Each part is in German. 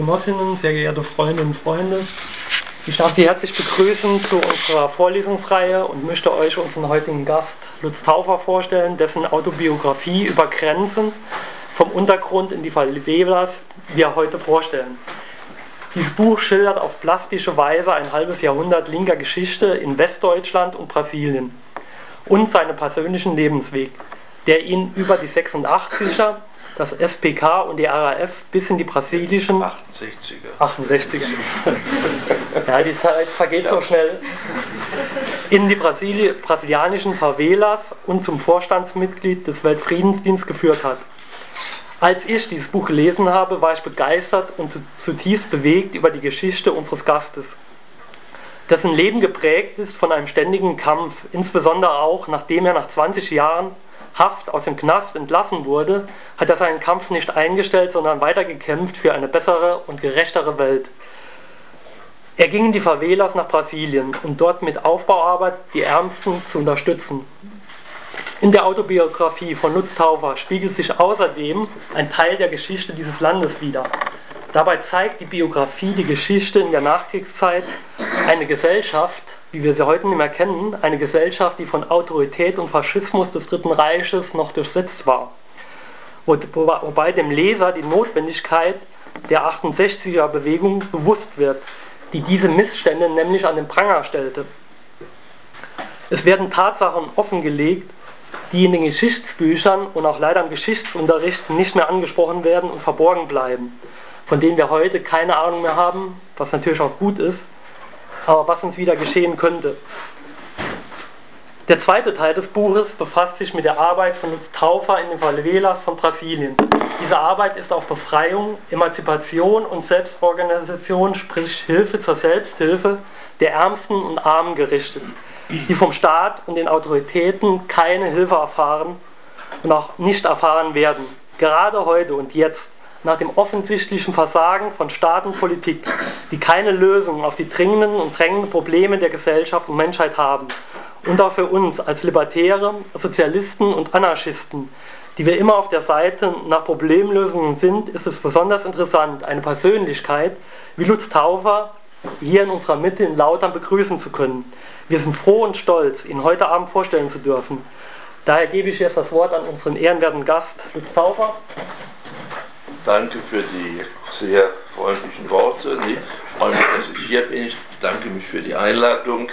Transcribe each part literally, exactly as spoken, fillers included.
Genossinnen, sehr geehrte Freundinnen und Freunde, ich darf Sie herzlich begrüßen zu unserer Vorlesungsreihe und möchte euch unseren heutigen Gast Lutz Taufer vorstellen, dessen Autobiografie über Grenzen vom Untergrund in die Favelas wir heute vorstellen. Dieses Buch schildert auf plastische Weise ein halbes Jahrhundert linker Geschichte in Westdeutschland und Brasilien und seinen persönlichen Lebensweg, der ihn über die sechsundachtziger, das S P K und die R A F bis in die brasilischen achtundsechziger. achtundsechziger. Ja, die Zeit vergeht so schnell. In die Brasili brasilianischen Favelas und zum Vorstandsmitglied des Weltfriedensdienstes geführt hat. Als ich dieses Buch gelesen habe, war ich begeistert und zutiefst bewegt über die Geschichte unseres Gastes, dessen Leben geprägt ist von einem ständigen Kampf, insbesondere auch nachdem er nach zwanzig Jahren Haft aus dem Knast entlassen wurde, hat er seinen Kampf nicht eingestellt, sondern weitergekämpft für eine bessere und gerechtere Welt. Er ging in die Favelas nach Brasilien, um dort mit Aufbauarbeit die Ärmsten zu unterstützen. In der Autobiografie von Lutz Taufer spiegelt sich außerdem ein Teil der Geschichte dieses Landes wider. Dabei zeigt die Biografie die Geschichte in der Nachkriegszeit, eine Gesellschaft, wie wir sie heute nicht mehr kennen, eine Gesellschaft, die von Autorität und Faschismus des Dritten Reiches noch durchsetzt war. Wobei dem Leser die Notwendigkeit der achtundsechziger Bewegung bewusst wird, die diese Missstände nämlich an den Pranger stellte. Es werden Tatsachen offengelegt, die in den Geschichtsbüchern und auch leider im Geschichtsunterricht nicht mehr angesprochen werden und verborgen bleiben, von denen wir heute keine Ahnung mehr haben, was natürlich auch gut ist, aber was uns wieder geschehen könnte. Der zweite Teil des Buches befasst sich mit der Arbeit von Lutz Taufer in den Favelas von Brasilien. Diese Arbeit ist auf Befreiung, Emanzipation und Selbstorganisation, sprich Hilfe zur Selbsthilfe der Ärmsten und Armen gerichtet, die vom Staat und den Autoritäten keine Hilfe erfahren und auch nicht erfahren werden. Gerade heute und jetzt, nach dem offensichtlichen Versagen von Staat und Politik, die keine Lösung auf die dringenden und drängenden Probleme der Gesellschaft und Menschheit haben. Und auch für uns als Libertäre, Sozialisten und Anarchisten, die wir immer auf der Seite nach Problemlösungen sind, ist es besonders interessant, eine Persönlichkeit wie Lutz Taufer hier in unserer Mitte in Lautern begrüßen zu können. Wir sind froh und stolz, ihn heute Abend vorstellen zu dürfen. Daher gebe ich jetzt das Wort an unseren ehrenwerten Gast, Lutz Taufer. Danke für die sehr freundlichen Worte. Ich freue mich, dass ich hier bin. Ich bedanke mich für die Einladung.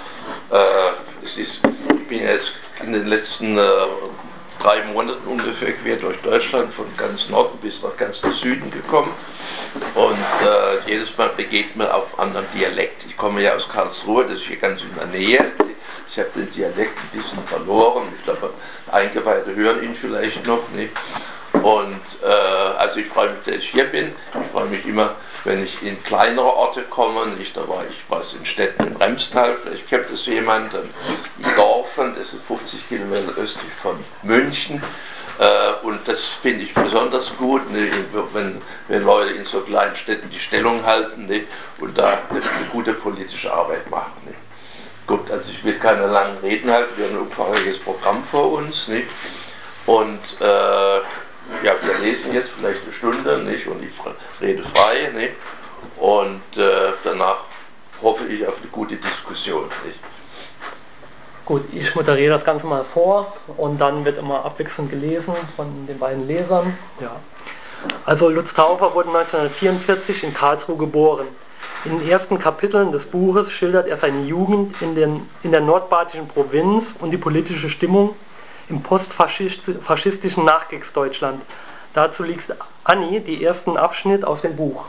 Es ist, ich bin jetzt in den letzten äh, drei Monaten ungefähr quer durch Deutschland, von ganz Norden bis nach ganz nach Süden gekommen. Und äh, jedes Mal begegnet man auf einem anderen Dialekt. Ich komme ja aus Karlsruhe, das ist hier ganz in der Nähe. Ich habe den Dialekt ein bisschen verloren. Ich glaube, Eingeweihte hören ihn vielleicht noch nicht. Und äh, also ich freue mich, dass ich hier bin. Ich freue mich immer, wenn ich in kleinere Orte komme. Nicht, da war ich was in Städten im Remstal, vielleicht kennt es jemand, in Dorfen, das ist fünfzig Kilometer östlich von München. Äh, und das finde ich besonders gut, ne, wenn, wenn Leute in so kleinen Städten die Stellung halten, ne, und da eine, eine gute politische Arbeit machen. Ne. Gut, also ich will keine langen Reden halten, wir haben ein umfangreiches Programm vor uns. Ne. Und äh, ja, wir lesen jetzt vielleicht eine Stunde, nicht, und ich rede frei, nicht, und äh, danach hoffe ich auf eine gute Diskussion. Nicht. Gut, ich moderiere das Ganze mal vor und dann wird immer abwechselnd gelesen von den beiden Lesern. Ja. Also Lutz Taufer wurde neunzehnhundertvierundvierzig in Karlsruhe geboren. In den ersten Kapiteln des Buches schildert er seine Jugend in, den, in der nordbadischen Provinz und die politische Stimmung im postfaschistischen Nachkriegsdeutschland. Dazu liest Anni die ersten Abschnitt aus dem Buch.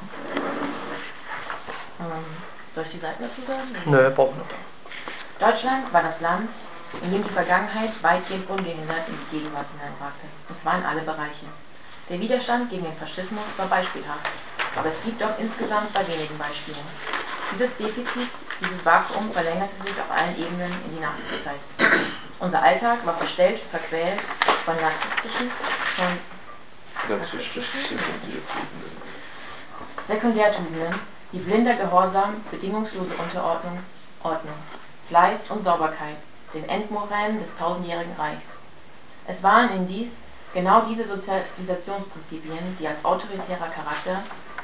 Ähm, soll ich die Seiten dazu sagen? Nö, brauchen wir nicht. Deutschland war das Land, in dem die Vergangenheit weitgehend ungehindert in die Gegenwart hineinragte, und zwar in alle Bereiche. Der Widerstand gegen den Faschismus war beispielhaft, aber es blieb doch insgesamt bei wenigen Beispielen. Dieses Defizit, dieses Vakuum verlängerte sich auf allen Ebenen in die Nachkriegszeit. Unser Alltag war verstellt, verquält von narzisstischen, von narzisstischen Sekundärtugenden, die blinder Gehorsam, bedingungslose Unterordnung, Ordnung, Fleiß und Sauberkeit, den Endmoränen des tausendjährigen Reichs. Es waren indies genau diese Sozialisationsprinzipien, die als autoritärer Charakter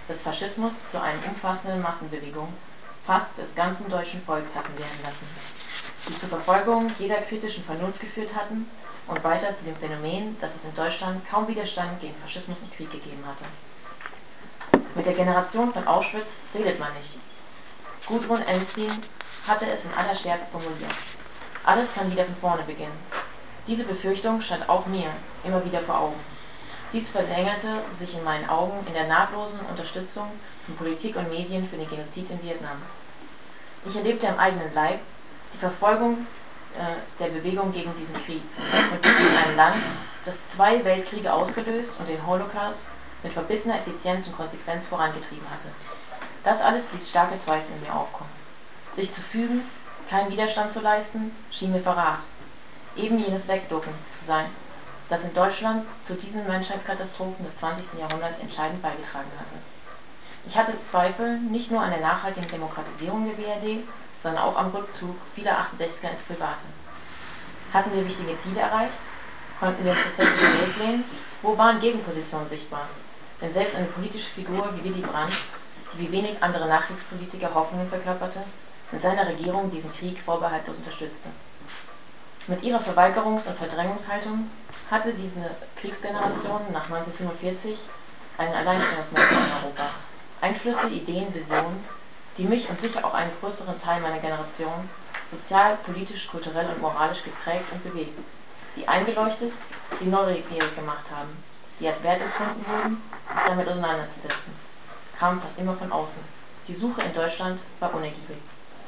des Faschismus zu einer umfassenden Massenbewegung fast des ganzen deutschen Volks hatten werden lassen, die zur Verfolgung jeder kritischen Vernunft geführt hatten und weiter zu dem Phänomen, dass es in Deutschland kaum Widerstand gegen Faschismus und Krieg gegeben hatte. Mit der Generation von Auschwitz redet man nicht. Gudrun Ensslin hatte es in aller Stärke formuliert. Alles kann wieder von vorne beginnen. Diese Befürchtung stand auch mir immer wieder vor Augen. Dies verlängerte sich in meinen Augen in der nahtlosen Unterstützung von Politik und Medien für den Genozid in Vietnam. Ich erlebte am eigenen Leib die Verfolgung äh, der Bewegung gegen diesen Krieg und dies in einem Land, das zwei Weltkriege ausgelöst und den Holocaust mit verbissener Effizienz und Konsequenz vorangetrieben hatte. Das alles ließ starke Zweifel in mir aufkommen. Sich zu fügen, keinen Widerstand zu leisten, schien mir Verrat. Eben jenes Wegducken zu sein, das in Deutschland zu diesen Menschheitskatastrophen des zwanzigsten Jahrhunderts entscheidend beigetragen hatte. Ich hatte Zweifel nicht nur an der nachhaltigen Demokratisierung der B R D, sondern auch am Rückzug vieler achtundsechziger ins Private. Hatten wir wichtige Ziele erreicht? Konnten wir uns tatsächlich zurücklehnen? Wo waren Gegenpositionen sichtbar? Denn selbst eine politische Figur wie Willy Brandt, die wie wenig andere Nachkriegspolitiker Hoffnungen verkörperte, in seiner Regierung diesen Krieg vorbehaltlos unterstützte. Mit ihrer Verweigerungs- und Verdrängungshaltung hatte diese Kriegsgeneration nach neunzehnhundertfünfundvierzig einen Alleinstellungsmerkmal in Europa. Einflüsse, Ideen, Visionen, die mich und sicher auch einen größeren Teil meiner Generation sozial, politisch, kulturell und moralisch geprägt und bewegt, die eingeleuchtet, die neugierig gemacht haben, die als wert empfunden wurden, sich damit auseinanderzusetzen, kamen fast immer von außen. Die Suche in Deutschland war unergiebig.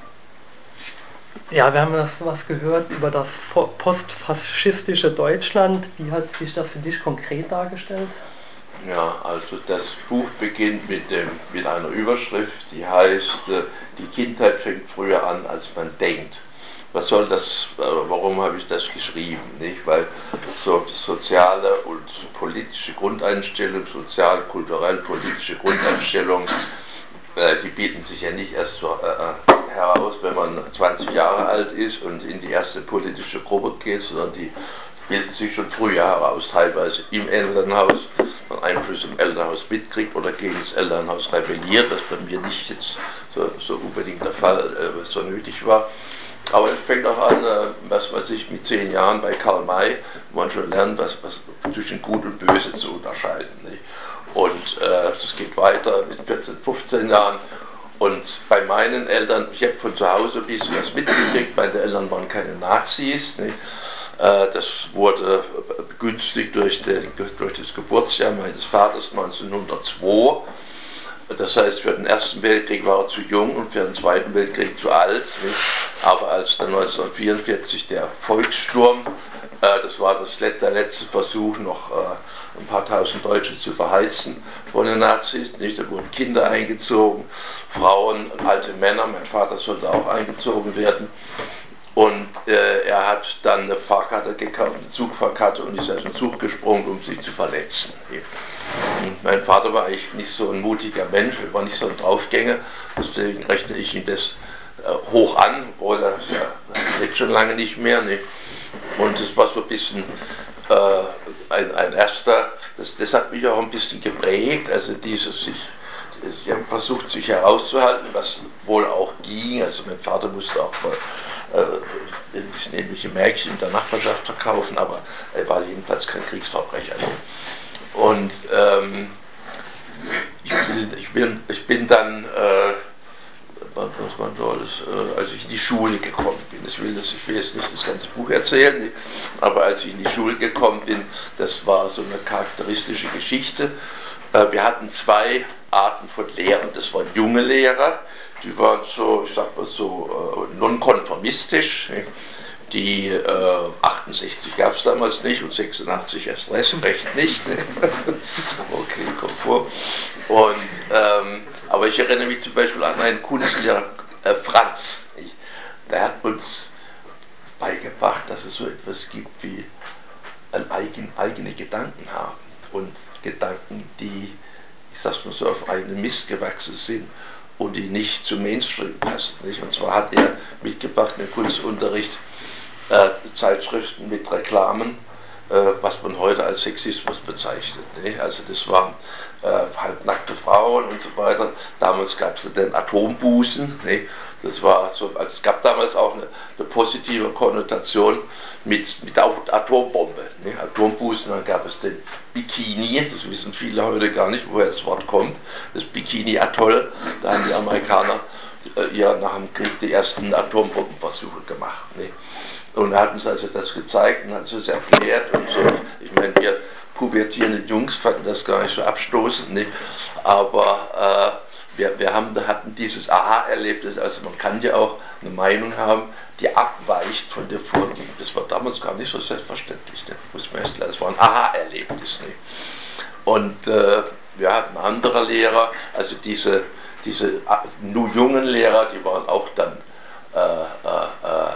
Ja, wir haben das was gehört über das postfaschistische Deutschland. Wie hat sich das für dich konkret dargestellt? Ja, also das Buch beginnt mit, dem, mit einer Überschrift, die heißt, die Kindheit fängt früher an, als man denkt. Was soll das, warum habe ich das geschrieben? Nicht? Weil so soziale und politische Grundeinstellungen, sozial, kulturell, politische Grundeinstellungen, die bieten sich ja nicht erst so, äh, heraus, wenn man zwanzig Jahre alt ist und in die erste politische Gruppe geht, sondern die bilden sich schon früher heraus, teilweise im Elternhaus, man Einfluss im Elternhaus mitkriegt oder gegen das Elternhaus rebelliert, was bei mir nicht jetzt so, so unbedingt der Fall äh, so nötig war. Aber es fängt auch an, äh, was man sich mit zehn Jahren bei Karl May, wo man schon lernt, was, was zwischen Gut und Böse zu unterscheiden. Nicht? Und es äh, geht weiter mit vierzehn, fünfzehn Jahren. Und bei meinen Eltern, ich habe von zu Hause ein bisschen was mitgekriegt, meine Eltern waren keine Nazis. Nicht? Äh, das wurde begünstigt durch, den, durch das Geburtsjahr meines Vaters neunzehnhundertzwei. Das heißt, für den Ersten Weltkrieg war er zu jung und für den Zweiten Weltkrieg zu alt. Nicht? Aber als dann neunzehnhundertvierundvierzig der Volkssturm, äh, das war das, der letzte Versuch, noch äh, ein paar tausend Deutsche zu verheizen von den Nazis. Nicht? Da wurden Kinder eingezogen, Frauen, alte Männer, mein Vater sollte auch eingezogen werden. Und äh, er hat dann eine Fahrkarte gekauft, eine Zugfahrkarte, und ist aus dem Zug gesprungen, um sich zu verletzen. Und mein Vater war eigentlich nicht so ein mutiger Mensch, er war nicht so ein Draufgänger, deswegen rechne ich ihm das äh, hoch an, obwohl er ja, lebt schon lange nicht mehr. Ne? Und das war so ein bisschen äh, ein, ein erster, das, das hat mich auch ein bisschen geprägt, also dieses sich, ich habe versucht, sich herauszuhalten, was wohl auch ging. Also mein Vater musste auch mal äh, irgendwelche Märkchen in der Nachbarschaft verkaufen, aber er war jedenfalls kein Kriegsverbrecher. Und ähm, ich, will, ich, bin, ich bin dann, äh, was man soll, äh, als ich in die Schule gekommen bin, ich will, das, ich will jetzt nicht das ganze Buch erzählen, aber als ich in die Schule gekommen bin, das war so eine charakteristische Geschichte. Äh, wir hatten zwei Arten von Lehrern, das waren junge Lehrer, die waren so, ich sag mal so, äh, nonkonformistisch. Die äh, achtundsechzig gab es damals nicht und sechsundachtzig erst recht nicht. Ne? Okay, kommt vor. Und, ähm, aber ich erinnere mich zum Beispiel an einen Kunstlehrer, äh, Franz. Nicht? Der hat uns beigebracht, dass es so etwas gibt wie ein eigen, eigene Gedanken haben und Gedanken, die, ich sag's mal so, auf eigenen Mist gewachsen sind und die nicht zum Mainstream passen. Nicht? Und zwar hat er mitgebracht in den Kunstunterricht Äh, Zeitschriften mit Reklamen was man heute als Sexismus bezeichnet. Ne? Also das waren äh, halbnackte Frauen und so weiter. Damals gab es den Atombusen. Ne? Das war so, also es gab damals auch eine, eine positive Konnotation mit, mit der Atombombe. Ne? Atombusen, dann gab es den Bikini, das wissen viele heute gar nicht, woher das Wort kommt. Das Bikini-Atoll, da haben die Amerikaner äh, ja nach dem Krieg die ersten Atombombenversuche gemacht. Ne? Und da hatten sie also das gezeigt und hatten sie es erklärt und so. Ich meine, wir pubertierende Jungs fanden das gar nicht so abstoßend, ne? Aber äh, wir, wir haben, hatten dieses Aha-Erlebnis, also man kann ja auch eine Meinung haben, die abweicht von der vorliegenden. Das war damals gar nicht so selbstverständlich, ne? Muss man erst lernen. Es war ein Aha-Erlebnis. Ne? Und äh, wir hatten andere Lehrer, also diese, diese nur jungen Lehrer, die waren auch dann äh, äh,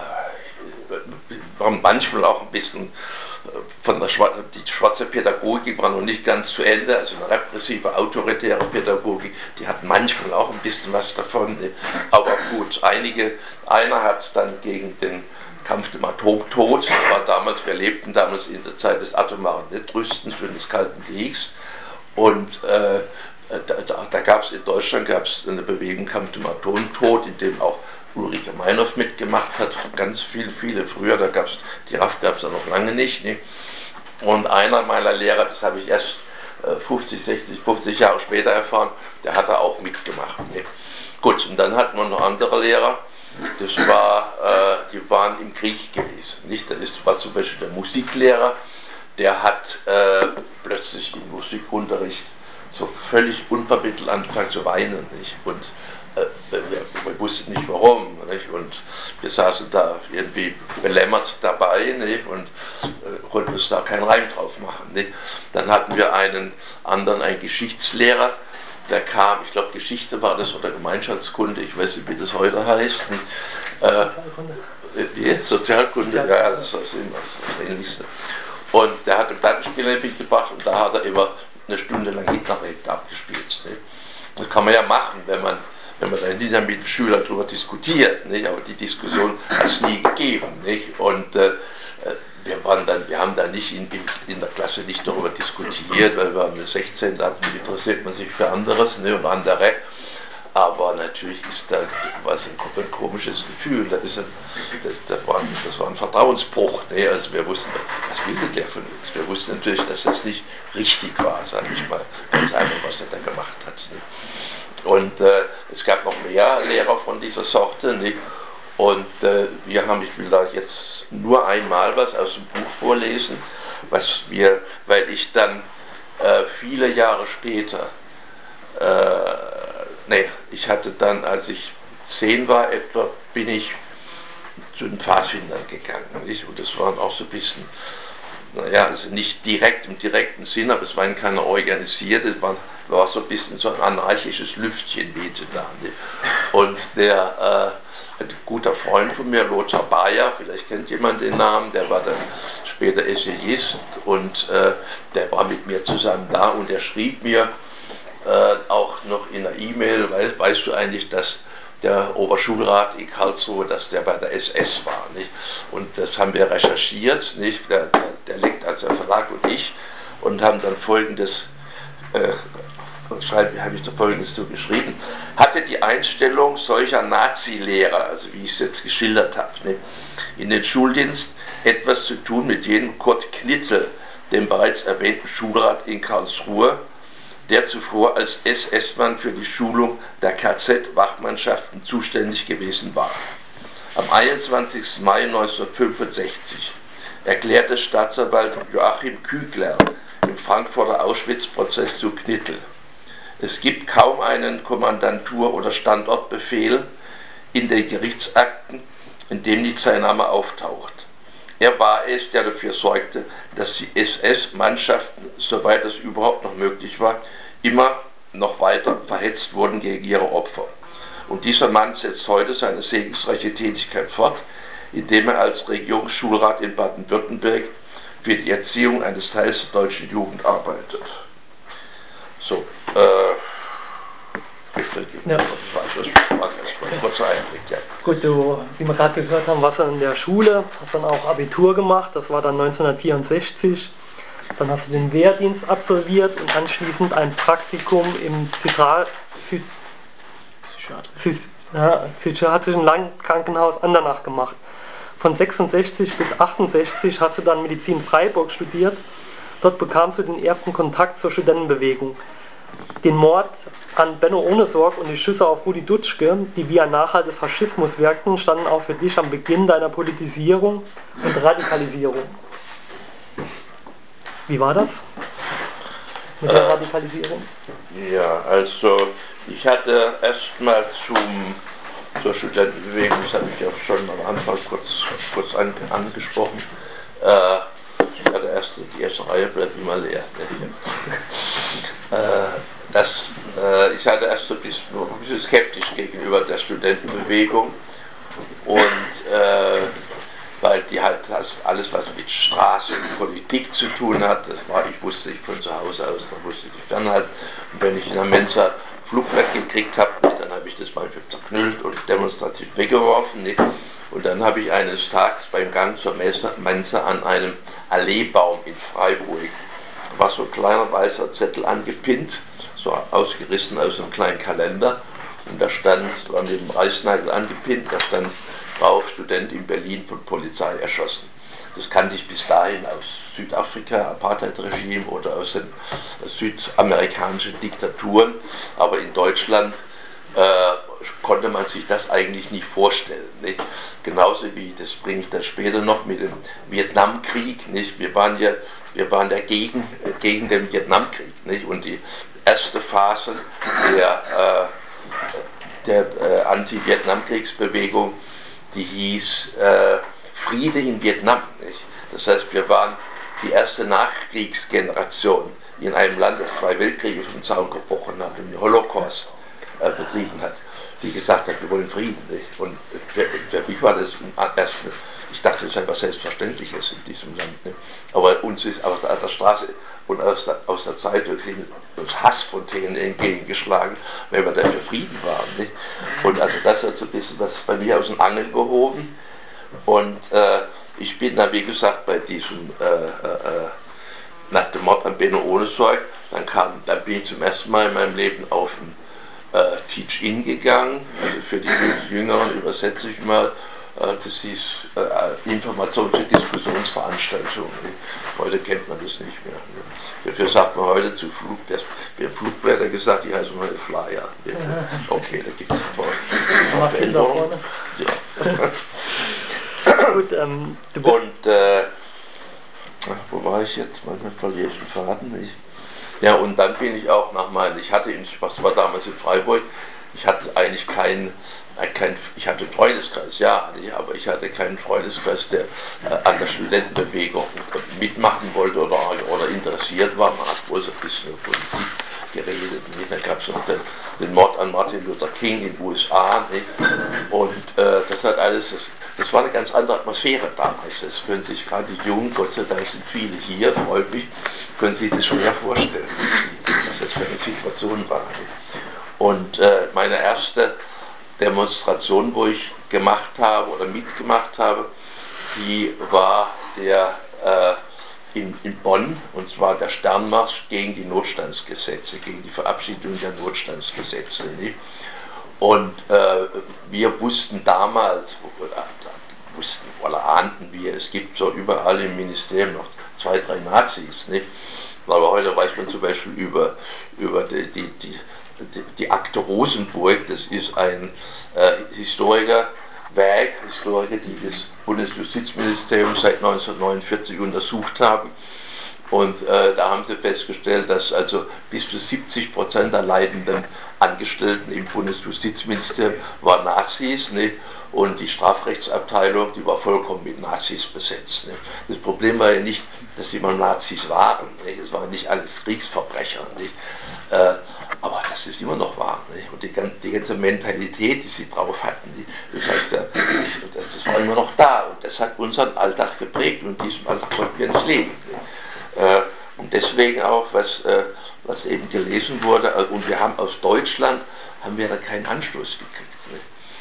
waren manchmal auch ein bisschen von der Schwarze, die schwarze Pädagogik war noch nicht ganz zu Ende, also eine repressive, autoritäre Pädagogik, die hat manchmal auch ein bisschen was davon, aber gut, einige, einer hat dann gegen den Kampf dem Atomtod, das war damals, wir lebten damals in der Zeit des atomaren Wettrüstens und des Kalten Kriegs und äh, da, da, da gab es in Deutschland gab's eine Bewegung Kampf dem Atomtod, in dem auch Ulrike Meinhof mitgemacht hat, ganz viele, viele früher, da gab es, die R A F gab es ja noch lange nicht. Ne? Und einer meiner Lehrer, das habe ich erst äh, fünfzig, sechzig, fünfzig Jahre später erfahren, der hat da auch mitgemacht. Ne? Gut, und dann hatten wir noch andere Lehrer, das war, äh, die waren im Krieg gewesen. Nicht? Das war zum Beispiel der Musiklehrer, der hat äh, plötzlich im Musikunterricht so völlig unvermittelt angefangen zu weinen. Nicht? Und äh, wir, wir wussten nicht warum. Nicht? Und wir saßen da irgendwie belämmert dabei, nicht? Und äh, konnten uns da keinen Reim drauf machen. Nicht? Dann hatten wir einen anderen, einen Geschichtslehrer, der kam, ich glaube Geschichte war das oder Gemeinschaftskunde, ich weiß nicht, wie das heute heißt. Und, äh, Sozialkunde. Die Sozialkunde, Sozialkunde, ja, das ist das Ähnlichste. Und der hat einen Plattenspieler mitgebracht und da hat er immer eine Stunde lang Hitlerreden abgespielt. Nicht? Das kann man ja machen, wenn man, wenn man dann hinterher mit den Schülern darüber diskutiert. Nicht? Aber die Diskussion hat es nie gegeben. Nicht? Und äh, wir, waren dann, wir haben da nicht in, in, in der Klasse nicht darüber diskutiert, weil wir haben sechzehn, da interessiert man sich für anderes, ne, und andere. Aber natürlich ist da was ein, ein komisches Gefühl. Das, ist ein, das, das, war, ein, das war ein Vertrauensbruch. Ne? Also wir wussten, was will der von uns? Wir wussten natürlich, dass das nicht richtig war, sage ich mal. Ganz einfach, was er da gemacht hat. Ne? Und äh, es gab noch mehr Lehrer von dieser Sorte. Ne? Und äh, wir haben, ich will da jetzt nur einmal was aus dem Buch vorlesen, was wir, weil ich dann äh, viele Jahre später, äh, nee, ich hatte dann, als ich zehn war etwa, bin ich zu den Pfadfindern gegangen. Nicht? Und das waren auch so ein bisschen, naja, also nicht direkt im direkten Sinn, aber es waren keine organisierte, es war, war so ein bisschen so ein anarchisches Lüftchen wehte da. Nicht? Und der äh, ein guter Freund von mir, Lothar Bayer, vielleicht kennt jemand den Namen, der war dann später Essayist und äh, der war mit mir zusammen da und der schrieb mir äh, auch noch in einer E-Mail, weißt, weißt du eigentlich, dass der Oberschulrat in Karlsruhe, dass der bei der S S war, nicht? Und das haben wir recherchiert, nicht? Der, der, der Lekt, also der Verlag und ich, und haben dann folgendes äh, schreibe, habe ich da Folgendes so geschrieben, hatte die Einstellung solcher Nazi-Lehrer, also wie ich es jetzt geschildert habe, ne, in den Schuldienst etwas zu tun mit jenem Kurt Knittel, dem bereits erwähnten Schulrat in Karlsruhe, der zuvor als S S-Mann für die Schulung der K Z-Wachmannschaften zuständig gewesen war. Am einundzwanzigsten Mai neunzehnhundertfünfundsechzig erklärte Staatsanwalt Joachim Kügler im Frankfurter Auschwitz-Prozess zu Knittel: Es gibt kaum einen Kommandantur- oder Standortbefehl in den Gerichtsakten, in dem nicht sein Name auftaucht. Er war es, der dafür sorgte, dass die S S-Mannschaften, soweit es überhaupt noch möglich war, immer noch weiter verhetzt wurden gegen ihre Opfer. Und dieser Mann setzt heute seine segensreiche Tätigkeit fort, indem er als Regierungsschulrat in Baden-Württemberg für die Erziehung eines Teils der deutschen Jugend arbeitet. So, äh, ich will, ja. Das war's, das war's. ein kurzer Einblick, ja. Gut, du, wie wir gerade gehört haben, warst du in der Schule, hast dann auch Abitur gemacht, das war dann neunzehnhundertvierundsechzig. Dann hast du den Wehrdienst absolviert und anschließend ein Praktikum im Psychiat Psy Psy ja, Psychiatrischen Landkrankenhaus Andernach gemacht. Von sechsundsechzig bis achtundsechzig hast du dann Medizin Freiburg studiert. Dort bekamst du den ersten Kontakt zur Studentenbewegung. Den Mord an Benno Ohnesorg und die Schüsse auf Rudi Dutschke, die wie ein Nachhalt des Faschismus wirkten, standen auch für dich am Beginn deiner Politisierung und Radikalisierung. Wie war das mit der äh, Radikalisierung? Ja, also ich hatte erstmal zum zur Studentenbewegung, das habe ich auch schon am Anfang kurz, kurz an, angesprochen, äh, ich hatte erst die erste Reihe bleibt immer leer. Ne? äh, das, äh, ich hatte erst so ein bisschen, ein bisschen skeptisch gegenüber der Studentenbewegung und äh, weil die halt das, alles, was mit Straße und Politik zu tun hat, das war, ich wusste ich von zu Hause aus, da wusste ich dann halt, und wenn ich in der Mensa Flugblatt gekriegt habe, dann habe ich das mal zerknüllt und demonstrativ weggeworfen. Nicht? Und dann habe ich eines Tages beim Gang zur Mensa an einem Alleebaum in Freiburg, war so ein kleiner weißer Zettel angepinnt, so ausgerissen aus einem kleinen Kalender, und da stand, war mit dem Reißnagel angepinnt, da stand drauf: Student in Berlin von Polizei erschossen. Das kannte ich bis dahin aus Südafrika, Apartheid-Regime, oder aus den südamerikanischen Diktaturen, aber in Deutschland äh, konnte man sich das eigentlich nicht vorstellen. Nicht? Genauso wie, das bringe ich dann später noch mit dem Vietnamkrieg, nicht? Wir waren ja, wir waren ja gegen, gegen den Vietnamkrieg, nicht? Und die erste Phase der, äh, der äh, Anti-Vietnamkriegsbewegung, die hieß äh, Friede in Vietnam. Nicht? Das heißt, wir waren die erste Nachkriegsgeneration in einem Land, das zwei Weltkriege vom Zaun gebrochen hat und den Holocaust äh, betrieben hat, die gesagt hat, wir wollen Frieden. Nicht? Und für, für mich war das erst, ich dachte, das ist etwas Selbstverständliches in diesem Land. Nicht? Aber uns ist aus der, aus der Straße und aus der, aus der Zeitung sind uns Hassfontänen entgegengeschlagen, wenn wir dafür Frieden waren. Nicht? Und also das hat so ein bisschen was bei mir aus dem Angeln gehoben. Und äh, ich bin dann, wie gesagt, bei diesem, äh, äh, nach dem Mord an Benno Ohnesorg, dann, kam, dann bin ich zum ersten Mal in meinem Leben auf ein äh, Teach-In gegangen, also für die Jüngeren übersetze ich mal, äh, das hieß äh, Informations- und Diskussionsveranstaltung. Heute kennt man das nicht mehr. Dafür sagt man heute zu Flug, das, wir haben Flugblätter gesagt, die heißen heute Flyer. Okay, da gibt es Veränderungen. Ja. Gut, ähm, du bist und äh, wo war ich jetzt? Manchmal verliere ich den Faden nicht. Ja, und dann bin ich auch nach meinem, ich hatte, in, was war damals in Freiburg, ich hatte eigentlich keinen, kein, ich hatte einen Freundeskreis, ja, aber ich hatte keinen Freundeskreis, der äh, an der Studentenbewegung mitmachen wollte oder, oder interessiert war. Man hat bloß ein bisschen über Politik geredet. Nicht? Dann gab es noch den, den Mord an Martin Luther King in den U S A. Nicht? Und äh, das hat alles, das, das war eine ganz andere Atmosphäre damals. Das können sich gerade die Jungen, Gott sei Dank sind viele hier, freut mich, können sich das schon ja vorstellen, was das für eine Situation war. Nicht? Und äh, meine erste Demonstration, wo ich gemacht habe oder mitgemacht habe, die war der äh, in, in Bonn, und zwar der Sternmarsch gegen die Notstandsgesetze, gegen die Verabschiedung der Notstandsgesetze. Nicht? Und äh, wir wussten damals, oder, wussten oder ahnten wir, es gibt so überall im Ministerium noch zwei, drei Nazis. Nicht? Aber heute weiß man zum Beispiel über, über die, die, die Die, die Akte Rosenburg, das ist ein äh, Historikerwerk, Historiker, die das Bundesjustizministerium seit neunzehnhundertneunundvierzig untersucht haben. Und äh, da haben sie festgestellt, dass also bis zu siebzig Prozent der leitenden Angestellten im Bundesjustizministerium waren Nazis, ne? Und die Strafrechtsabteilung, die war vollkommen mit Nazis besetzt. Ne? Das Problem war ja nicht, dass sie mal Nazis waren, ne? Es waren nicht alles Kriegsverbrecher. Ne? Äh, Aber das ist immer noch wahr. Nicht? Und die, die ganze Mentalität, die sie drauf hatten, die, das heißt ja, das, das war immer noch da. Und das hat unseren Alltag geprägt, und in diesem Alltag konnten wir nicht leben. Äh, und deswegen auch, was, äh, was eben gelesen wurde, und wir haben aus Deutschland, haben wir da keinen Anstoß gekriegt. Nicht?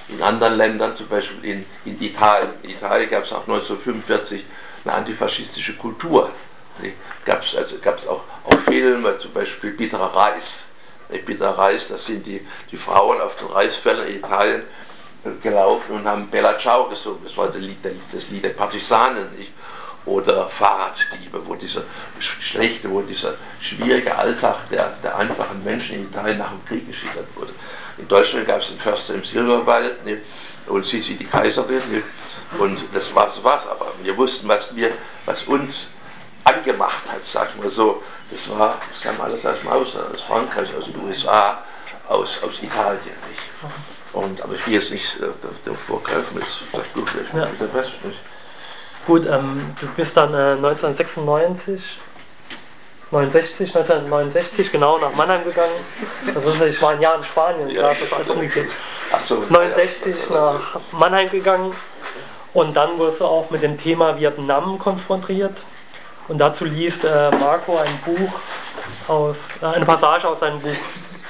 in anderen Ländern, zum Beispiel in, in Italien. In Italien gab es auch neunzehnhundertfünfundvierzig eine antifaschistische Kultur. Gab es also, gab's auch, auch Filme, zum Beispiel Bitterer Reis. Bitterer Reis, das sind die, die Frauen auf den Reisfeldern in Italien gelaufen und haben Bella Ciao gesungen. Das war das Lied, das Lied der Partisanen. Nicht? Oder Fahrraddiebe, wo dieser schlechte, wo dieser schwierige Alltag der, der einfachen Menschen in Italien nach dem Krieg geschildert wurde. In Deutschland gab es den Förster im Silberwald, nicht? Und Sissi die Kaiserin, nicht? Und das war's, war's. Aber wir wussten, was wir, was uns angemacht hat, sagen wir so. Das war, das kam alles aus dem Ausland, aus Frankreich, aus den U S A, aus, aus Italien, nicht? Und, aber ich will jetzt nicht äh, dem vorgreifen, jetzt sagt gut, vielleicht ja. Mit der West, nicht? Gut, ähm, du bist dann äh, neunzehnhundertsechsundneunzig, neunundsechzig, neunzehnhundertneunundsechzig genau nach Mannheim gegangen. Das ist, ich war ein Jahr in Spanien, ja, da ist das alles umgekehrt. So, neunundsechzig ja. nach Mannheim gegangen und dann wurdest du auch mit dem Thema Vietnam konfrontiert. Und dazu liest äh, Marco ein Buch aus, äh, eine Passage aus seinem Buch.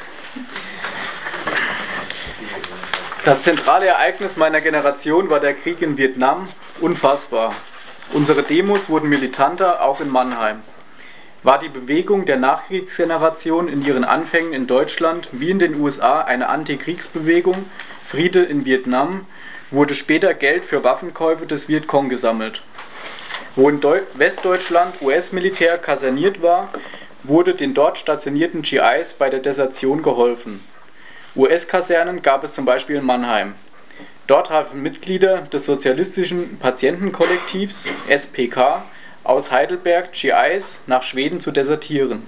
Das zentrale Ereignis meiner Generation war der Krieg in Vietnam. Unfassbar. Unsere Demos wurden militanter, auch in Mannheim. War die Bewegung der Nachkriegsgeneration in ihren Anfängen in Deutschland wie in den U S A eine Antikriegsbewegung, Friede in Vietnam, wurde später Geld für Waffenkäufe des Vietcong gesammelt. Wo in Deu- Westdeutschland U S-Militär kaserniert war, wurde den dort stationierten G Is bei der Desertion geholfen. U S-Kasernen gab es zum Beispiel in Mannheim. Dort halfen Mitglieder des Sozialistischen Patientenkollektivs S P K aus Heidelberg G Is nach Schweden zu desertieren.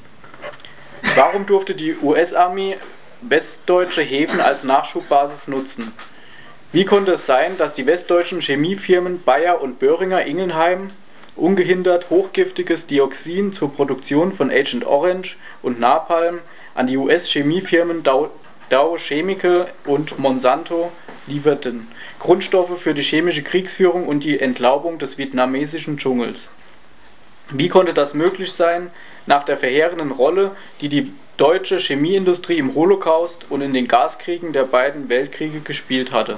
Warum durfte die U S-Armee westdeutsche Häfen als Nachschubbasis nutzen? Wie konnte es sein, dass die westdeutschen Chemiefirmen Bayer und Boehringer Ingelheim ungehindert hochgiftiges Dioxin zur Produktion von Agent Orange und Napalm an die U S-Chemiefirmen Dow, Dow Chemical und Monsanto lieferten, Grundstoffe für die chemische Kriegsführung und die Entlaubung des vietnamesischen Dschungels? Wie konnte das möglich sein, nach der verheerenden Rolle, die die deutsche Chemieindustrie im Holocaust und in den Gaskriegen der beiden Weltkriege gespielt hatte?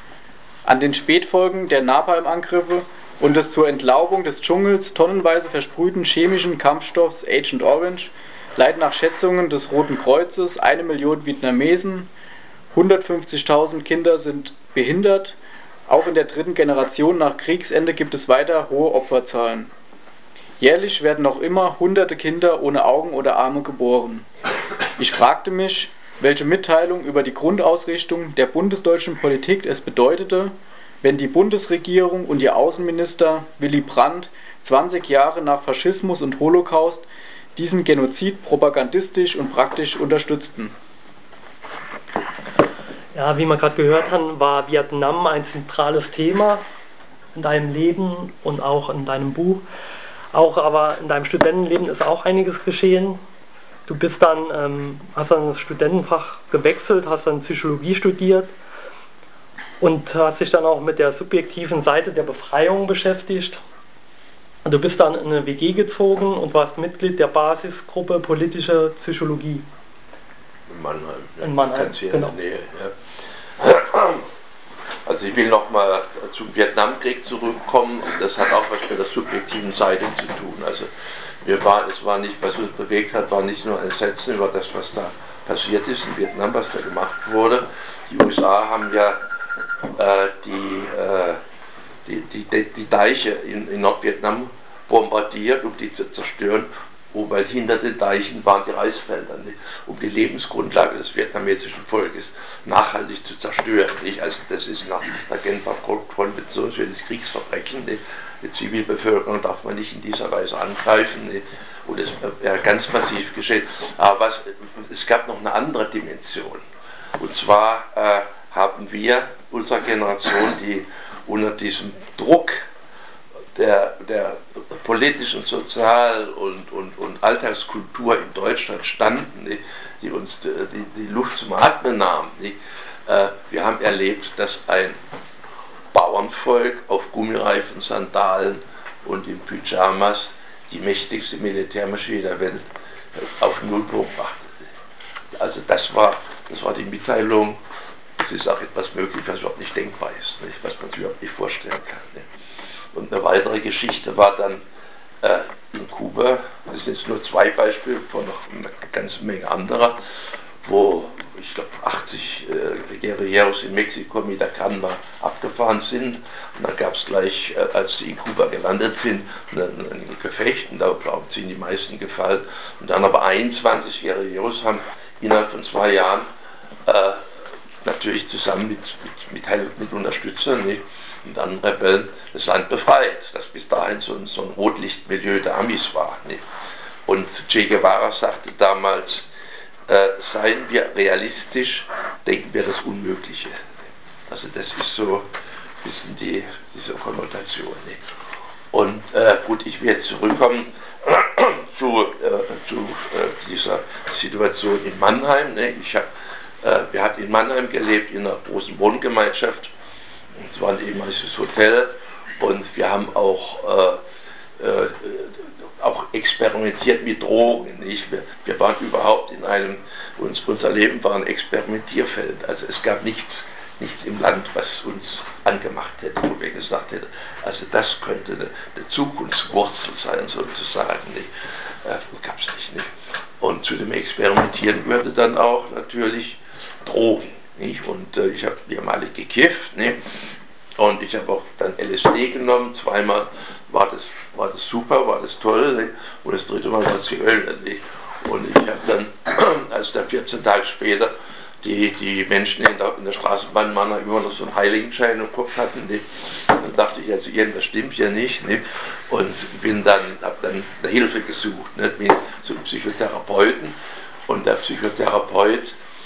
An den Spätfolgen der Napalm-Angriffe und des zur Entlaubung des Dschungels tonnenweise versprühten chemischen Kampfstoffs Agent Orange leiden nach Schätzungen des Roten Kreuzes eine Million Vietnamesen, hundertfünfzigtausend Kinder sind behindert, auch in der dritten Generation nach Kriegsende gibt es weiter hohe Opferzahlen. Jährlich werden noch immer hunderte Kinder ohne Augen oder Arme geboren. Ich fragte mich, welche Mitteilung über die Grundausrichtung der bundesdeutschen Politik es bedeutete, wenn die Bundesregierung und ihr Außenminister Willy Brandt zwanzig Jahre nach Faschismus und Holocaust diesen Genozid propagandistisch und praktisch unterstützten. Ja, wie wir gerade gehört haben, war Vietnam ein zentrales Thema in deinem Leben und auch in deinem Buch. Auch aber in deinem Studentenleben ist auch einiges geschehen. Du bist dann, ähm, hast dann das Studentenfach gewechselt, hast dann Psychologie studiert und hast dich dann auch mit der subjektiven Seite der Befreiung beschäftigt. Du bist dann in eine W G gezogen und warst Mitglied der Basisgruppe Politische Psychologie. In Mannheim. Ja. In Mannheim, Ganz hier genau. In der Nähe, ja. Also ich will nochmal zum Vietnamkrieg zurückkommen. Das hat auch was mit der subjektiven Seite zu tun. Also wir war, es war nicht, was uns bewegt hat, war nicht nur Entsetzen über das, was da passiert ist in Vietnam, was da gemacht wurde. Die U S A haben ja äh, die, äh, die, die, die, die Deiche in, in Nordvietnam bombardiert, um die zu zerstören. Weil hinter den Deichen waren die Reisfelder, nicht? Um die Lebensgrundlage des vietnamesischen Volkes nachhaltig zu zerstören. Nicht? Also das ist nach der Genfer Konvention für das Kriegsverbrechen. Nicht? Die Zivilbevölkerung darf man nicht in dieser Weise angreifen. Nicht? Und es wäre ganz massiv geschehen. Aber was, es gab noch eine andere Dimension. Und zwar äh, haben wir, unsere Generation, die unter diesem Druck Der, der politischen, Sozial- und, und, und Alltagskultur in Deutschland standen, die, die uns die, die Luft zum Atmen nahmen. Die, äh, wir haben erlebt, dass ein Bauernvolk auf Gummireifen, Sandalen und in Pyjamas die mächtigste Militärmaschine der Welt auf Nullpunkt brachte. Also das war, das war die Mitteilung es ist auch etwas möglich, was überhaupt nicht denkbar ist, nicht? Was man sich überhaupt nicht vorstellen kann. Nicht? Und eine weitere Geschichte war dann äh, in Kuba, das sind jetzt nur zwei Beispiele von noch einer ganzen Menge anderer, wo ich glaube achtzig äh, Guerilleros in Mexiko mit der Canma abgefahren sind. Und dann gab es gleich, äh, als sie in Kuba gelandet sind, ein, ein Gefecht, und da glauben sind die meisten gefallen. Und dann aber einundzwanzig Guerilleros haben innerhalb von zwei Jahren äh, natürlich zusammen mit, mit, mit, Heil, mit Unterstützern, nicht? Und dann Rebellen das Land befreit, das bis dahin so ein, so ein Rotlichtmilieu der Amis war. Nicht? Und Che Guevara sagte damals, äh, seien wir realistisch, denken wir das Unmögliche. Also das ist so ein bisschen die, diese Konnotation. Nicht? Und äh, gut, ich will jetzt zurückkommen zu, äh, zu äh, dieser Situation in Mannheim. Ne? Ich hab, äh, wir hatten in Mannheim gelebt, in einer großen Wohngemeinschaft. Es war ein ehemaliges Hotel, und wir haben auch, äh, äh, auch experimentiert mit Drogen. Nicht? Wir, wir waren überhaupt in einem, uns, unser Leben war ein Experimentierfeld. Also es gab nichts, nichts im Land, was uns angemacht hätte, wo wir gesagt hätten, also das könnte eine, eine Zukunftswurzel sein, sozusagen. Nicht? Äh, gab es nicht, nicht. Und zu dem Experimentieren gehörte dann auch natürlich Drogen. Nicht? Und äh, ich habe mehrmalig gekifft, nicht? Und ich habe auch dann L S D genommen, zweimal war das, war das super, war das toll, nicht? Und das dritte Mal war es die Hölle. Nicht? Und ich habe dann, als dann vierzehn Tage später die, die Menschen in der, in der Straßenbahn Mannheim immer noch so einen Heiligenschein im Kopf hatten, nicht? Dann dachte ich, also irgendwas stimmt ja nicht, nicht? Und bin dann, habe dann eine Hilfe gesucht, nicht? Bin zu einem Psychotherapeuten, und der Psychotherapeut,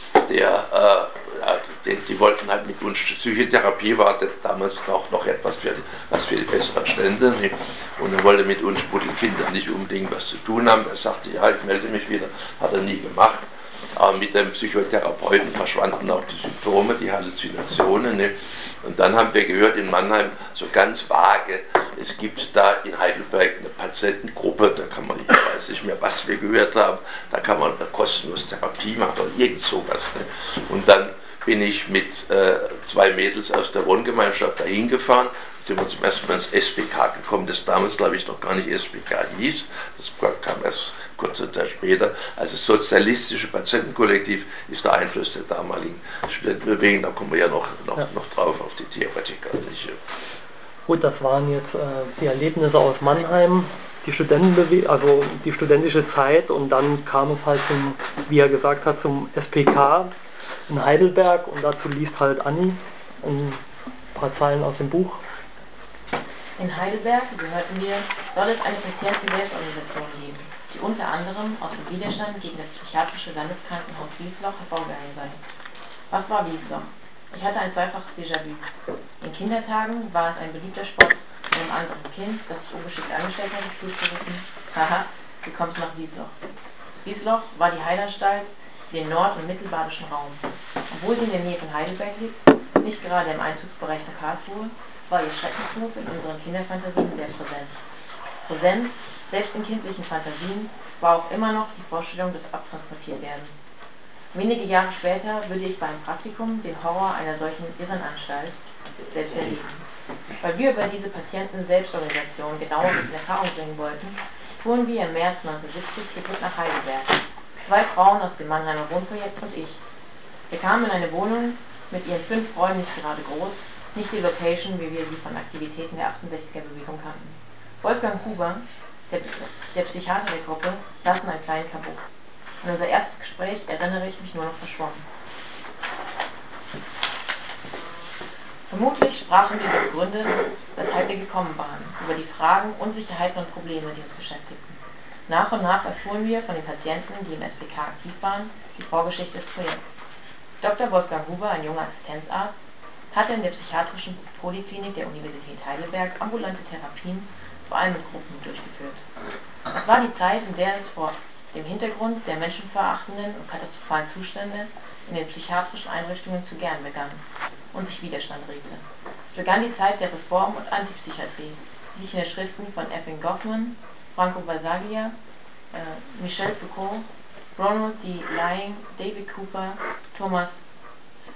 der äh, Die, die wollten halt mit uns, Psychotherapie war damals noch, noch etwas für die, was für die besseren Stände, nicht? Und er wollte mit uns Buddelkinder nicht unbedingt was zu tun haben. Er sagte, ja, ich melde mich wieder, hat er nie gemacht. Aber mit dem Psychotherapeuten verschwanden auch die Symptome, die Halluzinationen. Nicht? Und dann haben wir gehört in Mannheim, so ganz vage, es gibt da in Heidelberg eine Patientengruppe, da kann man, ich weiß nicht mehr, was wir gehört haben, da kann man kostenlos Therapie machen oder irgend sowas. Nicht? Und dann bin ich mit äh, zwei Mädels aus der Wohngemeinschaft dahin gefahren, sind wir zum ersten Mal ins S B K gekommen, das damals glaube ich noch gar nicht S B K hieß, das kam erst kurze Zeit später. Also das sozialistische Patientenkollektiv ist der Einfluss der damaligen Studentenbewegung, da kommen wir ja noch, noch, ja. noch drauf auf die Theoretiker. Nicht? Gut, das waren jetzt äh, die Erlebnisse aus Mannheim, die Studentenbewe also die studentische Zeit, und dann kam es halt zum, wie er gesagt hat, zum S P K in Heidelberg, und dazu liest halt Anni ein paar Zeilen aus dem Buch. In Heidelberg, so hörten wir, soll es eine Patienten-Selbstorganisation geben, die unter anderem aus dem Widerstand gegen das psychiatrische Landeskrankenhaus Wiesloch hervorgegangen sei. Was war Wiesloch? Ich hatte ein zweifaches Déjà-vu. In Kindertagen war es ein beliebter Sport, einem anderen Kind, das sich ungeschickt angestellt hatte, zuzurufen, haha, wie kommst du nach Wiesloch? Wiesloch war die Heilanstalt für den nord- und mittelbadischen Raum. Obwohl sie in der Nähe von Heidelberg liegt, nicht gerade im Einzugsbereich von Karlsruhe, war ihr Schreckensruf in unseren Kinderfantasien sehr präsent. Präsent, selbst in kindlichen Fantasien, war auch immer noch die Vorstellung des Abtransportierwerdens. Wenige Jahre später würde ich beim Praktikum den Horror einer solchen Irrenanstalt selbst erleben. Weil wir über diese Patienten-Selbstorganisation genaueres in Erfahrung bringen wollten, fuhren wir im März neunzehnhundertsiebzig zu dritt nach Heidelberg. Zwei Frauen aus dem Mannheimer Wohnprojekt und ich. Wir kamen in eine Wohnung mit ihren fünf Räumen, nicht gerade groß, nicht die Location, wie wir sie von Aktivitäten der achtundsechziger-Bewegung kannten. Wolfgang Huber, der, der Psychiater der Gruppe, saß in einem kleinen Kabuff. An unser erstes Gespräch erinnere ich mich nur noch verschwommen. Vermutlich sprachen wir über die Gründe, weshalb wir gekommen waren, über die Fragen, Unsicherheiten und Probleme, die uns beschäftigten. Nach und nach erfuhren wir von den Patienten, die im S P K aktiv waren, die Vorgeschichte des Projekts. Doktor Wolfgang Huber, ein junger Assistenzarzt, hatte in der psychiatrischen Poliklinik der Universität Heidelberg ambulante Therapien, vor allem mit Gruppen, durchgeführt. Es war die Zeit, in der es vor dem Hintergrund der menschenverachtenden und katastrophalen Zustände in den psychiatrischen Einrichtungen zu gern begann und sich Widerstand regte. Es begann die Zeit der Reform- und Antipsychiatrie, die sich in den Schriften von Ephraim Goffman, Franco Basaglia, äh, Michel Foucault, Ronald D. Laing, David Cooper, Thomas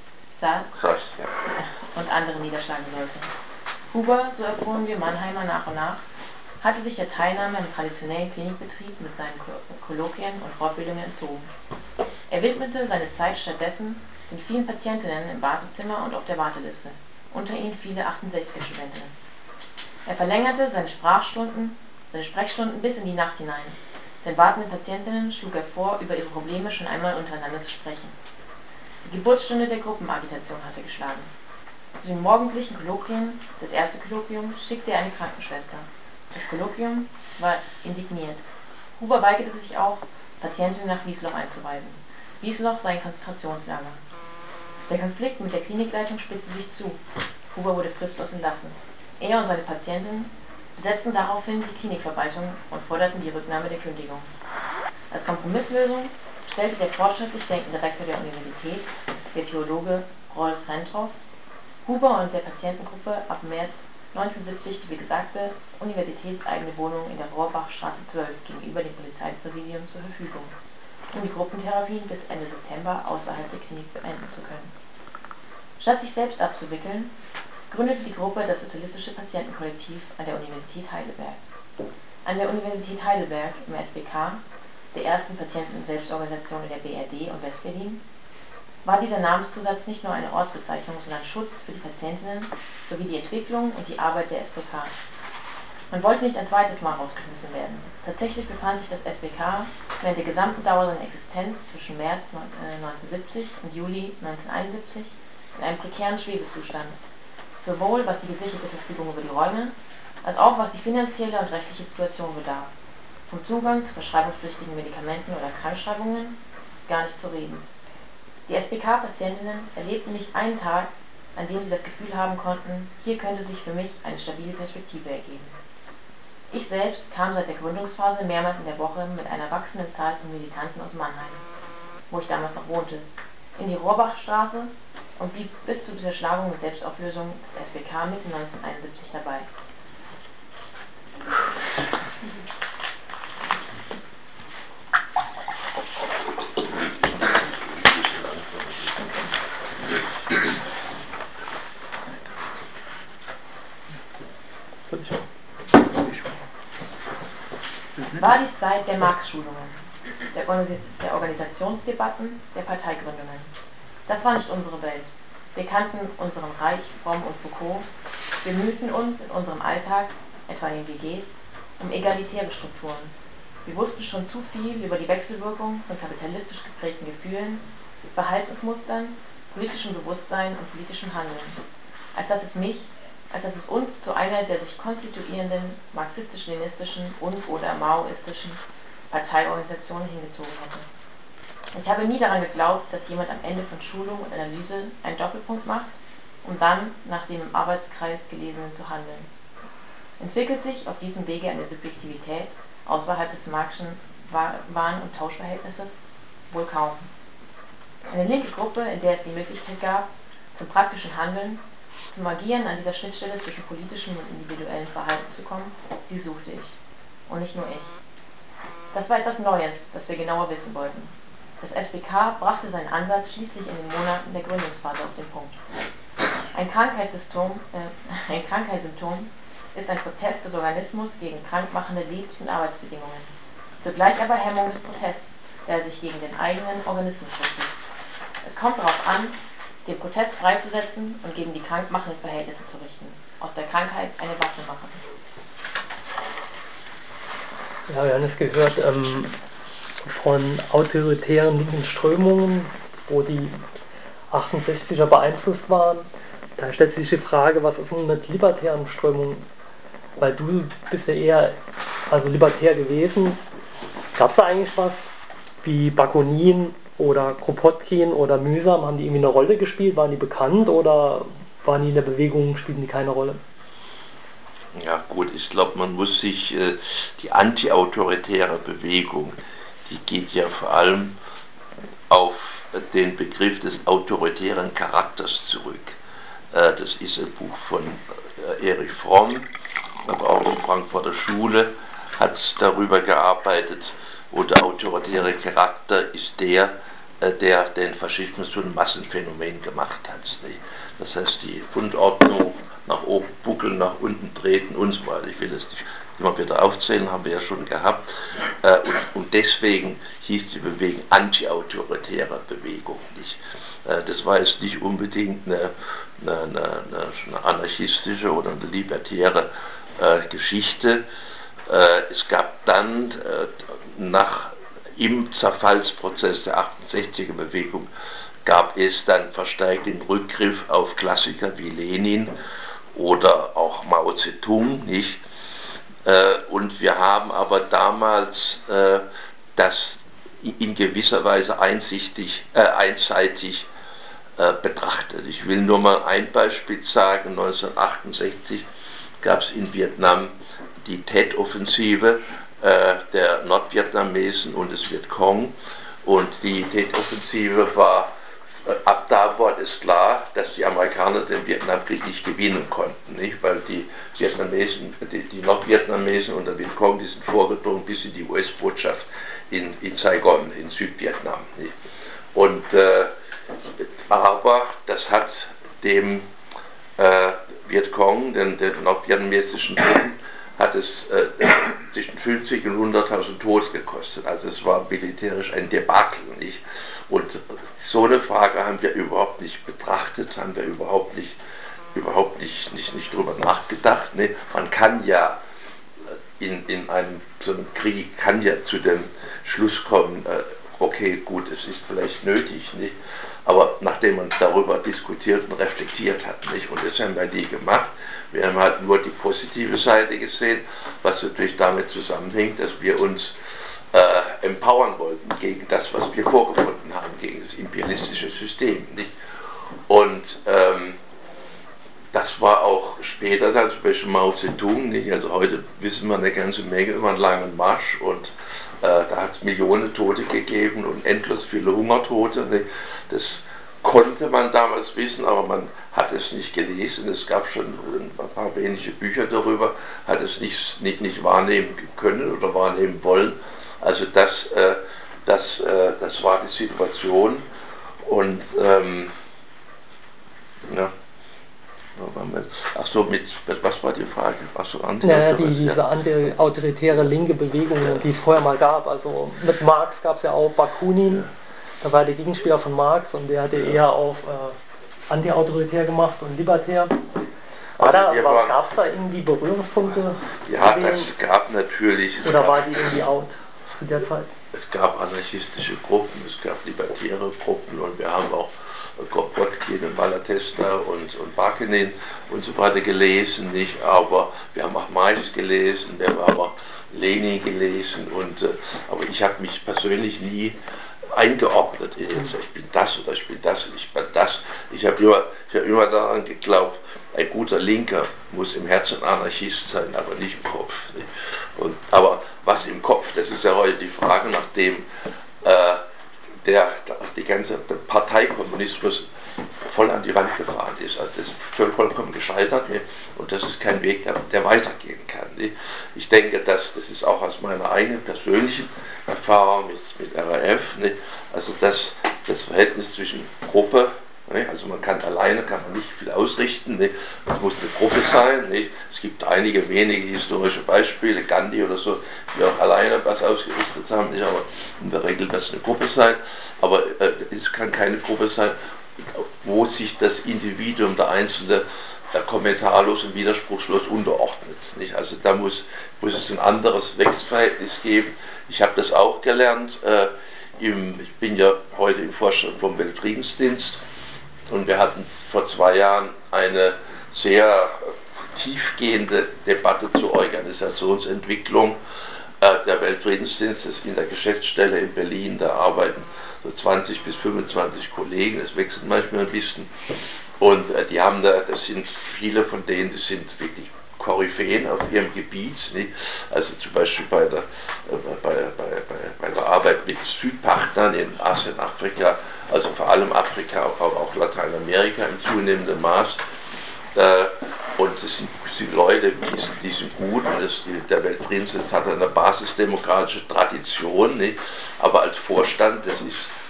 Sass Krass, ja. und andere niederschlagen sollte. Huber, so erfuhren wir Mannheimer nach und nach, hatte sich der Teilnahme am traditionellen Klinikbetrieb mit seinen Kolloquien und Fortbildungen entzogen. Er widmete seine Zeit stattdessen den vielen Patientinnen im Wartezimmer und auf der Warteliste, unter ihnen viele achtundsechziger-Studentinnen. Er verlängerte seine Sprachstunden, seine Sprechstunden bis in die Nacht hinein. Den wartenden Patientinnen schlug er vor, über ihre Probleme schon einmal untereinander zu sprechen. Die Geburtsstunde der Gruppenagitation hatte geschlagen. Zu den morgendlichen Kolloquien des ersten Kolloquiums schickte er eine Krankenschwester. Das Kolloquium war indigniert. Huber weigerte sich auch, Patientinnen nach Wiesloch einzuweisen. Wiesloch sei ein Konzentrationslager. Der Konflikt mit der Klinikleitung spitzte sich zu. Huber wurde fristlos entlassen. Er und seine Patienten besetzten daraufhin die Klinikverwaltung und forderten die Rücknahme der Kündigung. Als Kompromisslösung stellte der fortschrittlich denkende Rektor der Universität, der Theologe Rolf Rentroff, Huber und der Patientengruppe ab März neunzehnhundertsiebzig die besagte universitätseigene Wohnung in der Rohrbachstraße zwölf gegenüber dem Polizeipräsidium zur Verfügung, um die Gruppentherapien bis Ende September außerhalb der Klinik beenden zu können. Statt sich selbst abzuwickeln, gründete die Gruppe das Sozialistische Patientenkollektiv an der Universität Heidelberg. An der Universität Heidelberg, im S B K, der ersten Patienten-Selbstorganisation in der B R D und Westberlin, war dieser Namenszusatz nicht nur eine Ortsbezeichnung, sondern Schutz für die Patientinnen sowie die Entwicklung und die Arbeit der S B K. Man wollte nicht ein zweites Mal rausgeschmissen werden. Tatsächlich befand sich das S B K während der gesamten Dauer seiner Existenz zwischen März neunzehnhundertsiebzig und Juli neunzehnhunderteinundsiebzig in einem prekären Schwebezustand, sowohl was die gesicherte Verfügung über die Räume, als auch was die finanzielle und rechtliche Situation bedarf. Vom Zugang zu verschreibungspflichtigen Medikamenten oder Krankschreibungen gar nicht zu reden. Die S B K-Patientinnen erlebten nicht einen Tag, an dem sie das Gefühl haben konnten, hier könnte sich für mich eine stabile Perspektive ergeben. Ich selbst kam seit der Gründungsphase mehrmals in der Woche mit einer wachsenden Zahl von Militanten aus Mannheim, wo ich damals noch wohnte, in die Rohrbachstraße und blieb bis zur Zerschlagung und Selbstauflösung des S B K Mitte neunzehnhunderteinundsiebzig dabei. Es war die Zeit der Marx-Schulungen, der, Organis der Organisationsdebatten, der Parteigründungen. Das war nicht unsere Welt. Wir kannten unseren Reich, Fromm und Foucault, bemühten uns in unserem Alltag, etwa in den W Gs, um egalitäre Strukturen. Wir wussten schon zu viel über die Wechselwirkung von kapitalistisch geprägten Gefühlen, Verhaltensmustern, politischem Bewusstsein und politischem Handeln, als dass es mich, als dass es uns zu einer der sich konstituierenden marxistisch-leninistischen und oder maoistischen Parteiorganisationen hingezogen hätte. Ich habe nie daran geglaubt, dass jemand am Ende von Schulung und Analyse einen Doppelpunkt macht, um dann nach dem im Arbeitskreis Gelesenen zu handeln. Entwickelt sich auf diesem Wege eine Subjektivität außerhalb des Marxischen Waren- und Tauschverhältnisses? Wohl kaum. Eine linke Gruppe, in der es die Möglichkeit gab, zum praktischen Handeln, zum Agieren an dieser Schnittstelle zwischen politischem und individuellem Verhalten zu kommen, die suchte ich. Und nicht nur ich. Das war etwas Neues, das wir genauer wissen wollten. Das S B K brachte seinen Ansatz schließlich in den Monaten der Gründungsphase auf den Punkt. Ein Krankheitssymptom, äh, ein Krankheitssymptom ist ein Protest des Organismus gegen krankmachende Lebens- und Arbeitsbedingungen. Zugleich aber Hemmung des Protests, der sich gegen den eigenen Organismus richtet. Es kommt darauf an, den Protest freizusetzen und gegen die krankmachenden Verhältnisse zu richten. Aus der Krankheit eine Waffe machen. Ja, wir haben es gehört ähm, von autoritären linken Strömungen, wo die achtundsechziger beeinflusst waren. Da stellt sich die Frage, was ist denn mit libertären Strömungen? Weil du bist ja eher also libertär gewesen. Gab es da eigentlich was wie Bakunin oder Kropotkin oder Mühsam? Haben die irgendwie eine Rolle gespielt? Waren die bekannt oder waren die in der Bewegung, spielten die keine Rolle? Ja gut, ich glaube, man muss sich, äh, die antiautoritäre Bewegung, die geht ja vor allem auf äh, den Begriff des autoritären Charakters zurück. Äh, das ist ein Buch von äh, Erich Fromm, aber auch die Frankfurter Schule hat darüber gearbeitet, und der autoritäre Charakter ist der, der den Faschismus zu einem Massenphänomen gemacht hat. Nicht? Das heißt, die Grundordnung nach oben buckeln, nach unten treten und so weiter. Ich will es nicht immer wieder aufzählen, haben wir ja schon gehabt. Und, und deswegen hieß die Bewegung antiautoritäre Bewegung nicht. Das war jetzt nicht unbedingt eine, eine, eine, eine anarchistische oder eine libertäre äh, Geschichte. Äh, es gab dann äh, nach, im Zerfallsprozess der achtundsechziger Bewegung gab es dann verstärkt den Rückgriff auf Klassiker wie Lenin oder auch Mao Zedong, nicht? Äh, und wir haben aber damals äh, das in gewisser Weise einsichtig, äh, einseitig äh, betrachtet. Ich will nur mal ein Beispiel sagen. neunzehnhundertachtundsechzig gab es in Vietnam die Tet-Offensive äh, der Nordvietnamesen und des Vietcong. Und die Tet-Offensive war, äh, ab da war es klar, dass die Amerikaner den Vietnamkrieg nicht gewinnen konnten, nicht? Weil die Vietnamesen, die, die Nordvietnamesen und der Vietcong, die sind vorgedrungen bis in die U S-Botschaft in, in Saigon, in Südvietnam. Nicht? Und, äh, aber das hat dem äh, Vietcong, den, den nordvietnamesischen Truppen, hat es äh, zwischen fünfzig und hunderttausend Tote gekostet. Also es war militärisch ein Debakel, nicht? Und so eine Frage haben wir überhaupt nicht betrachtet, haben wir überhaupt nicht, überhaupt nicht, nicht, nicht drüber nachgedacht. Ne? Man kann ja in, in einem so einem Krieg kann ja zu dem Schluss kommen, äh, okay, gut, es ist vielleicht nötig, nicht? Aber nachdem man darüber diskutiert und reflektiert hat, nicht? Und das haben wir nie gemacht. Wir haben halt nur die positive Seite gesehen, was natürlich damit zusammenhängt, dass wir uns äh, empowern wollten gegen das, was wir vorgefunden haben, gegen das imperialistische System, nicht? Und ähm, das war auch später dann, zum Beispiel Mao Zedong, nicht? Also heute wissen wir eine ganze Menge über einen langen Marsch und äh, da hat es Millionen Tote gegeben und endlos viele Hungertote. Nicht? Das konnte man damals wissen, aber man hat es nicht gelesen. Es gab schon ein paar wenige Bücher darüber, hat es nicht, nicht, nicht wahrnehmen können oder wahrnehmen wollen. Also das, äh, das, äh, das war die Situation und ähm, ja. Ach so, mit, was war die Frage? Ach so, ja, die, diese ja. anti-autoritäre linke Bewegung, ja. die es vorher mal gab. Also mit Marx gab es ja auch Bakunin, ja. da war der Gegenspieler von Marx und der hatte ja. eher auf äh, anti-autoritär gemacht und libertär. Also da, gab es da irgendwie Berührungspunkte? Ja, es gab natürlich... Es oder gab, war die irgendwie out zu der Zeit? Es gab anarchistische Gruppen, es gab libertäre Gruppen und wir haben auch Kropotkin und Malatesta und, und Bakunin und so weiter gelesen, nicht? Aber wir haben auch Marx gelesen, wir haben auch Lenin gelesen, und, äh, aber ich habe mich persönlich nie eingeordnet in jetzt, ich bin das oder ich bin das und ich bin das. Ich habe immer, ich hab immer daran geglaubt, ein guter Linker muss im Herzen Anarchist sein, aber nicht im Kopf. Nicht? Und, aber was im Kopf, das ist ja heute die Frage, nachdem äh, der, die ganze der Parteikommunismus voll an die Wand gefahren ist, also das ist vollkommen gescheitert, ne? Und das ist kein Weg, der, der weitergehen kann. Ne? Ich denke, dass, das ist auch aus meiner eigenen persönlichen Erfahrung mit, mit R A F, ne? Also das, das Verhältnis zwischen Gruppe, ne? Also man kann alleine, kann man nicht viel ausrichten, ne? Es muss eine Gruppe sein, ne? Es gibt einige wenige historische Beispiele, Gandhi oder so, die auch alleine was ausgerichtet haben, nicht? Aber in der Regel wird es eine Gruppe sein, aber äh, es kann keine Gruppe sein, wo sich das Individuum, der Einzelne, äh, kommentarlos und widerspruchslos unterordnet. Nicht? Also da muss, muss es ein anderes Wechselverhältnis geben. Ich habe das auch gelernt. Äh, im, ich bin ja heute im Vorstand vom Weltfriedensdienst und wir hatten vor zwei Jahren eine sehr tiefgehende Debatte zur Organisationsentwicklung. Äh, der Weltfriedensdienst ist in der Geschäftsstelle in Berlin, da arbeiten so zwanzig bis fünfundzwanzig Kollegen, es wechselt manchmal ein bisschen, und äh, die haben da, das sind viele von denen, die sind wirklich Koryphäen auf ihrem Gebiet, nicht? Also zum Beispiel bei der, äh, bei, bei, bei, bei der Arbeit mit Südpartnern in Asien, Afrika, also vor allem Afrika, aber auch Lateinamerika im zunehmenden Maß. Äh, und es sind, sind Leute, die sind, die sind gut, und das, der Weltfriedensdienst hat eine basisdemokratische Tradition, nicht? Aber als Vorstand, das ist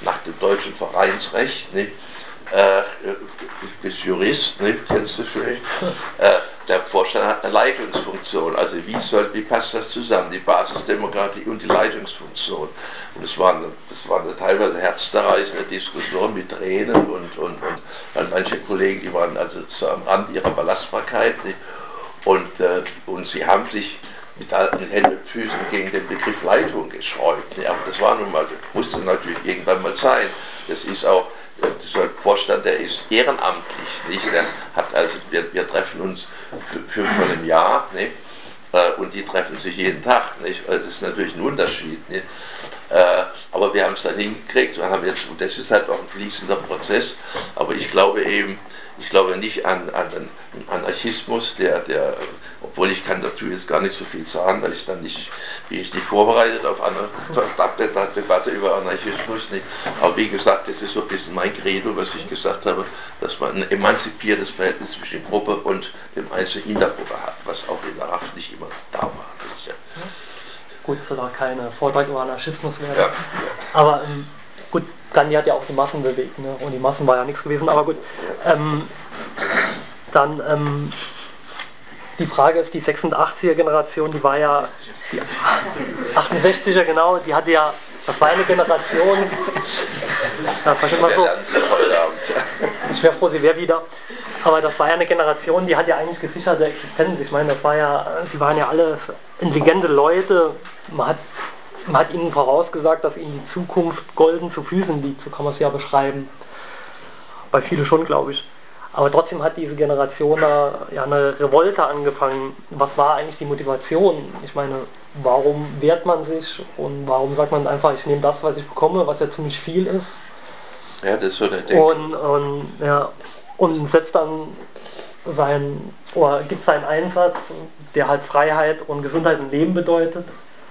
nach dem deutschen Vereinsrecht, nicht? Äh, bist Jurist, nicht? Kennst du vielleicht? Äh, der Vorstand hat eine Leitungsfunktion, also wie, soll, wie passt das zusammen, die Basisdemokratie und die Leitungsfunktion? Und es war eine, das war eine teilweise herzzerreißende Diskussion mit Tränen und, und, und weil manche Kollegen, die waren also so am Rand ihrer Belastbarkeit, nicht? Und, äh, und sie haben sich mit alten Händen und Füßen gegen den Begriff Leitung gesträubt. Nicht? Aber das war nun mal, das musste natürlich irgendwann mal sein. Das ist auch, der Vorstand, der ist ehrenamtlich, nicht? Der hat also, wir, wir treffen uns fünfmal im Jahr, nicht? Und die treffen sich jeden Tag, nicht? Also das ist natürlich ein Unterschied, nicht? Aber wir haben es dann hingekriegt und haben jetzt, und das ist halt auch ein fließender Prozess, aber ich glaube eben, ich glaube nicht an, an den Anarchismus, der, der, obwohl ich kann dazu jetzt gar nicht so viel sagen, weil ich dann nicht, bin ich nicht vorbereitet auf eine Debatte über Anarchismus, nicht. Aber wie gesagt, das ist so ein bisschen mein Credo, was ich gesagt habe, dass man ein emanzipiertes Verhältnis zwischen Gruppe und dem Einzelnen in der Gruppe hat, was auch in der R A F nicht immer da war. Ja. Gut, es soll auch keine Vortrag über Anarchismus werden. Ja, ja. Aber ähm, gut, Gandhi hat ja auch die Massen bewegt, ne? Und die Massen war ja nichts gewesen, aber gut. Ähm, dann ähm, die Frage ist, die sechsundachtziger Generation, die war ja, die achtundsechziger genau, die hatte ja, das war eine Generation, ja, immer so, ich wäre froh, sie wäre wieder, aber das war ja eine Generation, die hat ja eigentlich gesicherte Existenz. Ich meine, das war ja, sie waren ja alles intelligente Leute, man hat Man hat ihnen vorausgesagt, dass ihnen die Zukunft golden zu Füßen liegt, so kann man es ja beschreiben. Bei vielen schon, glaube ich. Aber trotzdem hat diese Generation da ja eine Revolte angefangen. Was war eigentlich die Motivation? Ich meine, warum wehrt man sich und warum sagt man einfach, ich nehme das, was ich bekomme, was ja ziemlich viel ist. Ja, das ist so der Ding. Und, und, ja, und setzt dann seinen, oder gibt seinen Einsatz, der halt Freiheit und Gesundheit und Leben bedeutet.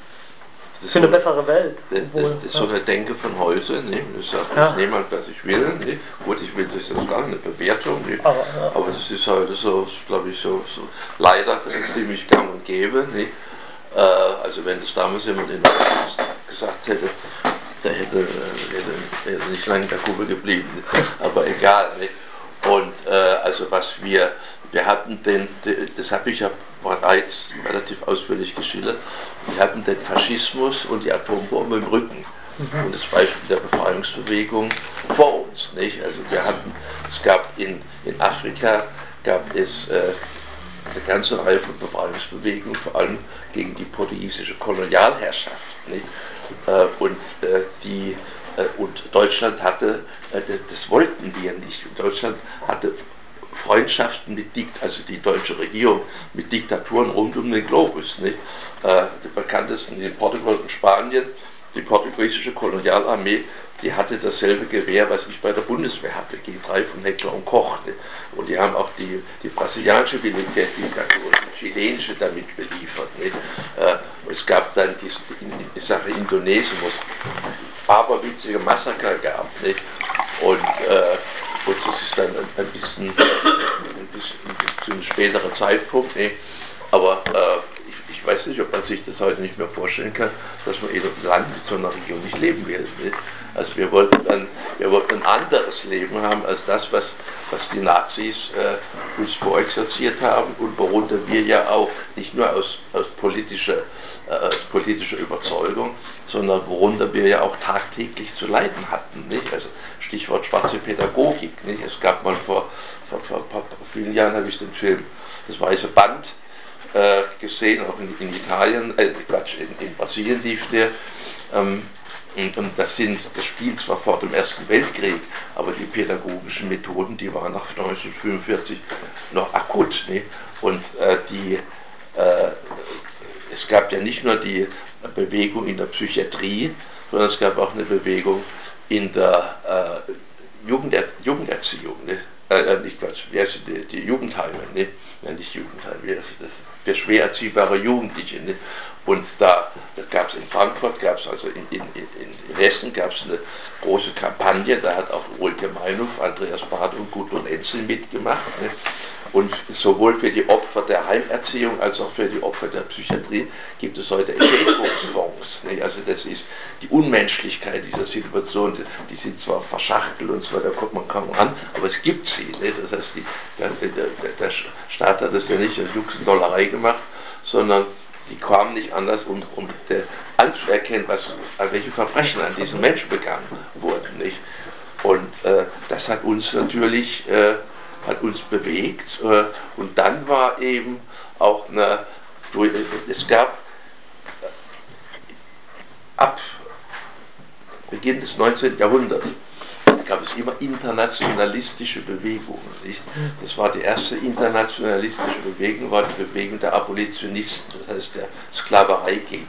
Für eine so, bessere Welt. Das, das, das ist so eine Denke von heute. Ne? Ich sage, ja. Ich nehme halt, was ich will. Ne? Gut, ich will das jetzt gar eine Bewertung. Ne? Aber, ja. Aber das ist heute so, glaube ich, so, so leider ziemlich gang und gäbe. Ne? Äh, also wenn das damals jemand in der gesagt hätte, der hätte, hätte, hätte nicht lange in der Kurve geblieben. Ne? Aber egal. Ne? Und äh, also was wir, wir hatten den, das habe ich ja bereits relativ ausführlich geschildert, wir hatten den Faschismus und die Atombombe im Rücken. Mhm. Und das Beispiel der Befreiungsbewegung vor uns. Nicht? Also wir hatten, es gab in, in Afrika gab es äh, eine ganze Reihe von Befreiungsbewegungen, vor allem gegen die portugiesische Kolonialherrschaft. Nicht? Äh, und, äh, die, äh, und Deutschland hatte, äh, das, das wollten wir nicht. Und Deutschland hatte Freundschaften mit Dikt, also die deutsche Regierung mit Diktaturen rund um den Globus. Nicht? Äh, die bekanntesten in Portugal und Spanien, die portugiesische Kolonialarmee, die hatte dasselbe Gewehr, was ich bei der Bundeswehr hatte, G drei von Heckler und Koch. Nicht? Und die haben auch die, die brasilianische Militärdiktatur, die chilenische damit beliefert. Nicht? Äh, es gab dann die, die, die Sache Indonesien, wo es aberwitzige Massaker gab. Nicht? Und äh, Und das ist dann ein, ein, bisschen, ein bisschen zu einem späteren Zeitpunkt. Nee. Aber äh, ich, ich weiß nicht, ob man sich das heute nicht mehr vorstellen kann, dass man in einem Land, in so einer Region nicht leben will. Nee. Also wir wollten, dann, wir wollten ein anderes Leben haben als das, was, was die Nazis äh, uns vorexerziert haben und worunter wir ja auch nicht nur aus, aus politischer, äh, aus politischer Überzeugung, sondern worunter wir ja auch tagtäglich zu leiden hatten. Nicht? Also Stichwort schwarze Pädagogik. Nicht? Es gab mal vor, vor, vor, vor vielen Jahren, habe ich den Film Das Weiße Band äh, gesehen, auch in, in Italien, äh, Quatsch, in, in Brasilien lief der. Ähm, und, und das, sind, das spielt zwar vor dem Ersten Weltkrieg, aber die pädagogischen Methoden, die waren nach neunzehnhundertfünfundvierzig noch akut. Nicht? Und äh, die, äh, es gab ja nicht nur die Bewegung in der Psychiatrie, sondern es gab auch eine Bewegung in der äh, Jugenderz Jugenderziehung, ne? äh, nicht Quatsch, wie heißt die, die Jugendheime, ne? Nein, nicht Jugendheime, wie heißt das? Für schwer erziehbare Jugendliche. Ne? Und da, da gab es in Frankfurt, gab es also in, in, in, in Hessen gab es eine große Kampagne, da hat auch Ulrike Meinhof, Andreas Barth und Gudrun Enzel mitgemacht. Ne? Und sowohl für die Opfer der Heimerziehung als auch für die Opfer der Psychiatrie gibt es heute Entschädigungsfonds. Nicht? Also das ist die Unmenschlichkeit dieser Situation, die, die sind zwar verschachtelt und so weiter, da kommt man kaum an, aber es gibt sie. Nicht? Das heißt, die, der, der, der Staat hat das ja nicht als Jux und Dollerei gemacht, sondern die kamen nicht anders, um, um der, anzuerkennen, was, welche Verbrechen an diesen Menschen begangen wurden. Nicht? Und äh, das hat uns natürlich äh, hat uns bewegt. Äh, und dann war eben auch eine, es gab ab Beginn des neunzehnten Jahrhunderts gab es immer internationalistische Bewegungen. Nicht? Das war die erste internationalistische Bewegung, war die Bewegung der Abolitionisten, das heißt der Sklavereigegner.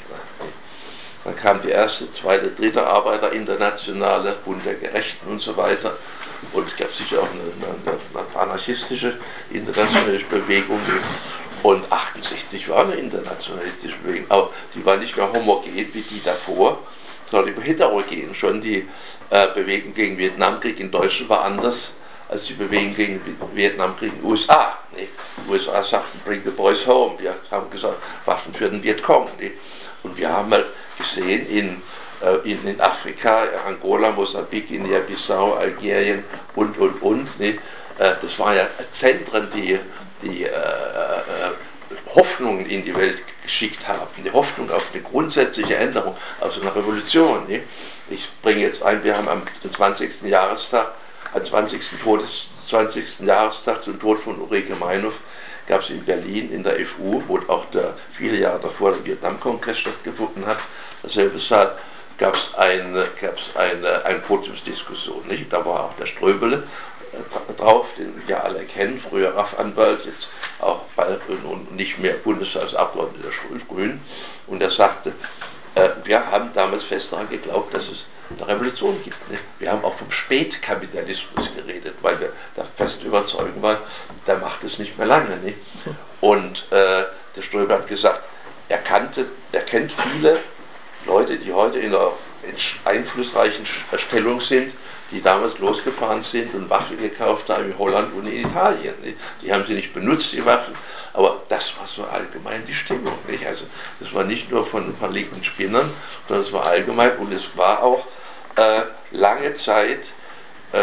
Dann kam die erste, zweite, dritte Arbeiterinternationale, Bund der Gerechten und so weiter. Und es gab sicher auch eine, eine, eine anarchistische internationalistische Bewegung. Und achtundsechzig war eine internationalistische Bewegung, aber die war nicht mehr homogen wie die davor, sondern heterogen. Schon die äh, Bewegung gegen den Vietnamkrieg in Deutschland war anders als die Bewegung gegen den Vietnamkrieg in den U S A. Nee. Die U S A sagten, bring the boys home. Wir haben gesagt, Waffen für den Vietcong. Nee. Und wir haben halt gesehen, in, äh, in, in Afrika, Angola, Mosambik, Guinea-Bissau, Algerien und, und, und. Nee. Äh, das waren ja Zentren, die, die äh, äh, Hoffnungen in die Welt geschickt haben, die Hoffnung auf eine grundsätzliche Änderung, also eine Revolution. Ne? Ich bringe jetzt ein, wir haben am zwanzigsten Jahrestag, am zwanzigsten Todes, zwanzigsten Jahrestag zum Tod von Ulrike Meinhof, gab es in Berlin in der F U, wo auch der, viele Jahre davor der Vietnamkongress stattgefunden hat, dasselbe Saal, gab es eine, gab's eine, eine Podiumsdiskussion. Nicht? Da war auch der Ströbele drauf, den wir alle kennen, früher R A F-Anwalt, jetzt auch bald und nicht mehr Bundestagsabgeordneter der Grünen. Und er sagte, äh, wir haben damals fest daran geglaubt, dass es eine Revolution gibt. Ne? Wir haben auch vom Spätkapitalismus geredet, weil wir da fest überzeugt waren, der macht es nicht mehr lange. Ne? Und äh, der Ströbel hat gesagt, er, kannte, er kennt viele Leute, die heute in einer einflussreichen Stellung sind, die damals losgefahren sind und Waffen gekauft haben in Holland und in Italien. Nicht? Die haben sie nicht benutzt, die Waffen, aber das war so allgemein die Stimmung. Nicht? Also das war nicht nur von verlegten Spinnern, sondern es war allgemein und es war auch äh, lange Zeit, äh,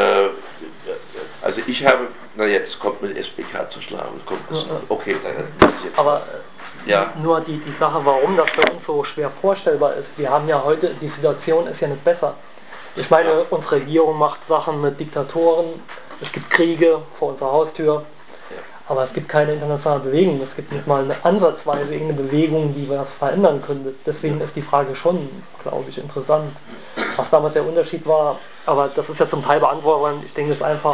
also ich habe, naja, das kommt mit S B K zu schlagen, kommt das, okay, dann jetzt aber ja. Nur die, die Sache, warum das für uns so schwer vorstellbar ist, wir haben ja heute, die Situation ist ja nicht besser. Ich meine, ja. Unsere Regierung macht Sachen mit Diktatoren, es gibt Kriege vor unserer Haustür, ja. Aber es gibt keine internationale Bewegung, es gibt nicht mal eine ansatzweise irgendeine Bewegung, die was verändern könnte. Deswegen ist die Frage schon, glaube ich, interessant, was damals der Unterschied war. Aber das ist ja zum Teil beantwortet worden. Ich denke, es ist einfach,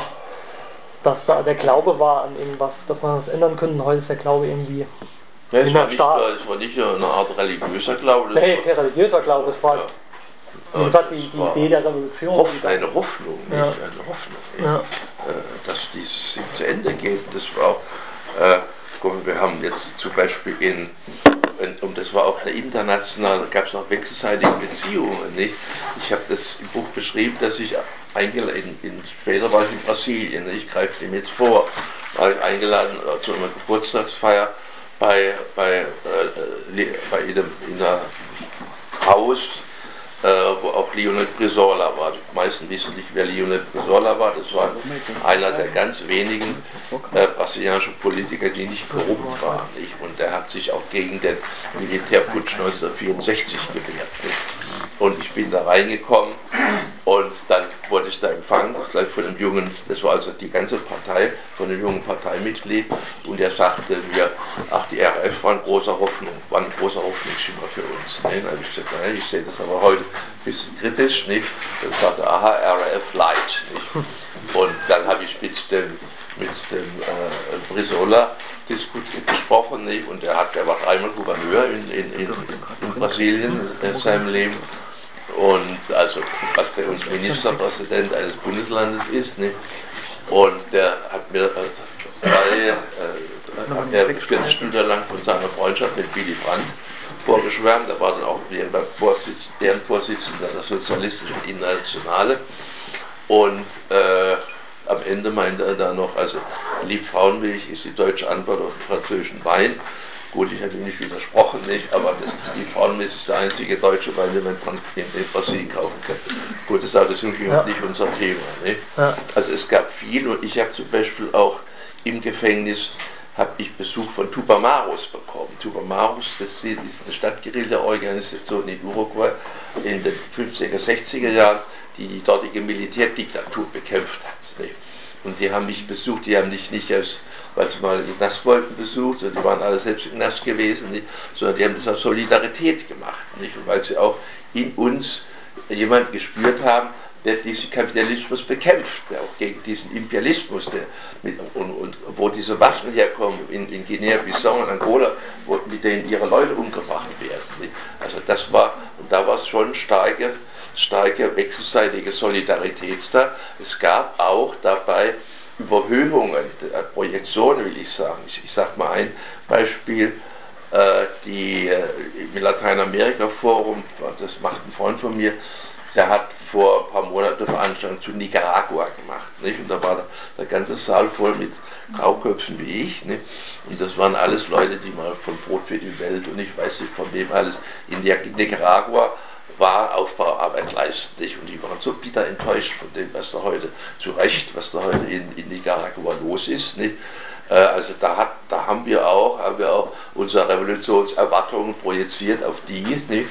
dass da der Glaube war an irgendwas, dass man das ändern könnte. Heute ist der Glaube irgendwie ja, es, war nicht, es war nicht eine Art religiöser Glaube. Nee, kein religiöser Glaube, es war... Ja. Wie gesagt, die, die Idee der Revolution. Hoff, eine Hoffnung, nicht? Ja. Eine Hoffnung, ja. Dass dies zu Ende geht. Das war auch, äh, wir haben jetzt zum Beispiel in, und das war auch eine internationale, gab es auch wechselseitige Beziehungen. Nicht? Ich habe das im Buch beschrieben, dass ich eingeladen bin, später war ich in Brasilien, ich greife dem jetzt vor, war ich eingeladen zu einer Geburtstagsfeier bei, bei, äh, bei einem, in einer Haus, Äh, wo auch Leonid Brizola war. Die meisten wissen nicht, wer Leonid Brizola war. Das war einer der ganz wenigen äh, brasilianischen Politiker, die nicht korrupt waren. Nicht? Und der hat sich auch gegen den Militärputsch neunzehnhundertvierundsechzig gewehrt. Nicht? Und ich bin da reingekommen und dann wurde ich da empfangen, gleich von einem jungen, das war also die ganze Partei, von einem jungen Parteimitglied, und er sagte mir, ach, die R A F war ein großer Hoffnung, war ein großer Hoffnungsschimmer für uns. Ne? Dann habe ich gesagt, nein, ich sehe das aber heute ein bisschen kritisch. Nicht? Dann sagte er, aha, R A F Light. Nicht? Und dann habe ich mit dem, mit dem äh, Brizola gesprochen, nicht? Und er hat, er war dreimal Gouverneur in, in, in, in Brasilien in seinem Leben. Und also, was bei uns Ministerpräsident eines Bundeslandes ist, nicht? Und der hat mir äh, drei, äh, hat mir eine Stunde lang von seiner Freundschaft mit Willy Brandt vorgeschwärmt. Er war dann auch Vorsitz, deren Vorsitzender der Sozialistischen Internationale. Und äh, am Ende meinte er dann noch, also Liebfrauenmilch ist die deutsche Antwort auf den französischen Wein. Gut, ich habe ihm nicht widersprochen, nicht, aber das, Liebfrauenmilch ist der einzige deutsche Wein, den man in, in Brasilien kaufen kann. Gut, das ist aber das ist ja. nicht unser Thema. Nicht? Ja. Also es gab viel und ich habe zum Beispiel auch im Gefängnis habe ich Besuch von Tupamaros bekommen. Tupamaros, das ist eine Stadtguerilla-Organisation in Uruguay in den fünfziger, sechziger Jahren, die die dortige Militärdiktatur bekämpft hat. Nicht? Und die haben mich besucht, die haben mich nicht als, weil sie mal in Knast wollten, besucht, und die waren alle selbst im Knast gewesen, nicht? Sondern die haben das aus Solidarität gemacht. Nicht? Und weil sie auch in uns jemanden gespürt haben, der diesen Kapitalismus bekämpft, der auch gegen diesen Imperialismus, der mit, und, und wo diese Waffen herkommen, in, in Guinea-Bissau und Angola, wo, mit denen ihre Leute umgebracht werden. Nicht? Also das war, und da war es schon starke, starke wechselseitige Solidarität da. Es gab auch dabei Überhöhungen, Projektionen, will ich sagen. Ich, ich sage mal ein Beispiel, äh, die äh, im Lateinamerika-Forum, das macht ein Freund von mir, der hat vor ein paar Monaten eine Veranstaltung zu Nicaragua gemacht. Nicht? Und da war der, der ganze Saal voll mit Grauköpfen wie ich. Nicht? Und das waren alles Leute, die mal von Brot für die Welt und ich weiß nicht von wem alles in Nicaragua war Aufbauarbeit leisten. Nicht? Und die waren so bitter enttäuscht von dem, was da heute, zu Recht, was da heute in, in Nicaragua los ist. Nicht? Äh, also da, hat, da haben wir auch, haben wir auch unsere Revolutionserwartungen projiziert auf die. Nicht?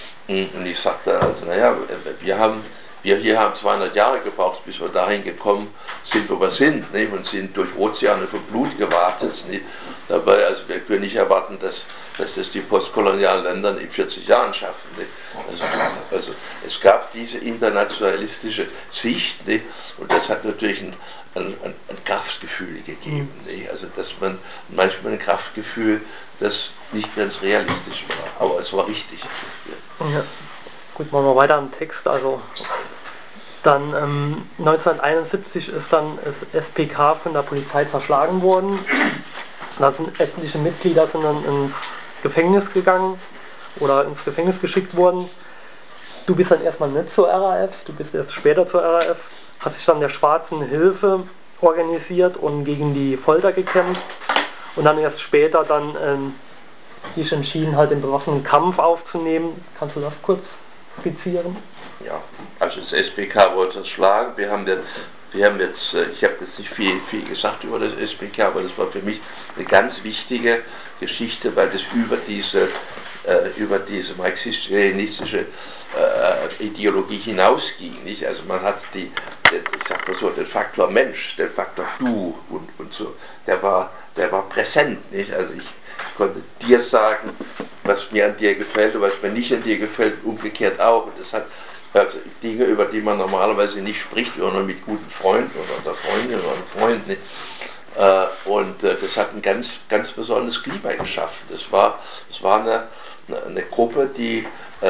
Und ich sagte, also naja, wir, haben, wir hier haben zweihundert Jahre gebraucht, bis wir dahin gekommen sind, wo wir sind, nicht? Und sind durch Ozeane von Blut gewartet. Nicht? Dabei, also wir können nicht erwarten, dass, dass das die postkolonialen Länder in vierzig Jahren schaffen. Nicht? Also, also es gab diese internationalistische Sicht, nicht? Und das hat natürlich ein, ein, ein Kraftgefühl gegeben. Nicht? Also dass man manchmal ein Kraftgefühl, das nicht ganz realistisch war, aber es war richtig. Ja. Gut, machen wir weiter am Text. Also dann ähm, neunzehnhunderteinundsiebzig ist dann das S P K von der Polizei zerschlagen worden. Da sind etliche Mitglieder sind dann ins Gefängnis gegangen oder ins Gefängnis geschickt worden. Du bist dann erstmal nicht zur R A F, du bist erst später zur R A F, hast dich dann der Schwarzen Hilfe organisiert und gegen die Folter gekämpft und dann erst später dann ähm, dich entschieden, halt den bewaffneten Kampf aufzunehmen. Kannst du das kurz skizzieren? Ja, also das S P K wurde zerschlagen. Wir haben, wir, wir haben jetzt, ich habe jetzt nicht viel, viel gesagt über das S P K, aber das war für mich eine ganz wichtige Geschichte, weil das über diese, äh, über diese marxistisch-leninistische äh, Ideologie hinausging. Nicht? Also man hat die, den, ich sag mal so, den Faktor Mensch, den Faktor Du und, und so, der war, der war präsent. Nicht? Also ich Ich konnte dir sagen, was mir an dir gefällt und was mir nicht an dir gefällt, umgekehrt auch. Und das hat also Dinge, über die man normalerweise nicht spricht, oder nur mit guten Freunden oder der Freundin oder einem Freund. Nicht? Und das hat ein ganz, ganz besonderes Klima geschaffen. Das war, das war eine, eine Gruppe, die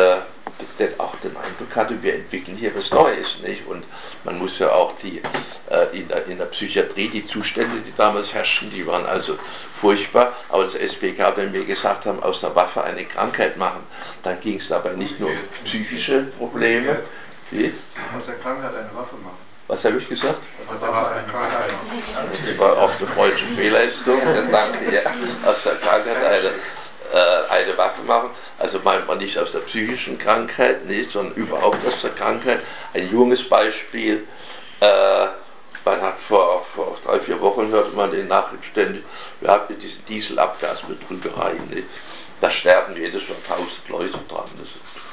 der auch den Eindruck hatte, wir entwickeln hier was Neues. Nicht? Und man muss ja auch die, äh, in, der, in der Psychiatrie, die Zustände, die damals herrschten, die waren also furchtbar. Aber das S P K, wenn wir gesagt haben, aus der Waffe eine Krankheit machen, dann ging es dabei nicht nur um psychische Probleme. Wie? Aus der Krankheit eine Waffe machen. Was habe ich gesagt? Aus der Waffe eine Krankheit. Das war auch eine freudsche Fehlleistung. Danke, ja. Aus der Krankheit eine eine Waffe machen, also meint man nicht aus der psychischen Krankheit, nicht, sondern überhaupt aus der Krankheit. Ein junges Beispiel, äh, man hat vor, vor drei, vier Wochen hörte man den Nachrichten ständig, wir haben diese Dieselabgasbetrügerei, nicht? Da sterben jedes Jahr tausend Leute dran. Das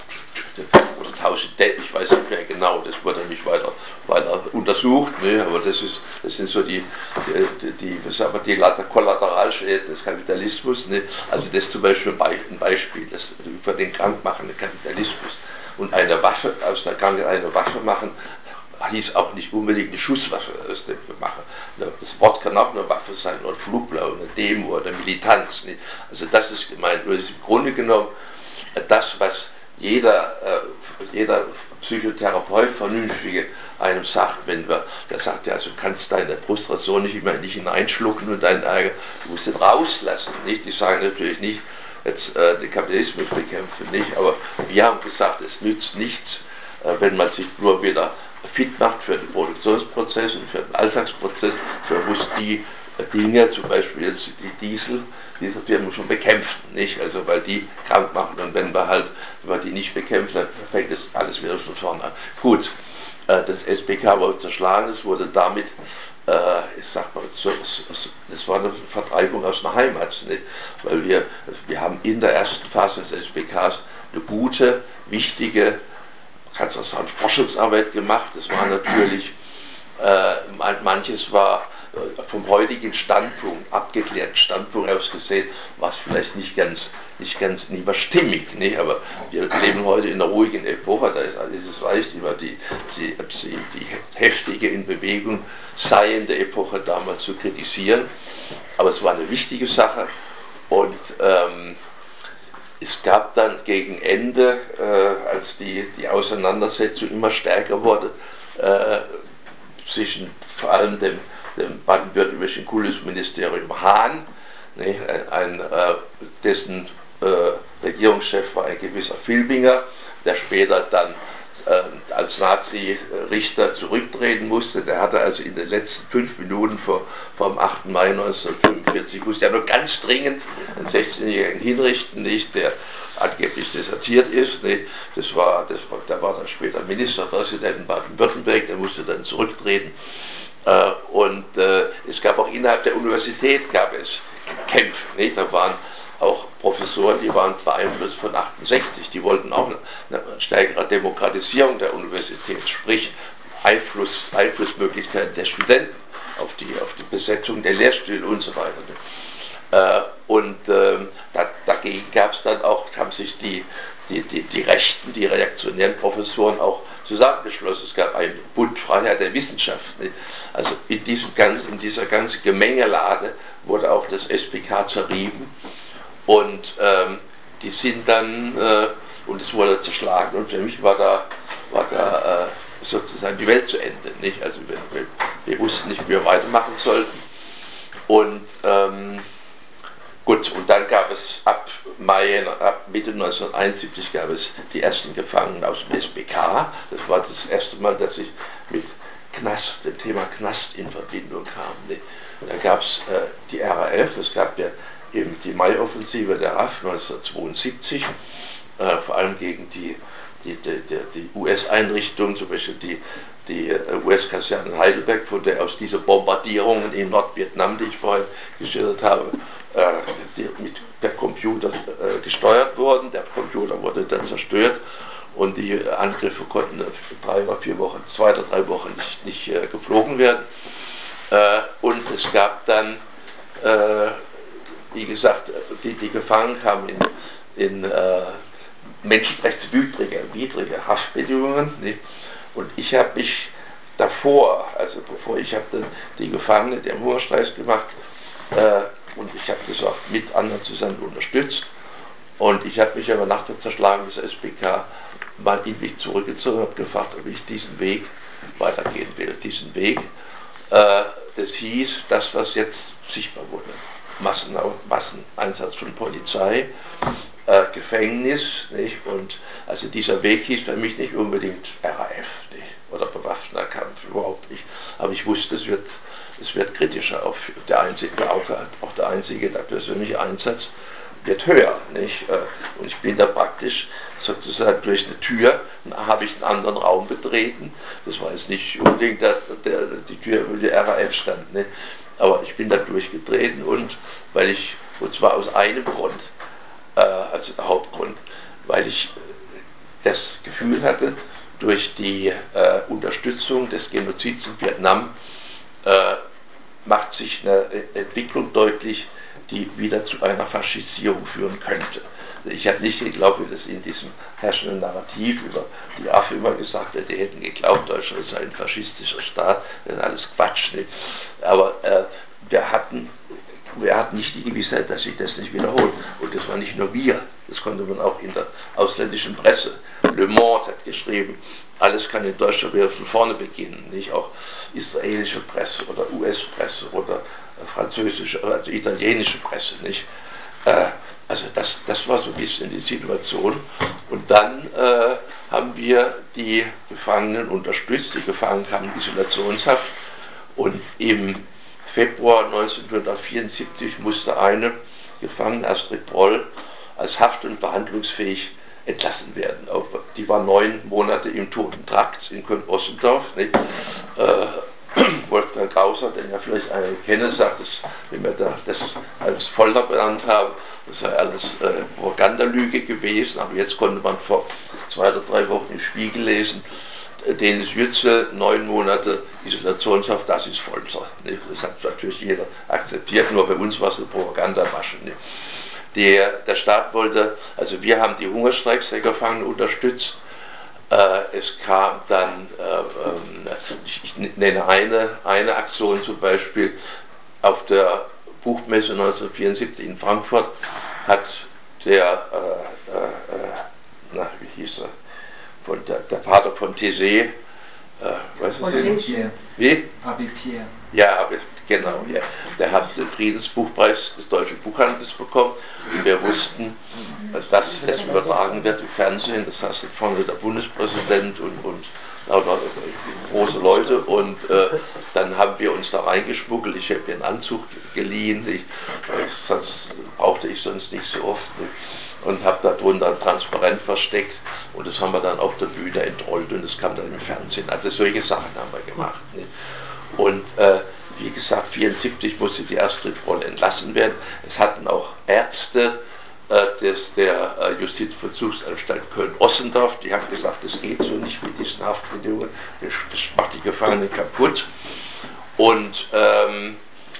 oder tausend, ich weiß nicht mehr genau, das wurde nicht weiter, weiter untersucht, ne? Aber das, ist, das sind so die, die, die, was sagen wir, die Kollateralschäden des Kapitalismus. Ne? Also das ist zum Beispiel ein Beispiel, das über den krankmachenden Kapitalismus. Und eine Waffe, aus der Krankheit eine Waffe machen, hieß auch nicht unbedingt eine Schusswaffe aus dem machen. Das Wort kann auch eine Waffe sein, oder ein Flugblau, eine Demo oder Militanz. Ne? Also das ist gemeint, das ist im Grunde genommen das, was Jeder, äh, jeder Psychotherapeut, Vernünftige einem sagt, wenn wir, der sagt ja, also du kannst deine Frustration nicht immer nicht hineinschlucken und deinen Ärger, du musst den rauslassen, nicht? Die sagen natürlich nicht, jetzt äh, den Kapitalismus bekämpfen, nicht, aber wir haben gesagt, es nützt nichts, äh, wenn man sich nur wieder fit macht für den Produktionsprozess und für den Alltagsprozess, sondern muss die Dinge, zum Beispiel jetzt die Diesel, diese Firmen muss man bekämpfen, nicht? Also weil die krank machen, und wenn wir halt, wenn wir die nicht bekämpfen, dann fängt das alles wieder von vorne an. Gut, äh, das S P K wurde zerschlagen, es wurde damit, äh, ich sag mal, so, es war eine Vertreibung aus einer Heimat, nicht? Weil wir, wir haben in der ersten Phase des S P Ks eine gute, wichtige, kannst du sagen, Forschungsarbeit gemacht. Das war natürlich, äh, manches war vom heutigen Standpunkt, abgeklärten Standpunkt aus gesehen, war es vielleicht nicht ganz, nicht ganz nicht mehr stimmig, nicht? Aber wir leben heute in einer ruhigen Epoche, da ist alles leicht, über die, die, die, die heftige in Bewegung seiende Epoche damals zu kritisieren. Aber es war eine wichtige Sache, und ähm, es gab dann gegen Ende, äh, als die, die Auseinandersetzung immer stärker wurde, äh, zwischen vor allem dem dem baden-württembergischen Kultusministerium Hahn, ne, ein, äh, dessen äh, Regierungschef war ein gewisser Filbinger, der später dann äh, als Nazi-Richter zurücktreten musste. Der hatte also in den letzten fünf Minuten vor, vor dem achten Mai neunzehnhundertfünfundvierzig, musste ja nur ganz dringend einen sechzehnjährigen hinrichten, nicht, der angeblich desertiert ist. Nicht. Das war, das war, der war dann später Ministerpräsident in Baden-Württemberg, der musste dann zurücktreten. Uh, und uh, es gab auch innerhalb der Universität gab es Kämpfe. Nicht? Da waren auch Professoren, die waren beeinflusst von achtundsechzig, die wollten auch eine, eine stärkere Demokratisierung der Universität, sprich Einfluss, Einflussmöglichkeiten der Studenten auf die, auf die Besetzung der Lehrstühle und so weiter. Uh, und uh, da, dagegen gab es dann auch, haben sich die, die, die, die rechten, die reaktionären Professoren auch zusammengeschlossen. Es gab einen Bund Freiheit der Wissenschaft. Nicht? Also in, diesem ganzen, in dieser ganzen Gemengelade wurde auch das S P K zerrieben, und ähm, die sind dann, äh, und es wurde zerschlagen, und für mich war da, war da äh, sozusagen die Welt zu Ende. Nicht? Also wir, wir, wir wussten nicht, wie wir weitermachen sollten. Und ähm, gut, und dann gab es ab Mai, ab Mitte neunzehnhunderteinundsiebzig gab es die ersten Gefangenen aus dem S P K. Das war das erste Mal, dass ich mit Knast, dem Thema Knast in Verbindung kam. Da gab es äh, die R A F, es gab ja eben die Mai-Offensive der R A F neunzehnhundertzweiundsiebzig, äh, vor allem gegen die, die, die, die, die U S-Einrichtungen, zum Beispiel die, die äh, U S-Kaserne in Heidelberg, von der aus diese Bombardierungen in Nordvietnam, die ich vorhin geschildert habe, äh, die mit per Computer äh, gesteuert wurden. Der Computer wurde dann zerstört. Und die Angriffe konnten drei oder vier Wochen, zwei oder drei Wochen nicht, nicht äh, geflogen werden. Äh, und es gab dann, äh, wie gesagt, die, die Gefangenen kamen in, in äh, menschenrechtswidrige widrige Haftbedingungen. Nicht? Und ich habe mich davor, also bevor ich habe dann die Gefangenen, die haben Hungerstreik gemacht, äh, und ich habe das auch mit anderen zusammen unterstützt. Und ich habe mich aber nach der Zerschlagung des S P K mal in mich zurückgezogen und habe gefragt, ob ich diesen Weg weitergehen will. Diesen Weg, äh, das hieß, das, was jetzt sichtbar wurde. Massen, Masseneinsatz von Polizei, äh, Gefängnis, nicht? Und also dieser Weg hieß für mich nicht unbedingt R A F, nicht? Oder bewaffneter Kampf, überhaupt nicht. Aber ich wusste, es wird, es wird kritischer. Auf der einzige, auch, auch der einzige, der persönliche Einsatz wird höher, nicht? Und ich bin da praktisch sozusagen durch eine Tür, habe ich einen anderen Raum betreten. Das war jetzt nicht unbedingt der, der, die Tür, wo die R A F stand, nicht? Aber ich bin da durchgetreten, und weil ich, und zwar aus einem Grund, äh, also der Hauptgrund, weil ich das Gefühl hatte, durch die äh, Unterstützung des Genozids in Vietnam äh, macht sich eine Entwicklung deutlich, die wieder zu einer Faschisierung führen könnte. Ich habe nicht geglaubt, wie das in diesem herrschenden Narrativ über die A F immer gesagt wird, die hätten geglaubt, Deutschland sei ein faschistischer Staat, das ist alles Quatsch. Nicht? Aber äh, wir, hatten, wir hatten nicht die Gewissheit, dass sich das nicht wiederholt. Und das war nicht nur wir, das konnte man auch in der ausländischen Presse. Le Monde hat geschrieben, alles kann in Deutschland wieder von vorne beginnen. Nicht? Auch israelische Presse oder U S-Presse oder französische, also italienische Presse, nicht? Äh, also das, das war so ein bisschen die Situation. Und dann äh, haben wir die Gefangenen unterstützt. Die Gefangenen kamen in Isolationshaft, und im Februar neunzehnhundertvierundsiebzig musste eine Gefangene, Astrid Broll, als haft- und behandlungsfähig entlassen werden. Die war neun Monate im Toten Trakt in Köln-Ossendorf. Äh, Wolfgang Gauser, den ja vielleicht einige kennen, sagt, dass, wenn wir da das als Folter benannt haben, das sei alles äh, Propagandalüge gewesen, aber jetzt konnte man vor zwei oder drei Wochen im Spiegel lesen, äh, Denis Yücel, neun Monate Isolationshaft, das ist Folter. Ne? Das hat natürlich jeder akzeptiert, nur bei uns war es eine Propagandamasche. Ne? Der, der Staat wollte, also wir haben die Hungerstreiks der Gefangenen unterstützt. Äh, es kam dann, äh, ich, ich nenne eine, eine Aktion zum Beispiel, auf der Buchmesse neunzehnhundertvierundsiebzig in Frankfurt hat der, äh, äh, na, wie hieß er, von der, der Pater von Thésée, äh, weißt du Pierre. Wie? Abbé Pierre. Ja, aber genau, ja. Der hat den Friedensbuchpreis des Deutschen Buchhandels bekommen und wir wussten, dass das übertragen wird im Fernsehen. Das heißt, vorne der Bundespräsident und, und lauter große Leute und äh, dann haben wir uns da reingeschmuggelt. Ich habe mir einen Anzug geliehen, ich, das brauchte ich sonst nicht so oft. Ne? Und habe da drunter ein Transparent versteckt und das haben wir dann auf der Bühne entrollt und das kam dann im Fernsehen. Also solche Sachen haben wir gemacht. Ne? Und äh, wie gesagt, vierundsiebzig musste die Astrid Broll entlassen werden. Es hatten auch Ärzte äh, des, der äh, Justizvollzugsanstalt Köln-Ossendorf, die haben gesagt, das geht so nicht mit diesen Haftbedingungen, das, das macht die Gefangenen kaputt. Und ähm,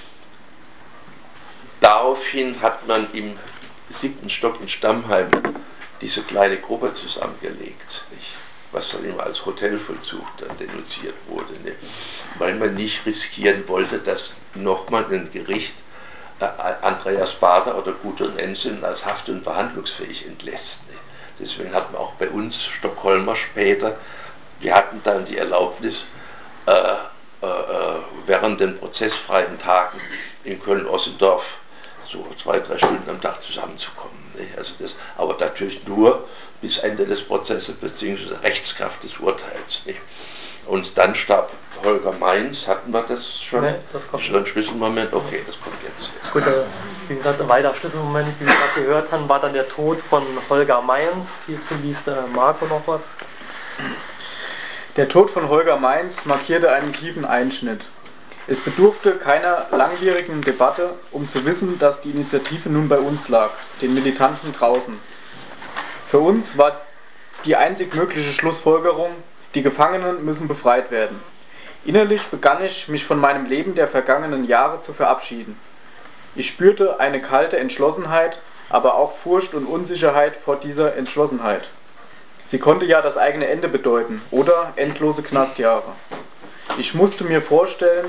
daraufhin hat man im siebten Stock in Stammheim diese kleine Gruppe zusammengelegt, nicht? Was dann immer als Hotelvollzug dann denunziert wurde, ne? Weil man nicht riskieren wollte, dass nochmal ein Gericht äh, Andreas Baader oder Gudrun Ensslin als haft- und behandlungsfähig entlässt. Ne? Deswegen hatten wir auch bei uns Stockholmer später, wir hatten dann die Erlaubnis, äh, äh, während den prozessfreien Tagen in Köln-Ossendorf so zwei, drei Stunden am Tag zusammenzukommen. Ne? Also das, aber natürlich nur bis Ende des Prozesses bzw. Rechtskraft des Urteils. Ne? Und dann starb Holger Meins, hatten wir das schon? Nee, das kommt schon ein Schlüsselmoment? Okay, das kommt jetzt. Gut, äh, wie gesagt, ein weiterer Schlüsselmoment, wie wir gerade gehört haben, war dann der Tod von Holger Meins. Hierzu liest äh, Marco noch was. Der Tod von Holger Meins markierte einen tiefen Einschnitt. Es bedurfte keiner langwierigen Debatte, um zu wissen, dass die Initiative nun bei uns lag, den Militanten draußen. Für uns war die einzig mögliche Schlussfolgerung, die Gefangenen müssen befreit werden. Innerlich begann ich, mich von meinem Leben der vergangenen Jahre zu verabschieden. Ich spürte eine kalte Entschlossenheit, aber auch Furcht und Unsicherheit vor dieser Entschlossenheit. Sie konnte ja das eigene Ende bedeuten oder endlose Knastjahre. Ich musste mir vorstellen,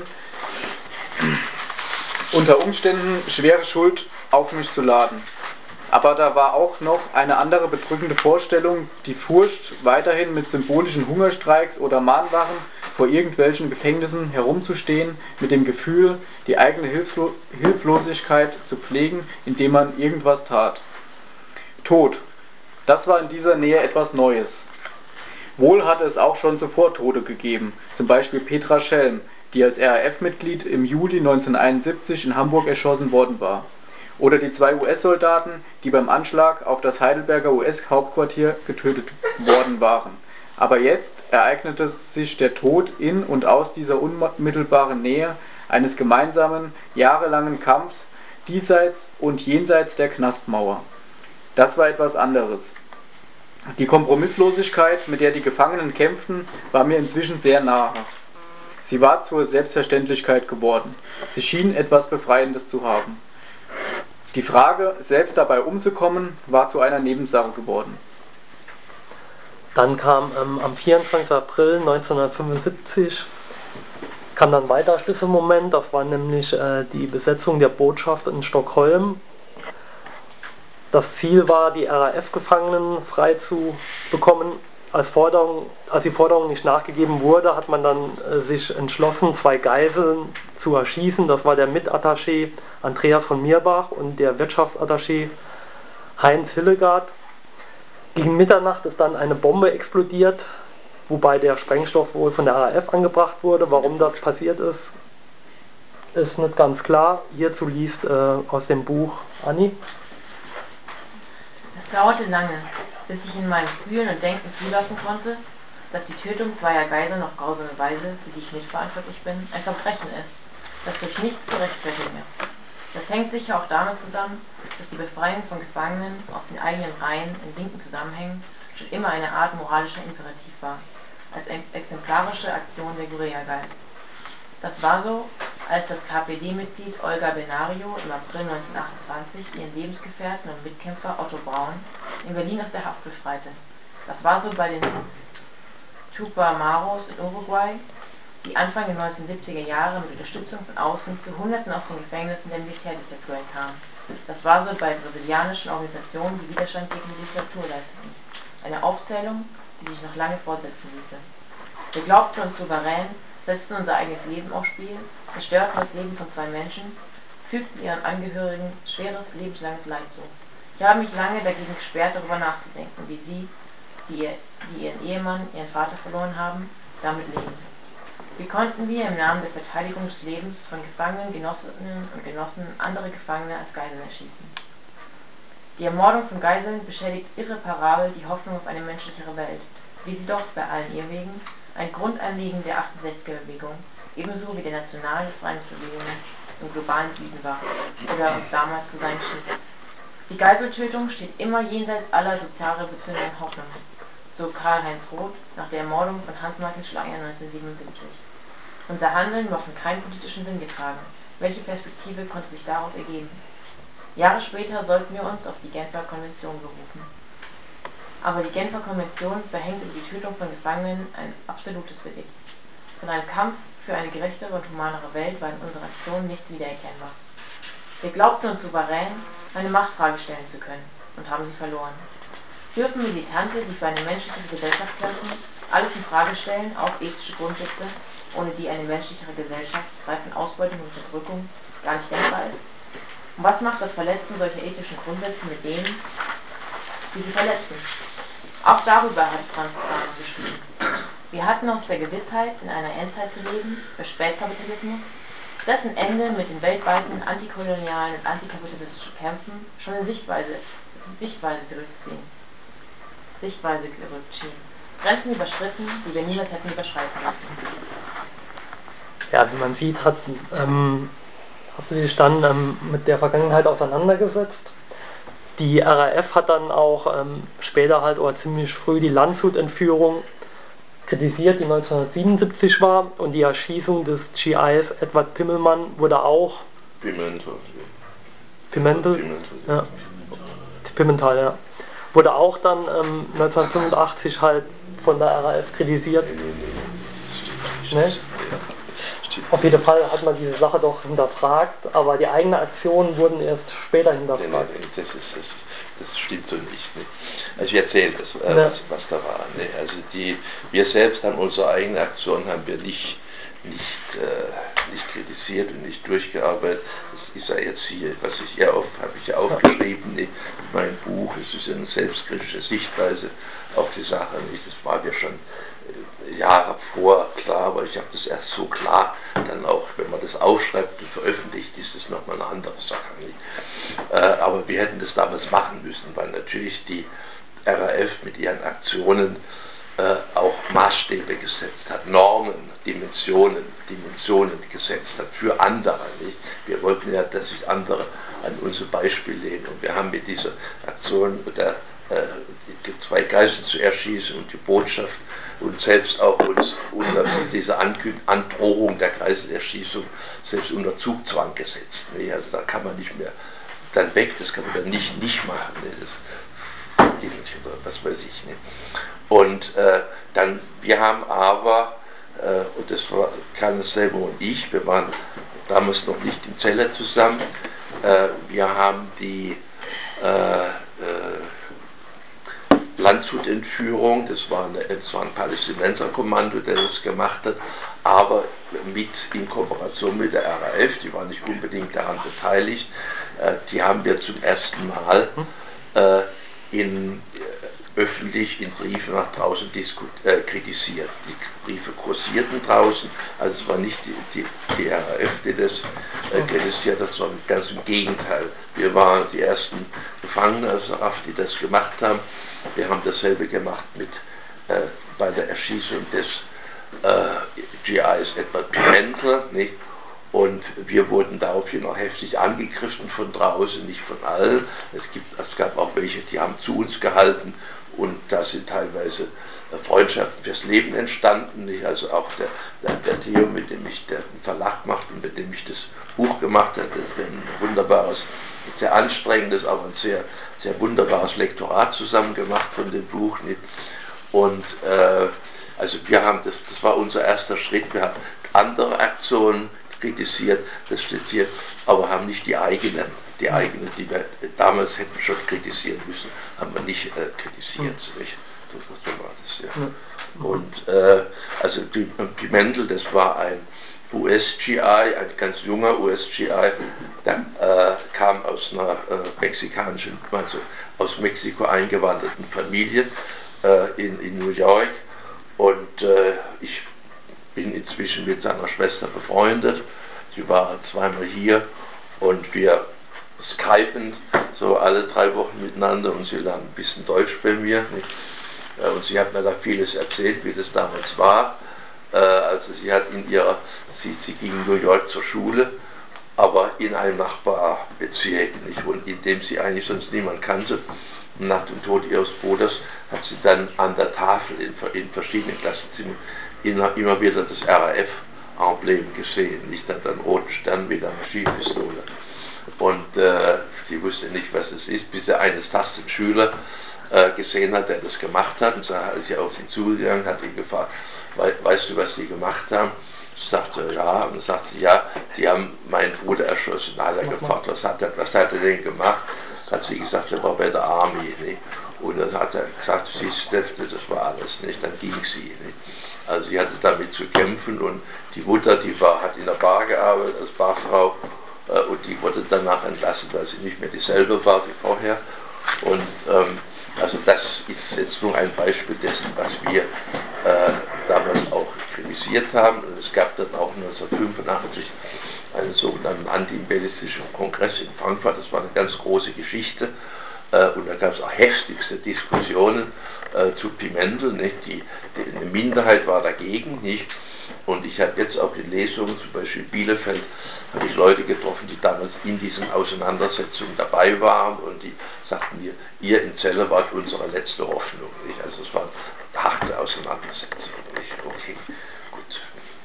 unter Umständen schwere Schuld auf mich zu laden. Aber da war auch noch eine andere bedrückende Vorstellung, die Furcht, weiterhin mit symbolischen Hungerstreiks oder Mahnwachen vor irgendwelchen Gefängnissen herumzustehen, mit dem Gefühl, die eigene Hilflo- Hilflosigkeit zu pflegen, indem man irgendwas tat. Tod, das war in dieser Nähe etwas Neues. Wohl hatte es auch schon zuvor Tote gegeben, zum Beispiel Petra Schelm, die als R A F-Mitglied im Juli neunzehnhunderteinundsiebzig in Hamburg erschossen worden war. Oder die zwei U S-Soldaten, die beim Anschlag auf das Heidelberger U S-Hauptquartier getötet worden waren. Aber jetzt ereignete sich der Tod in und aus dieser unmittelbaren Nähe eines gemeinsamen, jahrelangen Kampfs diesseits und jenseits der Knastmauer. Das war etwas anderes. Die Kompromisslosigkeit, mit der die Gefangenen kämpften, war mir inzwischen sehr nahe. Sie war zur Selbstverständlichkeit geworden. Sie schien etwas Befreiendes zu haben. Die Frage, selbst dabei umzukommen, war zu einer Nebensache geworden. Dann kam ähm, am vierundzwanzigsten April neunzehnhundertfünfundsiebzig kam dann ein weiterer Schlüsselmoment, das war nämlich äh, die Besetzung der Botschaft in Stockholm. Das Ziel war, die R A F-Gefangenen frei zu bekommen. Als, Forderung, als die Forderung nicht nachgegeben wurde, hat man dann äh, sich entschlossen, zwei Geiseln zu erschießen. Das war der Mitattaché Andreas von Mirbach und der Wirtschaftsattaché Heinz Hillegaard. Gegen Mitternacht ist dann eine Bombe explodiert, wobei der Sprengstoff wohl von der R A F angebracht wurde. Warum das passiert ist, ist nicht ganz klar. Hierzu liest äh, aus dem Buch Anni. Es dauerte lange, bis ich in meinem Fühlen und Denken zulassen konnte, dass die Tötung zweier Geiseln auf grausame Weise, für die ich mitverantwortlich bin, ein Verbrechen ist, das durch nichts zu rechtfertigen ist. Das hängt sicher auch damit zusammen, dass die Befreiung von Gefangenen aus den eigenen Reihen in linken Zusammenhängen schon immer eine Art moralischer Imperativ war, als exemplarische Aktion der Guerilla galt. Das war so, als das K P D-Mitglied Olga Benario im April neunzehnhundertachtundzwanzig ihren Lebensgefährten und Mitkämpfer Otto Braun in Berlin aus der Haft befreite. Das war so bei den Tupamaros in Uruguay, die Anfang der neunzehnhundertsiebziger Jahre mit Unterstützung von außen zu Hunderten aus den Gefängnissen der Militärdiktatur entkamen. Das war so bei brasilianischen Organisationen, die Widerstand gegen die Diktatur leisteten. Eine Aufzählung, die sich noch lange fortsetzen ließe. Wir glaubten uns souverän, setzten unser eigenes Leben aufs Spiel, zerstörten das Leben von zwei Menschen, fügten ihren Angehörigen schweres, lebenslanges Leid zu. Ich habe mich lange dagegen gesperrt, darüber nachzudenken, wie sie, die, die ihren Ehemann, ihren Vater verloren haben, damit leben. Wie konnten wir im Namen der Verteidigung des Lebens von Gefangenen, Genossinnen und Genossen andere Gefangene als Geiseln erschießen? Die Ermordung von Geiseln beschädigt irreparabel die Hoffnung auf eine menschlichere Welt, wie sie doch bei allen Irrwegen ein Grundanliegen der achtundsechziger-Bewegung, ebenso wie der nationalen Befreiungsbewegungen im globalen Süden war, oder uns damals zu sein schien. Die Geiseltötung steht immer jenseits aller sozial revolutionären Hoffnungen, so Karl-Heinz Roth nach der Ermordung von Hans-Martin Schleyer neunzehnhundertsiebenundsiebzig. Unser Handeln war von keinem politischen Sinn getragen. Welche Perspektive konnte sich daraus ergeben? Jahre später sollten wir uns auf die Genfer Konvention berufen. Aber die Genfer Konvention verhängt über die Tötung von Gefangenen ein absolutes Edikt. Von einem Kampf für eine gerechtere und humanere Welt war in unserer Aktion nichts wiedererkennbar. Wir glaubten uns souverän, eine Machtfrage stellen zu können, und haben sie verloren. Dürfen Militante, die für eine menschliche Gesellschaft kämpfen, alles in Frage stellen, auch ethische Grundsätze, ohne die eine menschlichere Gesellschaft frei von Ausbeutung und Unterdrückung gar nicht denkbar ist? Und was macht das Verletzen solcher ethischen Grundsätze mit denen, die sie verletzen? Auch darüber hat Franz Fanon geschrieben. Wir hatten aus der Gewissheit, in einer Endzeit zu leben, für Spätkapitalismus, dessen Ende mit den weltweiten antikolonialen und antikapitalistischen Kämpfen schon in Sichtweise, Sichtweise gerückt schien. Sichtweise gerückt schien. Grenzen überschritten, die wir niemals hätten überschreiten dürfen. Ja, wie man sieht, hat, ähm, hat sie sich dann ähm, mit der Vergangenheit auseinandergesetzt. Die R A F hat dann auch ähm, später halt oder ziemlich früh die Landshut-Entführung kritisiert, die neunzehnhundertsiebenundsiebzig war, und die Erschießung des G Is Edward Pimmelmann wurde auch Pimentel. Pimentel, Pimentel. ja, Pimentel, ja, wurde auch dann ähm, neunzehnhundertfünfundachtzig halt von der R A F kritisiert. Ne? Auf jeden Fall hat man diese Sache doch hinterfragt, aber die eigenen Aktionen wurden erst später hinterfragt. Nee, nee, das, ist, das, ist, das stimmt so nicht. Ne? Also ich erzähle das, äh, ja. was, was da war. Ne? Also die, wir selbst haben unsere eigene Aktion haben wir nicht, nicht, äh, nicht kritisiert und nicht durchgearbeitet. Das ist ja jetzt hier, was ich hier auf, habe ich ja aufgeschrieben, ne? In meinem Buch. Es ist eine selbstkritische Sichtweise auf die Sache. Nicht? Das war mir schon äh, Jahre vor klar, aber ich habe das erst so klar, dann auch, wenn man das aufschreibt und veröffentlicht, ist das nochmal eine andere Sache. Nicht? Äh, aber wir hätten das damals machen müssen, weil natürlich die R A F mit ihren Aktionen äh, auch Maßstäbe gesetzt hat, Normen, Dimensionen, Dimensionen gesetzt hat für andere. Nicht? Wir wollten ja, dass sich andere an unser Beispiel lehnen, und wir haben mit dieser Aktion der die zwei Geiseln zu erschießen und die Botschaft und selbst auch uns unter dieser Androhung der Geiselerschießung selbst unter Zugzwang gesetzt. Nee, also da kann man nicht mehr dann weg, das kann man dann nicht nicht machen. Nee, das geht nicht, oder was weiß ich. Nee. Und äh, dann, wir haben aber, äh, und das war Karl selber und ich, wir waren damals noch nicht in Celle zusammen, äh, wir haben die äh, äh, Landshut-Entführung, das war, eine, das war ein Palästinenserkommando, der das gemacht hat, aber mit, in Kooperation mit der R A F, die war nicht unbedingt daran beteiligt, äh, die haben wir zum ersten Mal äh, in, öffentlich in Briefen nach draußen äh, kritisiert. Die Briefe kursierten draußen, also es war nicht die, die, die R A F, die das äh, kritisiert hat, sondern ganz im Gegenteil. Wir waren die ersten Gefangenen aus der R A F, die das gemacht haben. Wir haben dasselbe gemacht mit, äh, bei der Erschießung des äh, G Is Edward Pimentel, nicht? Und wir wurden daraufhin noch heftig angegriffen von draußen, nicht von allen. Es, gibt, es gab auch welche, die haben zu uns gehalten und da sind teilweise Freundschaften fürs Leben entstanden. Nicht? Also auch der, der, der Theo, mit dem ich den Verlag machte und mit dem ich das Buch gemacht habe, das wäre ein wunderbares, sehr anstrengendes, aber ein sehr, sehr wunderbares Lektorat zusammen gemacht von dem Buch. Nicht? Und äh, also wir haben das, das war unser erster Schritt. Wir haben andere Aktionen kritisiert, das steht hier, aber haben nicht die eigenen, die eigenen, die wir damals hätten schon kritisieren müssen, haben wir nicht äh, kritisiert. Nicht? So war das, ja. Und äh, also die, Pimentel, das war ein U S-G I, ein ganz junger U S-G I, der äh, kam aus einer äh, mexikanischen, also aus Mexiko eingewanderten Familie äh, in, in New York, und äh, ich bin inzwischen mit seiner Schwester befreundet. Sie war zweimal hier und wir skypen so alle drei Wochen miteinander und sie lernt ein bisschen Deutsch bei mir. Nicht? Und sie hat mir da vieles erzählt, wie das damals war. Also sie hat in ihrer, sie, sie ging in New York zur Schule, aber in einem Nachbarbezirk, nicht? Und in dem sie eigentlich sonst niemand kannte. Und nach dem Tod ihres Bruders hat sie dann an der Tafel in, in verschiedenen Klassenzimmern immer wieder das R A F-Emblem gesehen, nicht an den roten Stern mit der Maschinenpistole. Und äh, sie wusste nicht, was es ist, bis er eines Tages den Schüler äh, gesehen hat, der das gemacht hat. Und so ist sie auf ihn zugegangen, hat ihn gefragt, We weißt du, was die gemacht haben? Ich sagte, ja. Und dann sagt sie, ja, die haben meinen Bruder erschossen. Dann hat er gefragt, was hat er, was hat er denn gemacht? Hat sie gesagt, er war bei der Army. Nicht? Und dann hat er gesagt, siehst du, das war alles nicht. Dann ging sie. Nicht? Also sie hatte damit zu kämpfen, und die Mutter, die war, hat in der Bar gearbeitet als Barfrau, äh, und die wurde danach entlassen, weil sie nicht mehr dieselbe war wie vorher. Und ähm, also das ist jetzt nur ein Beispiel dessen, was wir äh, damals auch kritisiert haben. Und es gab dann auch neunzehnhundertfünfundachtzig einen sogenannten antiimperialistischen Kongress in Frankfurt. Das war eine ganz große Geschichte. Äh, und da gab es auch heftigste Diskussionen äh, zu Pimentel. Nicht? Die, die, eine Minderheit war dagegen. Nicht? Und ich habe jetzt auch in Lesungen, zum Beispiel in Bielefeld, habe ich Leute getroffen, die damals in diesen Auseinandersetzungen dabei waren, und die sagten mir, ihr in Celle wart unsere letzte Hoffnung. Nicht? Also es waren harte Auseinandersetzungen. Nicht? Okay, gut.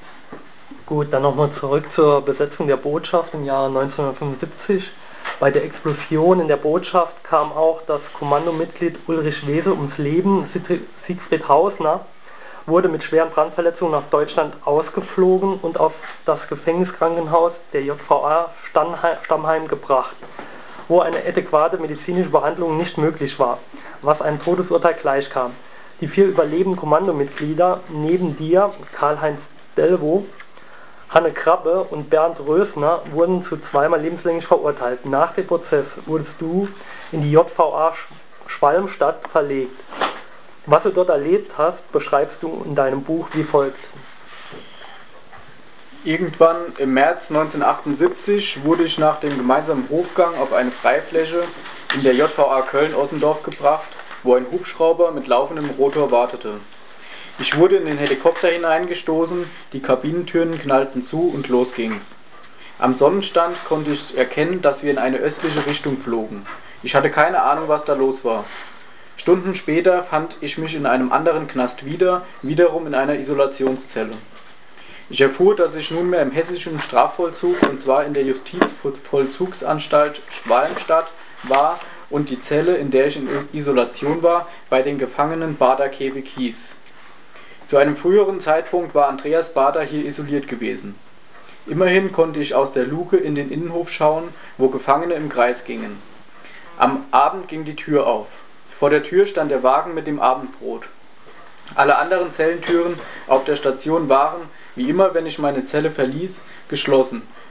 Gut, dann nochmal zurück zur Besetzung der Botschaft im Jahre neunzehnhundertfünfundsiebzig. Bei der Explosion in der Botschaft kam auch das Kommandomitglied Ulrich Wese ums Leben. Siegfried Hausner wurde mit schweren Brandverletzungen nach Deutschland ausgeflogen und auf das Gefängniskrankenhaus der J V A Stammheim gebracht, wo eine adäquate medizinische Behandlung nicht möglich war, was einem Todesurteil gleichkam. Die vier überlebenden Kommandomitglieder neben dir, Karl-Heinz Delvo, Hanne Krabbe und Bernd Rösner, wurden zu zweimal lebenslänglich verurteilt. Nach dem Prozess wurdest du in die J V A Schwalmstadt verlegt. Was du dort erlebt hast, beschreibst du in deinem Buch wie folgt. Irgendwann im März neunzehnhundertachtundsiebzig wurde ich nach dem gemeinsamen Hofgang auf eine Freifläche in der J V A Köln-Ossendorf gebracht, wo ein Hubschrauber mit laufendem Rotor wartete. Ich wurde in den Helikopter hineingestoßen, die Kabinentüren knallten zu und los ging's. Am Sonnenstand konnte ich erkennen, dass wir in eine östliche Richtung flogen. Ich hatte keine Ahnung, was da los war. Stunden später fand ich mich in einem anderen Knast wieder, wiederum in einer Isolationszelle. Ich erfuhr, dass ich nunmehr im hessischen Strafvollzug, und zwar in der Justizvollzugsanstalt Schwalmstadt war, und die Zelle, in der ich in Isolation war, bei den Gefangenen Bader-Kewik hieß. Zu einem früheren Zeitpunkt war Andreas Bader hier isoliert gewesen. Immerhin konnte ich aus der Luke in den Innenhof schauen, wo Gefangene im Kreis gingen. Am Abend ging die Tür auf. Vor der Tür stand der Wagen mit dem Abendbrot. Alle anderen Zellentüren auf der Station waren, wie immer wenn ich meine Zelle verließ, geschlossen.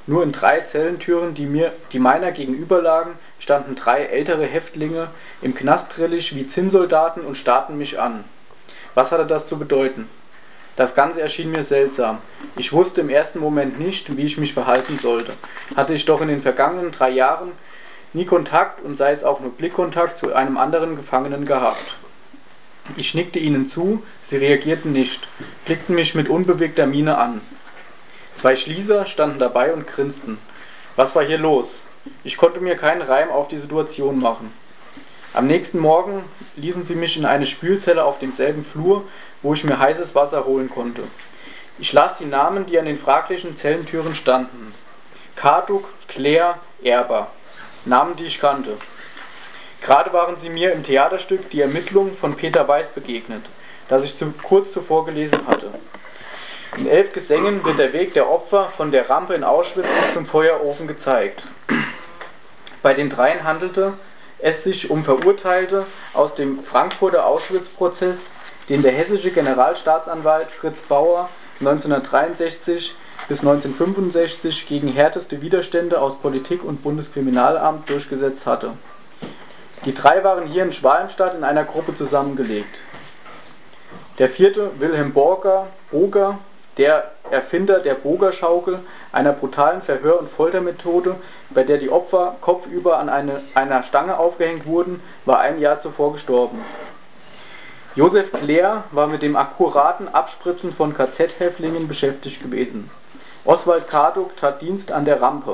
Nur in drei Zellentüren, die, mir, die meiner gegenüber lagen, standen drei ältere Häftlinge im Knastrillig wie Zinnsoldaten und starrten mich an. Was hatte das zu bedeuten? Das Ganze erschien mir seltsam. Ich wusste im ersten Moment nicht, wie ich mich verhalten sollte. Hatte ich doch in den vergangenen drei Jahren nie Kontakt und sei es auch nur Blickkontakt zu einem anderen Gefangenen gehabt. Ich nickte ihnen zu, sie reagierten nicht, blickten mich mit unbewegter Miene an. Zwei Schließer standen dabei und grinsten. Was war hier los? Ich konnte mir keinen Reim auf die Situation machen. Am nächsten Morgen ließen sie mich in eine Spülzelle auf demselben Flur, wo ich mir heißes Wasser holen konnte. Ich las die Namen, die an den fraglichen Zellentüren standen. Karduk, Claire, Erber. Namen, die ich kannte. Gerade waren sie mir im Theaterstück Die Ermittlung von Peter Weiß begegnet, das ich zu, kurz zuvor gelesen hatte. In elf Gesängen wird der Weg der Opfer von der Rampe in Auschwitz bis zum Feuerofen gezeigt. Bei den dreien handelte es sich um Verurteilte aus dem Frankfurter Auschwitz-Prozess, den der hessische Generalstaatsanwalt Fritz Bauer neunzehnhundertdreiundsechzig bis neunzehnhundertfünfundsechzig gegen härteste Widerstände aus Politik und Bundeskriminalamt durchgesetzt hatte. Die drei waren hier in Schwalmstadt in einer Gruppe zusammengelegt. Der vierte, Wilhelm Borger, Boger, der Erfinder der Bogerschaukel, einer brutalen Verhör- und Foltermethode, bei der die Opfer kopfüber an eine, einer Stange aufgehängt wurden, war ein Jahr zuvor gestorben. Josef Claire war mit dem akkuraten Abspritzen von K Z-Häftlingen beschäftigt gewesen. Oswald Karduk tat Dienst an der Rampe.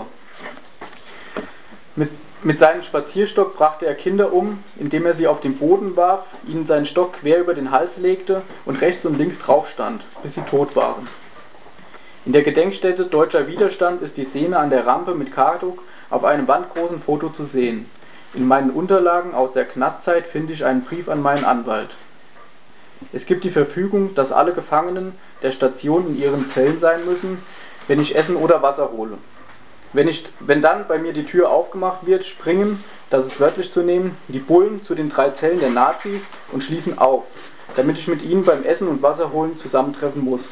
Mit, mit seinem Spazierstock brachte er Kinder um, indem er sie auf den Boden warf, ihnen seinen Stock quer über den Hals legte und rechts und links drauf stand, bis sie tot waren. In der Gedenkstätte Deutscher Widerstand ist die Szene an der Rampe mit Karduk auf einem wandgroßen Foto zu sehen. In meinen Unterlagen aus der Knastzeit finde ich einen Brief an meinen Anwalt. Es gibt die Verfügung, dass alle Gefangenen der Station in ihren Zellen sein müssen, wenn ich Essen oder Wasser hole. Wenn, ich, wenn dann bei mir die Tür aufgemacht wird, springen, das ist wörtlich zu nehmen, die Bullen zu den drei Zellen der Nazis und schließen auf, damit ich mit ihnen beim Essen und Wasser holen zusammentreffen muss.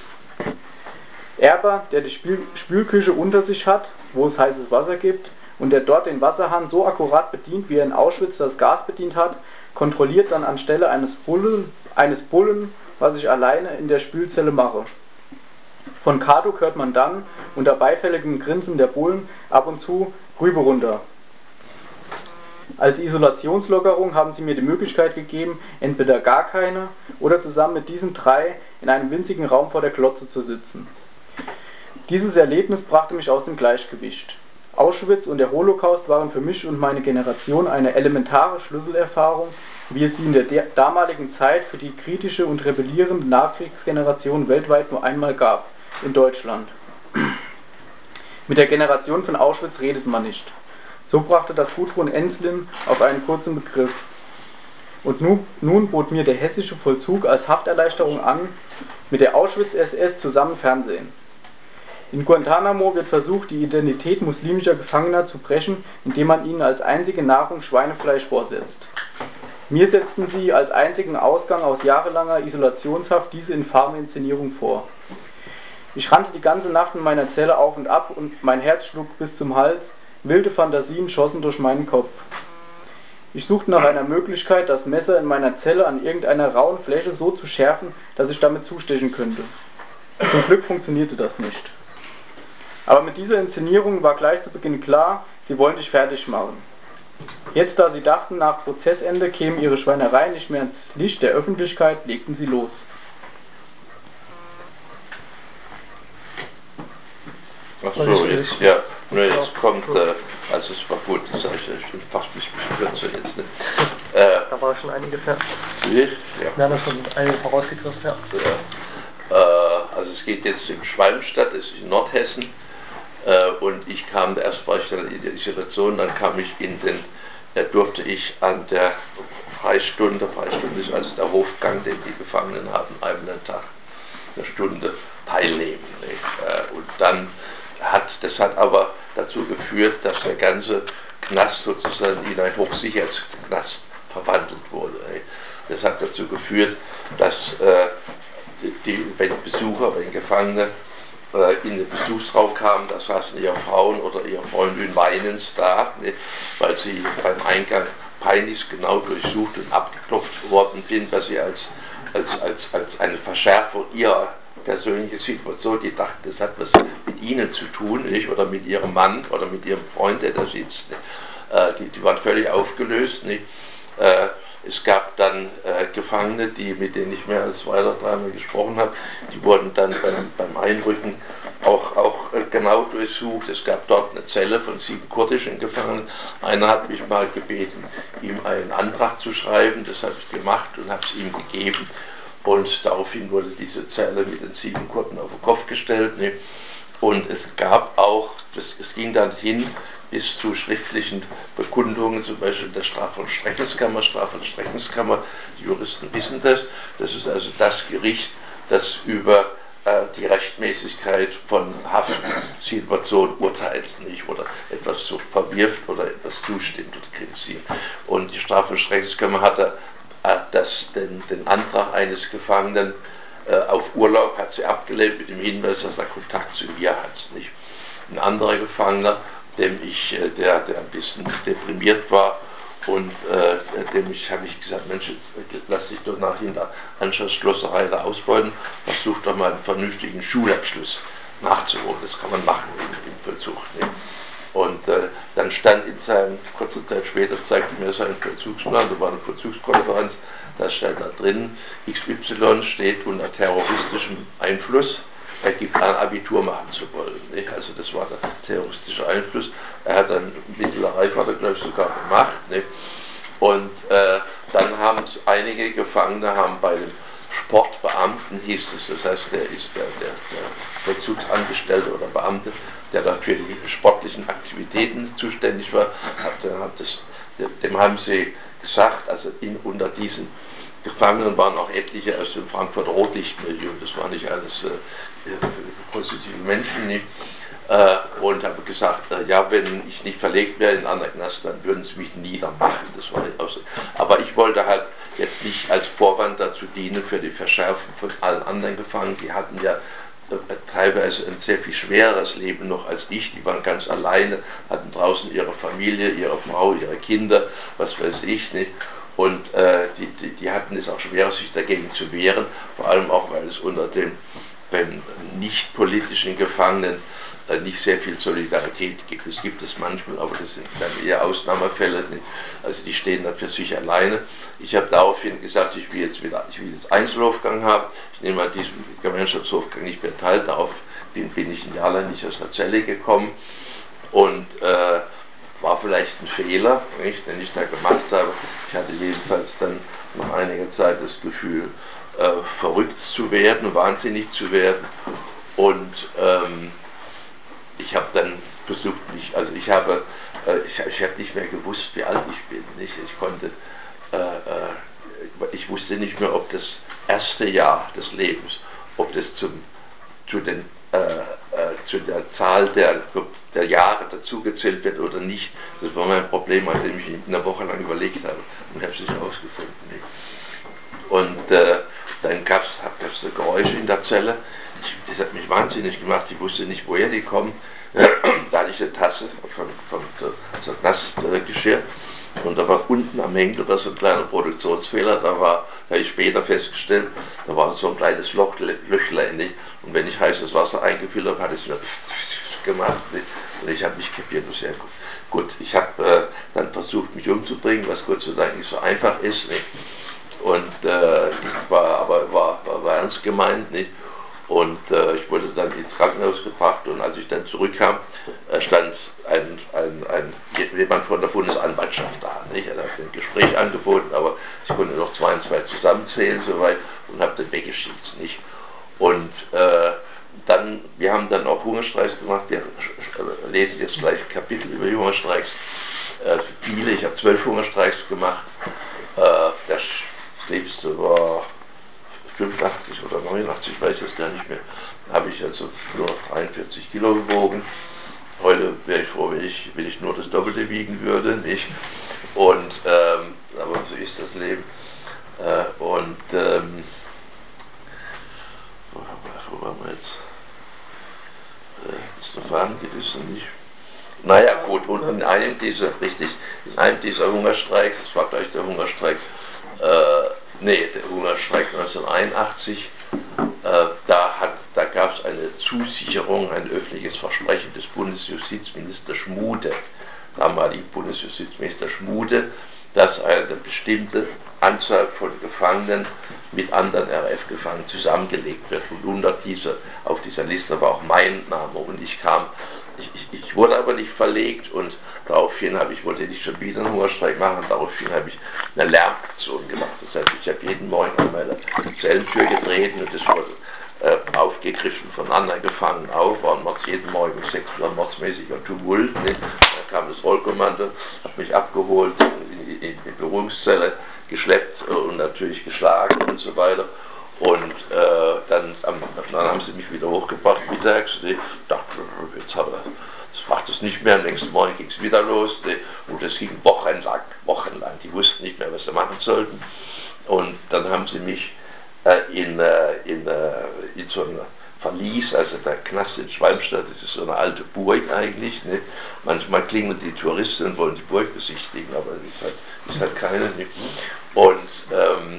Erber, der die Spül Spülküche unter sich hat, wo es heißes Wasser gibt, und der dort den Wasserhahn so akkurat bedient, wie er in Auschwitz das Gas bedient hat, kontrolliert dann anstelle eines Bullen, eines Bullen, was ich alleine in der Spülzelle mache. Von Karduk hört man dann, unter beifälligem Grinsen der Bullen, ab und zu Rübe runter. Als Isolationslockerung haben sie mir die Möglichkeit gegeben, entweder gar keine oder zusammen mit diesen drei in einem winzigen Raum vor der Glotze zu sitzen. Dieses Erlebnis brachte mich aus dem Gleichgewicht. Auschwitz und der Holocaust waren für mich und meine Generation eine elementare Schlüsselerfahrung, wie es sie in der damaligen Zeit für die kritische und rebellierende Nachkriegsgeneration weltweit nur einmal gab, in Deutschland. Mit der Generation von Auschwitz redet man nicht. So brachte das Gudrun Ensslin auf einen kurzen Begriff. Und nun, nun bot mir der hessische Vollzug als Hafterleichterung an, mit der Auschwitz-S S zusammen Fernsehen. In Guantanamo wird versucht, die Identität muslimischer Gefangener zu brechen, indem man ihnen als einzige Nahrung Schweinefleisch vorsetzt. Mir setzten sie als einzigen Ausgang aus jahrelanger Isolationshaft diese infame Inszenierung vor. Ich rannte die ganze Nacht in meiner Zelle auf und ab und mein Herz schlug bis zum Hals, wilde Fantasien schossen durch meinen Kopf. Ich suchte nach einer Möglichkeit, das Messer in meiner Zelle an irgendeiner rauen Fläche so zu schärfen, dass ich damit zustechen könnte. Zum Glück funktionierte das nicht. Aber mit dieser Inszenierung war gleich zu Beginn klar, sie wollen dich fertig machen. Jetzt, da sie dachten, nach Prozessende kämen ihre Schweinereien nicht mehr ins Licht der Öffentlichkeit, legten sie los. Ach so, jetzt, ja, nur jetzt kommt, äh, also es war gut, das habe ich, ich bin fast ein bisschen kürzer jetzt. Ne? Äh, da war schon einiges, ja. Ja. Wir haben ja schon einige vorausgegriffen, ja. ja. Äh, also es geht jetzt in Schwalmstadt, das ist in Nordhessen, äh, und ich kam, erst war ich dann in der Isolation, dann kam ich in den, da durfte ich an der Freistunde, Freistunde ist also der Hofgang, den die Gefangenen haben, einmal am Tag, eine Stunde teilnehmen. Nicht? Äh, und dann hat, das hat aber dazu geführt, dass der ganze Knast sozusagen in einen Hochsicherheitsknast verwandelt wurde. Das hat dazu geführt, dass äh, die, die, wenn Besucher, wenn Gefangene äh, in den Besuchsraum kamen, da saßen ihre Frauen oder ihre Freundin weinend da, ne, weil sie beim Eingang peinlich genau durchsucht und abgeklopft worden sind, dass sie als, als, als, als eine Verschärfung ihrer persönlichen Situation, die dachten, das hat was mit ihnen zu tun, nicht? Oder mit ihrem Mann oder mit ihrem Freund, der da sitzt. Nicht? Äh, die, die waren völlig aufgelöst. Nicht? Äh, es gab dann äh, Gefangene, die, mit denen ich mehr als zwei oder dreimal gesprochen habe, die wurden dann beim, beim Einrücken auch, auch äh, genau durchsucht. Es gab dort eine Zelle von sieben kurdischen Gefangenen. Einer hat mich mal gebeten, ihm einen Antrag zu schreiben. Das habe ich gemacht und habe es ihm gegeben. Und daraufhin wurde diese Zelle mit den sieben Kurden auf den Kopf gestellt. Ne? Und es gab auch, das, es ging dann hin bis zu schriftlichen Bekundungen, zum Beispiel der Straf- und Streckenskammer. Straf- und Streckenskammer, die Juristen wissen das. Das ist also das Gericht, das über äh, die Rechtmäßigkeit von Haftsituationen urteilt, nicht, oder etwas so verwirft oder etwas zustimmt oder kritisiert. Und die Straf- und Streckenskammer hatte Das, den, den Antrag eines Gefangenen äh, auf Urlaub hat sie abgelehnt mit dem Hinweis, dass er Kontakt zu ihr hat. Nicht? Ein anderer Gefangener, dem ich, äh, der, der ein bisschen deprimiert war und äh, dem ich habe ich gesagt, Mensch, jetzt lass dich doch nach hinter Anschlussschlosserei da ausbeuten, versuch doch mal einen vernünftigen Schulabschluss nachzuholen. Das kann man machen im, im Vollzug. Nicht? Und äh, dann stand in seinem, kurze Zeit später zeigte mir seinen Vollzugsplan, da war eine Vollzugskonferenz, da stand da drin, X Y steht unter terroristischem Einfluss, er gibt an, Abitur machen zu wollen. Nicht? Also das war der terroristische Einfluss. Er hat dann mittlere Reife, hat er glaube ich sogar gemacht. Nicht? Und äh, dann haben einige Gefangene haben bei dem Sportbeamten, hieß es, das heißt, der ist der, der, der Vollzugsangestellte oder Beamte, der dann für die sportlichen Aktivitäten zuständig war, hat, hat das, dem haben sie gesagt, also in, unter diesen Gefangenen waren auch etliche aus dem Frankfurt-Rotlicht-Milieu, das waren nicht alles äh, positive Menschen, nicht? Äh, und habe gesagt, äh, ja, wenn ich nicht verlegt wäre in einen anderen Knast, dann würden sie mich niedermachen. Das war auch so. Aber ich wollte halt jetzt nicht als Vorwand dazu dienen für die Verschärfung von allen anderen Gefangenen, die hatten ja teilweise ein sehr viel schwereres Leben noch als ich, die waren ganz alleine, hatten draußen ihre Familie, ihre Frau, ihre Kinder, was weiß ich nicht. Und äh, die, die, die hatten es auch schwer, sich dagegen zu wehren, vor allem auch, weil es unter den, den nicht politischen Gefangenen äh, nicht sehr viel Solidarität gibt. Es gibt es manchmal, aber das sind dann eher Ausnahmefälle, nicht? Also die stehen dann für sich alleine. Ich habe daraufhin gesagt, ich will jetzt wieder, ich will jetzt Einzelaufgang haben, ich nehme an diesem Gemeinschaftsaufgang nicht mehr teil, darauf bin, bin ich ein Jahr lang nicht aus der Zelle gekommen und äh, war vielleicht ein Fehler, nicht, den ich da gemacht habe. Ich hatte jedenfalls dann nach einiger Zeit das Gefühl, äh, verrückt zu werden, wahnsinnig zu werden und ähm, ich habe dann versucht, mich, also ich habe, äh, ich, ich habe nicht mehr gewusst, wie alt ich bin, nicht, ich konnte ich wusste nicht mehr, ob das erste Jahr des Lebens, ob das zum, zu, den, äh, äh, zu der Zahl der, der Jahre dazugezählt wird oder nicht. Das war mein Problem, an dem ich eine Woche lang überlegt habe und habe es nicht herausgefunden. Und äh, dann gab es so Geräusche in der Zelle, ich, das hat mich wahnsinnig gemacht, ich wusste nicht, woher die kommen. Da hatte ich eine Tasse von, von so Nassgeschirr. Und da war unten am Henkel so ein kleiner Produktionsfehler, da war, da habe ich später festgestellt, da war so ein kleines Loch, Löchlein, nicht? Und wenn ich heißes Wasser eingefüllt habe, hat es mir gemacht, nicht? Und ich habe mich kapiert, sehr gut. Gut, ich habe äh, dann versucht, mich umzubringen, was Gott sei Dank nicht so einfach ist, nicht? Und äh, ich war aber war, war, war ernst gemeint, nicht? Und äh, ich wurde dann ins Krankenhaus gebracht und als ich dann zurückkam, äh, stand ein, ein, ein, jemand von der Bundesanwaltschaft da. Nicht? Er hat ein Gespräch angeboten, aber ich konnte noch zwei und zwei zusammenzählen soweit und habe den weggeschießt. Nicht? Und äh, dann, wir haben dann auch Hungerstreiks gemacht, wir lesen jetzt gleich ein Kapitel über die Hungerstreiks. Äh, viele, ich habe zwölf Hungerstreiks gemacht. Äh, der schlimmste war fünfundachtzig oder neunundachtzig, ich weiß es gar nicht mehr, habe ich also nur noch dreiundvierzig Kilo gewogen. Heute wäre ich froh, wenn ich, wenn ich nur das Doppelte wiegen würde, nicht? Und, ähm, aber so ist das Leben. Äh, und, ähm, wo, wo waren wir jetzt? Stefan gewesen, nicht? Naja gut, und in einem dieser, richtig, in einem dieser Hungerstreiks, das war gleich der Hungerstreik, äh, nee, der Hungerstreik neunzehnhunderteinundachtzig, äh, da, hat, da gab es eine Zusicherung, ein öffentliches Versprechen des Bundesjustizministers Schmude, damaligen Bundesjustizminister Schmude, dass eine bestimmte Anzahl von Gefangenen mit anderen R A F-Gefangenen zusammengelegt wird. Und unter dieser, auf dieser Liste war auch mein Name und ich kam. Ich, ich, ich wurde aber nicht verlegt und daraufhin habe ich, wollte nicht schon wieder einen Hungerstreik machen, daraufhin habe ich eine Lärmaktion gemacht. Das heißt, ich habe jeden Morgen an meiner Zellentür getreten und das wurde äh, aufgegriffen von anderen Gefangenen auch, waren jeden Morgen sexueller mordsmäßiger Tumult. Ne? Da kam das Rollkommando, hat mich abgeholt, in, in, in die Berufungszelle geschleppt und natürlich geschlagen und so weiter. Und äh, dann, dann haben sie mich wieder hochgebracht mittags. Ich dachte, jetzt, hat er, jetzt macht es nicht mehr. Am nächsten Morgen ging es wieder los. Und das ging wochenlang, wochenlang. Die wussten nicht mehr, was sie machen sollten. Und dann haben sie mich äh, in, äh, in, äh, in so einem Verlies, also der Knast in Schwalmstadt, das ist so eine alte Burg eigentlich. Ne? Manchmal klingeln die Touristen und wollen die Burg besichtigen, aber es ist halt, ist halt keine. Ne? Und ähm,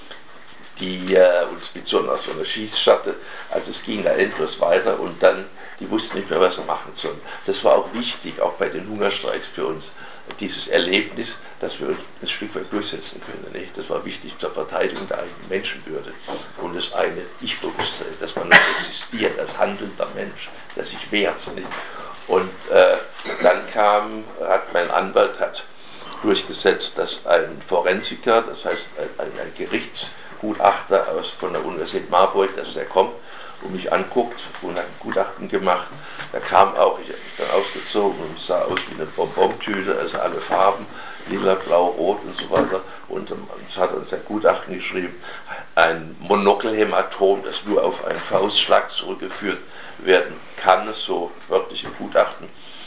die äh, uns mit so einer, so einer Schießschatte, also es ging da endlos weiter und dann, die wussten nicht mehr, was sie machen sollen. Das war auch wichtig, auch bei den Hungerstreiks für uns, dieses Erlebnis, dass wir uns ein Stück weit durchsetzen können. Nicht? Das war wichtig zur Verteidigung der eigenen Menschenwürde und das eine Ich-Bewusstsein ist, dass man noch existiert als handelnder Mensch, der sich wehrt. Nicht? Und äh, dann kam, hat mein Anwalt hat durchgesetzt, dass ein Forensiker, das heißt ein, ein Gerichts Gutachter aus, von der Universität Marburg, dass der kommt und mich anguckt und hat ein Gutachten gemacht. Da kam auch, ich habe mich dann ausgezogen und ich sah aus wie eine Bonbontüte, also alle Farben, lila, blau, rot und so weiter. Und es hat uns ein Gutachten geschrieben, ein Monokelhämatom, das nur auf einen Faustschlag zurückgeführt werden kann, so wörtliche Gutachten.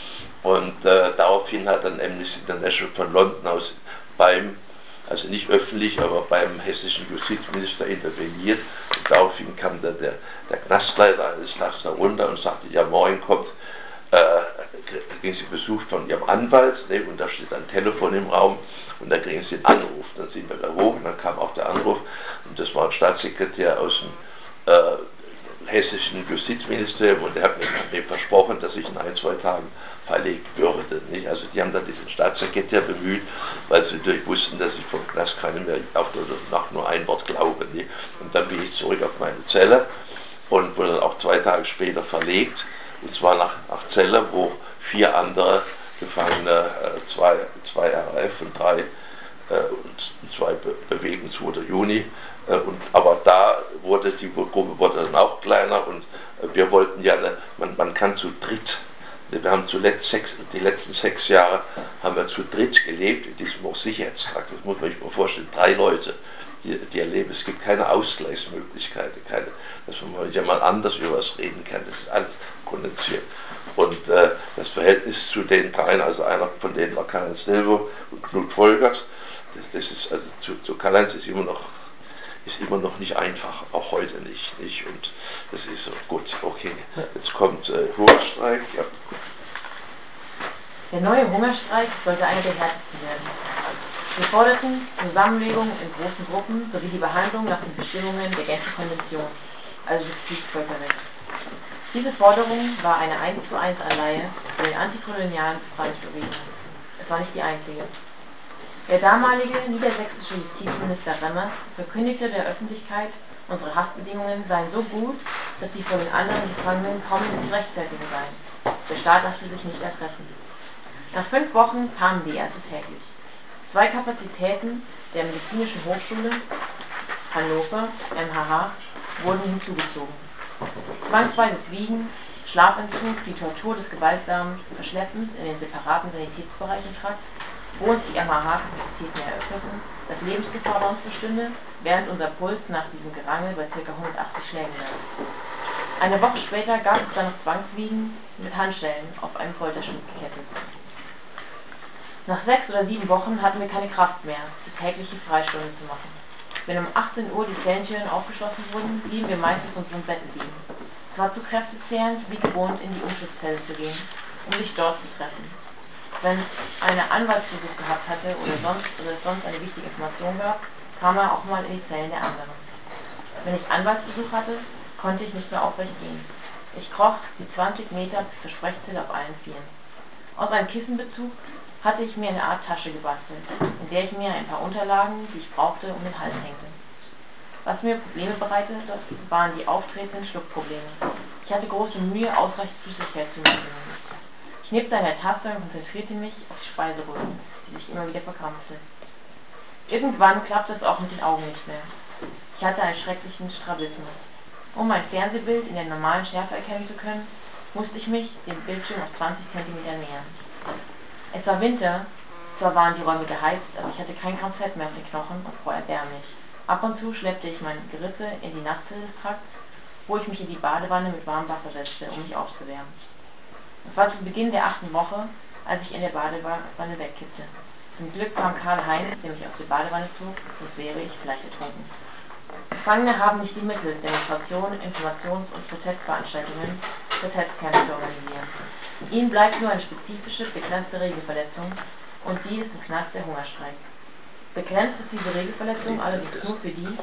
Und äh, daraufhin hat dann Amnesty International von London aus beim also nicht öffentlich, aber beim hessischen Justizminister interveniert. Und daraufhin kam dann der, der Knastleiter eines Tages da runter und sagte, ja morgen kommt, äh, kriegen Sie Besuch von Ihrem Anwalt, ne, und da steht ein Telefon im Raum und dann kriegen Sie einen Anruf. Dann sind wir da hoch und dann kam auch der Anruf und das war ein Staatssekretär aus dem äh, hessischen Justizministerium und der hat mir, mir versprochen, dass ich in ein, zwei Tagen verlegt würde. Nicht? Also die haben dann diesen Staatssekretär bemüht, weil sie natürlich wussten, dass ich vom Knast keinem mehr auch nur, nach nur ein Wort glaube. Nicht? Und dann bin ich zurück auf meine Zelle und wurde dann auch zwei Tage später verlegt, und zwar nach, nach Celle, wo vier andere Gefangene, äh, zwei, zwei R A F und drei äh, und zwei Be Bewegungen zweiter Juni. Äh, und, aber da wurde die Gruppe wurde dann auch kleiner und äh, wir wollten ja, eine, man, man kann zu dritt. Wir haben zuletzt sechs, die letzten sechs Jahre haben wir zu dritt gelebt in diesem Hochsicherheitstrakt. Das muss man sich mal vorstellen. Drei Leute, die, die erleben. Es gibt keine Ausgleichsmöglichkeiten, keine, dass man mal jemand anders über was reden kann. Das ist alles kondensiert. Und äh, das Verhältnis zu den dreien, also einer von denen war Karl-Heinz Delvaux und Knut Volkers, das, das ist also zu, zu Karl-Heinz ist immer noch ist immer noch nicht einfach, auch heute nicht. nicht. Und das ist so, gut, okay. Jetzt kommt äh, Hungerstreik. Ja. Der neue Hungerstreik sollte einer der härtesten werden. Wir forderten Zusammenlegung in großen Gruppen sowie die Behandlung nach den Bestimmungen der Genfer Konvention, also des Kriegsvölkerrechts. Diese Forderung war eine eins zu eins Anleihe für den antikolonialen Befreiungsbewegungen. Es war nicht die einzige. Der damalige niedersächsische Justizminister Remmers verkündigte der Öffentlichkeit, unsere Haftbedingungen seien so gut, dass sie vor den anderen Gefangenen kaum mehr zu rechtfertigen seien. Der Staat lasse sich nicht erpressen. Nach fünf Wochen kamen die Ärzte täglich. Zwei Kapazitäten der Medizinischen Hochschule Hannover, M H H, wurden hinzugezogen. Zwangsweises Wiegen, Schlafentzug, die Tortur des gewaltsamen Verschleppens in den separaten Sanitätsbereichen Trakt, wo uns die M H H-Kapazitäten eröffneten, dass Lebensgefahr bei uns bestünde, während unser Puls nach diesem Gerangel bei ca. hundertachtzig Schlägen lag. Eine Woche später gab es dann noch Zwangswiegen mit Handschellen auf einem Folterstuhl gekettet. Nach sechs oder sieben Wochen hatten wir keine Kraft mehr, die tägliche Freistunde zu machen. Wenn um achtzehn Uhr die Zellentüren aufgeschlossen wurden, blieben wir meist auf unseren Betten liegen. Es war zu kräftezehrend, wie gewohnt in die Umschlusszelle zu gehen, um sich dort zu treffen. Wenn einer Anwaltsbesuch gehabt hatte oder sonst oder es sonst eine wichtige Information gab, kam er auch mal in die Zellen der anderen. Wenn ich Anwaltsbesuch hatte, konnte ich nicht mehr aufrecht gehen. Ich kroch die zwanzig Meter bis zur Sprechzelle auf allen Vieren. Aus einem Kissenbezug hatte ich mir eine Art Tasche gebastelt, in der ich mir ein paar Unterlagen, die ich brauchte, um den Hals hängte. Was mir Probleme bereitete, waren die auftretenden Schluckprobleme. Ich hatte große Mühe, ausreichend Flüssigkeit zu mir. Ich nippte an der Tasse und konzentrierte mich auf die Speiseröhre, die sich immer wieder verkrampfte. Irgendwann klappte es auch mit den Augen nicht mehr. Ich hatte einen schrecklichen Strabismus. Um mein Fernsehbild in der normalen Schärfe erkennen zu können, musste ich mich dem Bildschirm auf zwanzig Zentimeter nähern. Es war Winter, zwar waren die Räume geheizt, aber ich hatte kein Gramm Fett mehr auf den Knochen und fror erbärmlich. Ab und zu schleppte ich mein Gerippe in die Nasszelle des Trakts, wo ich mich in die Badewanne mit warmem Wasser setzte, um mich aufzuwärmen. Es war zu Beginn der achten Woche, als ich in der Badewanne wegkippte. Zum Glück kam Karl-Heinz, der mich aus der Badewanne zog, sonst wäre ich vielleicht ertrunken. Gefangene haben nicht die Mittel, Demonstrationen, Informations- und Protestveranstaltungen, Protestcamps zu organisieren. Ihnen bleibt nur eine spezifische, begrenzte Regelverletzung und die ist im Knast der Hungerstreik. Begrenzt ist diese Regelverletzung allerdings nur für die,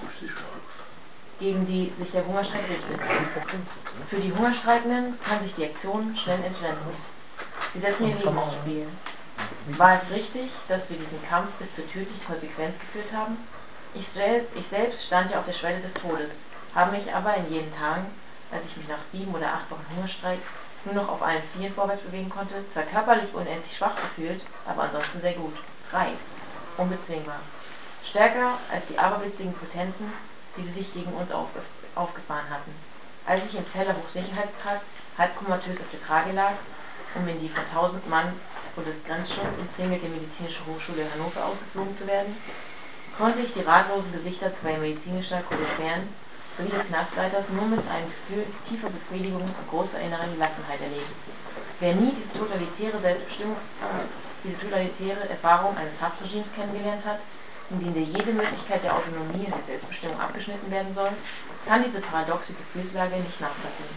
gegen die sich der Hungerstreik richtet. Für die Hungerstreikenden kann sich die Aktion schnell entgrenzen. Sie setzen ihr Leben aufs Spiel. War es richtig, dass wir diesen Kampf bis zur tödlichen Konsequenz geführt haben? Ich, ich selbst stand ja auf der Schwelle des Todes, habe mich aber in jenen Tagen, als ich mich nach sieben oder acht Wochen Hungerstreik nur noch auf allen Vieren vorwärts bewegen konnte, zwar körperlich unendlich schwach gefühlt, aber ansonsten sehr gut, frei, unbezwingbar. Stärker als die aberwitzigen Potenzen, die sie sich gegen uns aufge aufgefahren hatten. Als ich im Zeller Hochsicherheitstrakt halb komatös auf der Trage lag, um in die von tausend Mann Bundesgrenzschutz umzingelte medizinische Hochschule Hannover ausgeflogen zu werden, konnte ich die ratlosen Gesichter zweier medizinischer Koryphäen sowie des Knastleiters nur mit einem Gefühl tiefer Befriedigung und großer innerer Gelassenheit erleben. Wer nie diese totalitäre Selbstbestimmung, äh, diese totalitäre Erfahrung eines Haftregimes kennengelernt hat, in dem dir jede Möglichkeit der Autonomie und der Selbstbestimmung abgeschnitten werden soll, kann diese paradoxe Gefühlslage nicht nachvollziehen.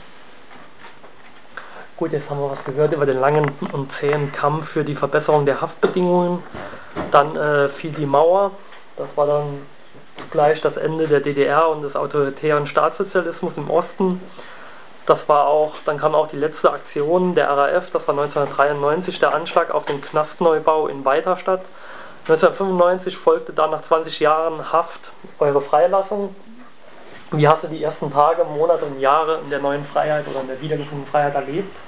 Gut, jetzt haben wir was gehört über den langen und zähen Kampf für die Verbesserung der Haftbedingungen. Dann äh, fiel die Mauer. Das war dann zugleich das Ende der D D R und des autoritären Staatssozialismus im Osten. Das war auch, dann kam auch die letzte Aktion der R A F, das war neunzehnhundertdreiundneunzig, der Anschlag auf den Knastneubau in Weiterstadt. neunzehnhundertfünfundneunzig folgte dann nach zwanzig Jahren Haft eure Freilassung. Wie hast du die ersten Tage, Monate und Jahre in der neuen Freiheit oder in der wiedergefundenen Freiheit erlebt?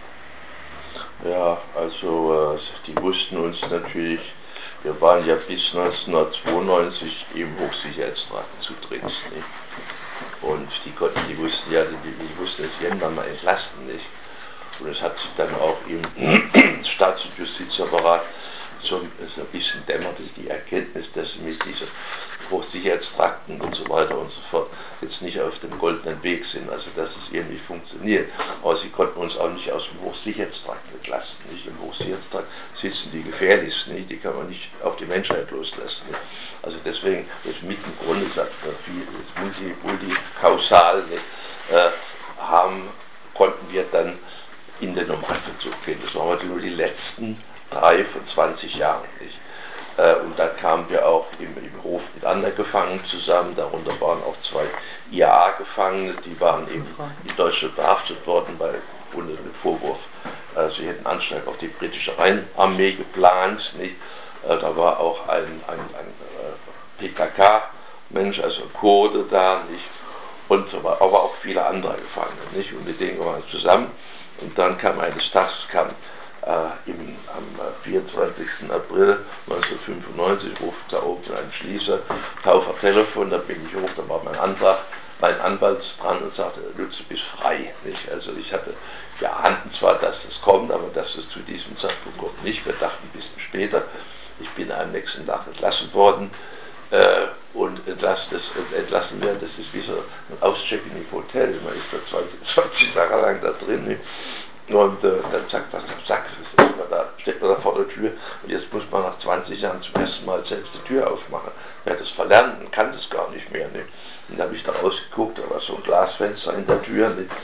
Ja, also äh, die wussten uns natürlich, wir waren ja bis neunzehnhundertzweiundneunzig im Hochsicherheitstrakt zu dritt. Nicht? Und die, konnten, die wussten ja, die, die wussten es irgendwann mal entlasten. Nicht? Und es hat sich dann auch im Staats- und Justizapparat so ein bisschen dämmerte die Erkenntnis, dass sie mit diesen Hochsicherheitstrakten und so weiter und so fort jetzt nicht auf dem goldenen Weg sind, also dass es irgendwie funktioniert. Aber sie konnten uns auch nicht aus dem Hochsicherheitstrakt entlassen. Nicht? Im Hochsicherheitstrakt sitzen die gefährlichsten, nicht? Die kann man nicht auf die Menschheit loslassen. Nicht? Also deswegen, das mit dem Grunde sagt man viel, das multi, multikausal nicht? Äh, haben, konnten wir dann in den Normalverzug gehen. Das waren nur die letzten drei von zwanzig Jahren. Nicht? Und dann kamen wir auch im, im Hof mit anderen Gefangenen zusammen, darunter waren auch zwei I A A-Gefangene, die waren eben in Deutschland verhaftet worden, weil unter dem Vorwurf, äh, sie hätten Anschlag auf die britische Rheinarmee geplant. Nicht? Äh, da war auch ein, ein, ein äh, P K K-Mensch, also ein Kurde da, nicht? Und so weiter, aber auch viele andere Gefangene. Nicht? Und mit denen waren wir zusammen. Und dann kam eines Tages, kam Äh, im, am vierundzwanzigsten April neunzehnhundertfünfundneunzig ruft da oben ein Schließer, Taufer Telefon, da bin ich hoch, da war mein Antrag, mein Anwalt dran und sagte, Lutz, du bist frei. Nicht? Also ich hatte, wir ahnten zwar, dass es kommt, aber dass es zu diesem Zeitpunkt kommt nicht. Wir dachten ein bisschen später, ich bin am nächsten Tag entlassen worden äh, und entlassen, das, entlassen werden, das ist wie so ein Auschecken im Hotel, man ist da zwanzig, zwanzig Jahre lang da drin. Nicht? Und äh, dann sagt das, zack, da steht man da vor der Tür und jetzt muss man nach zwanzig Jahren zum ersten Mal selbst die Tür aufmachen. Wer hat das verlernt und kann das gar nicht mehr. Nicht? Und da habe ich da rausgeguckt, da war so ein Glasfenster in der Tür. Nicht?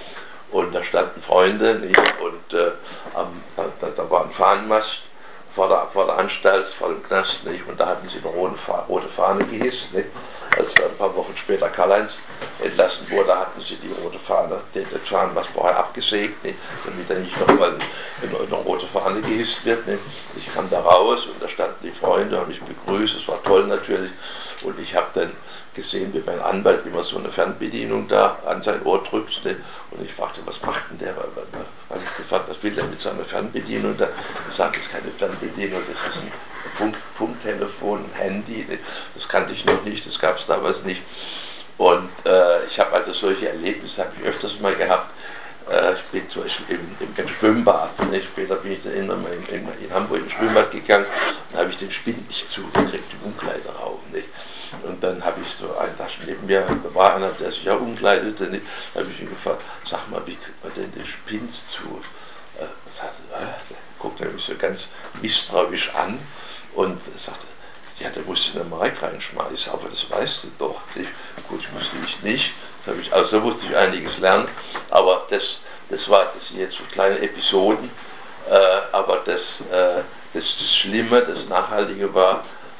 und da standen Freunde, nicht? Und äh, am, da, da war ein Fahnenmast vor der, vor der Anstalt, vor dem Knast, nicht? Und da hatten sie eine rote, rote Fahne gehisst. Nicht? Als dann ein paar Wochen später Karl-Heinz entlassen wurde, hatten sie die rote Fahne, den, den Fahnenmast vorher abgesägt, nicht? Damit er nicht nochmal eine, eine rote Fahne gehisst wird. Nicht? Ich kam da raus und da standen die Freunde, haben mich begrüßt, es war toll natürlich. Und ich habe dann gesehen, wie mein Anwalt immer so eine Fernbedienung da an sein Ohr drückt. Ne? Und ich fragte, was macht denn der? Weil ich gefragt, was will der mit so einer Fernbedienung da? Ich sagte, das ist keine Fernbedienung, das ist ein Funk, Funktelefon, ein Handy. Ne? Das kannte ich noch nicht, das gab es damals nicht. Und äh, ich habe also solche Erlebnisse, habe ich öfters mal gehabt. Äh, ich bin zum Beispiel im, im, im Schwimmbad. Ne? Später bin ich dann in, in, in Hamburg ins Schwimmbad gegangen, da habe ich den Spind nicht zugekriegt, im Umkleideraum. Nicht? Und dann habe ich so einen Tag neben mir, da war einer, der sich ja umkleidete, da habe ich ihn gefragt, sag mal, wie kriegt man denn den Spinz zu? Äh, sagte, äh, der guckte mich so ganz misstrauisch an und sagte, ja, der musste eine Mark reinschmeißen, aber das weißt du doch nicht. Gut, wusste ich nicht, das habe ich, also musste ich einiges lernen, aber das, das war, das sind jetzt so kleine Episoden, äh, aber das, äh, das, das Schlimme, das Nachhaltige war,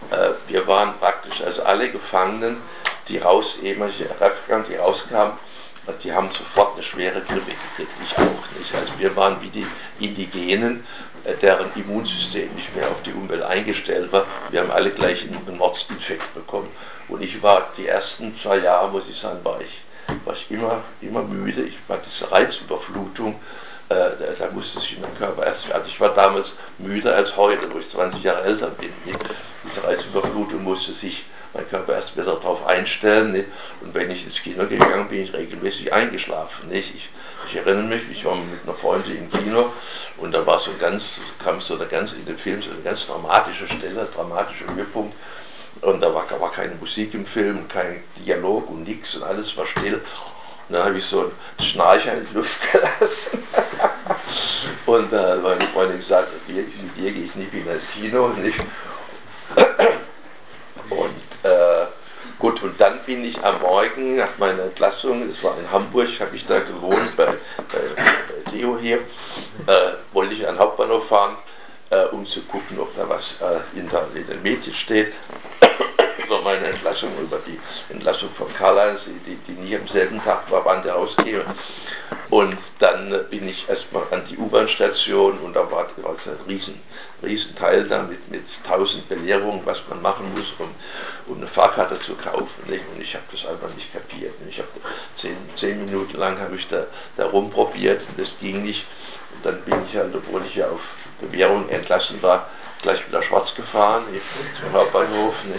wir waren praktisch, also alle Gefangenen, die raus, ehemalige Refugien, die rauskamen, die haben sofort eine schwere Grippe gekriegt, ich auch nicht. Also wir waren wie die Indigenen, deren Immunsystem nicht mehr auf die Umwelt eingestellt war. Wir haben alle gleich einen Mordsinfekt bekommen. Und ich war, die ersten zwei Jahre, muss ich sagen, war ich, war ich immer, immer müde. Ich war diese Reizüberflutung. Äh, da, da musste sich mein Körper erst, also ich war damals müder als heute, wo ich zwanzig Jahre älter bin. Nicht? Diese Reizüberflutung musste sich mein Körper erst wieder darauf einstellen. Nicht? Und wenn ich ins Kino gegangen bin, bin ich regelmäßig eingeschlafen. Nicht? Ich, ich erinnere mich, ich war mit einer Freundin im Kino und da war so ein ganz, kam so eine ganz, in dem Film so eine ganz dramatische Stelle, dramatischer Höhepunkt. Und da war, war keine Musik im Film, kein Dialog und nichts und alles war still. Und dann habe ich so ein Schnarchen in die Luft gelassen. Und da äh, meine Freundin gesagt, mit dir gehe ich nie wieder ins Kino. Nicht? Und äh, gut, und dann bin ich am Morgen nach meiner Entlassung, das war in Hamburg, habe ich da gewohnt, bei, bei, bei Theo hier, äh, wollte ich an den Hauptbahnhof fahren, äh, um zu gucken, ob da was äh, in, der, in den Medien steht. Über meine Entlassung, über die Entlassung von Karl-Heinz, die, die nicht am selben Tag war, wann der rauskäme. Und dann bin ich erstmal an die U-Bahn-Station und da war, war ein riesen, riesen Teil da mit, mit tausend Belehrungen, was man machen muss, um, um eine Fahrkarte zu kaufen. Nicht? Und ich habe das einfach nicht kapiert. Ich habe zehn, zehn Minuten lang habe ich da, da rumprobiert und das ging nicht. Und dann bin ich halt, obwohl ich ja auf Bewährung entlassen war, gleich wieder schwarz gefahren, nicht? Zum Hauptbahnhof. Nicht?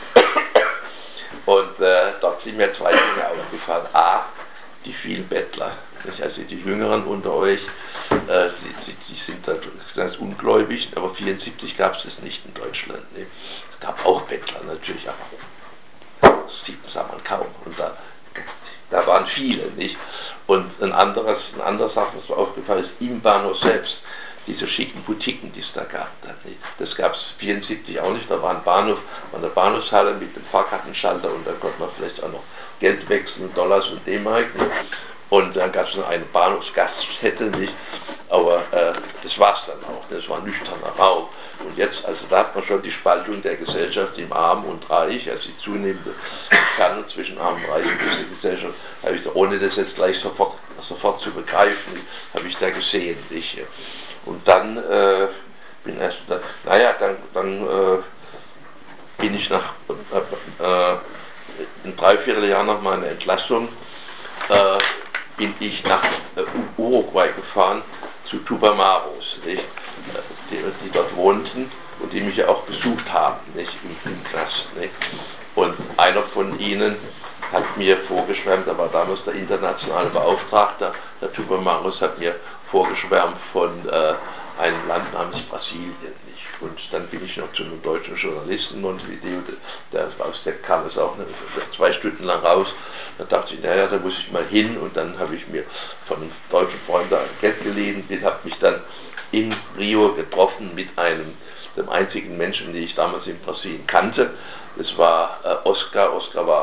Und äh, dort sind mir zwei Dinge aufgefallen. A, die vielen Bettler, nicht? Also die Jüngeren unter euch, äh, die, die, die sind da ganz ungläubig, aber vierundsiebzig gab es das nicht in Deutschland. Nicht? Es gab auch Bettler natürlich, aber das sieht man kaum. Und da, da waren viele. Nicht? Und ein anderes, eine andere Sache, was mir aufgefallen ist, im Bahnhof selbst, diese schicken Boutiquen, die es da gab. Das gab es vierundsiebzig auch nicht, da war ein Bahnhof, war eine Bahnhofshalle mit dem Fahrkartenschalter und da konnte man vielleicht auch noch Geld wechseln, Dollars und D-Mark. Und dann gab es noch eine Bahnhofsgaststätte, nicht? Aber äh, das war es dann auch, das war ein nüchterner Raum. Und jetzt, also da hat man schon die Spaltung der Gesellschaft im Arm und Reich, also die zunehmende Entfernung zwischen Arm und Reich in dieser Gesellschaft, habe ich, ohne das jetzt gleich sofort, sofort zu begreifen, habe ich da gesehen. Nicht? Und dann äh, bin erst, dann, naja, dann, dann äh, bin ich nach äh, äh, ein Dreivierteljahr nach meiner Entlassung äh, bin ich nach äh, Uruguay gefahren zu Tupamaros, nicht? Die, die dort wohnten und die mich ja auch besucht haben, nicht? Im, im Knast. Nicht? Und einer von ihnen hat mir vorgeschwärmt, da war damals der internationale Beauftragte, der Tupamaros hat mir vorgeschwärmt von äh, einem Land namens Brasilien. Nicht? Und dann bin ich noch zu einem deutschen Journalisten in Montevideo, der, der kam es auch eine, zwei Stunden lang raus. Da dachte ich, naja, da muss ich mal hin und dann habe ich mir von einem deutschen Freund da Geld geliehen, habe mich dann in Rio getroffen mit einem, dem einzigen Menschen, den ich damals in Brasilien kannte. Das war äh, Oscar. Oscar war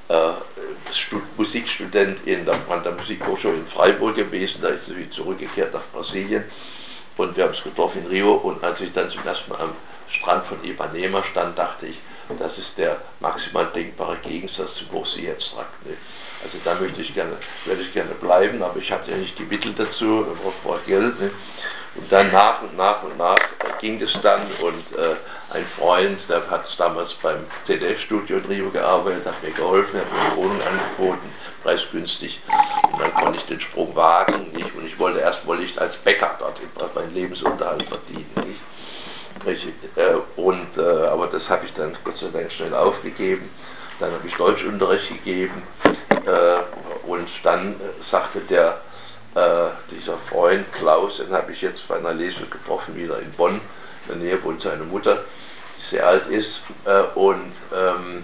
äh, Musikstudent in der, an der Musikhochschule in Freiburg gewesen, da ist sie wieder zurückgekehrt nach Brasilien und wir haben es getroffen in Rio, und als ich dann zum ersten Mal am Strand von Ipanema stand, dachte ich, das ist der maximal denkbare Gegensatz zum Poesieextrakt. Ne? Also da möchte ich gerne, würde ich gerne bleiben, aber ich hatte ja nicht die Mittel dazu, ich brauchte Geld. Ne? Und dann nach und nach und nach ging es dann, und äh, ein Freund, der hat damals beim Z D F-Studio in Rio gearbeitet, hat mir geholfen, hat mir eine Wohnung angeboten, preisgünstig, und dann konnte ich den Sprung wagen, nicht? Und ich wollte erst wollte ich als Bäcker dort meinen Lebensunterhalt verdienen. Nicht? Ich, äh, und, äh, aber das habe ich dann Gott sei Dank schnell aufgegeben. Dann habe ich Deutschunterricht gegeben, äh, und dann äh, sagte der, äh, dieser Freund Klaus, den habe ich jetzt bei einer Lesung getroffen, wieder in Bonn, in der Nähe wohnt seine Mutter, die sehr alt ist, äh, und ähm,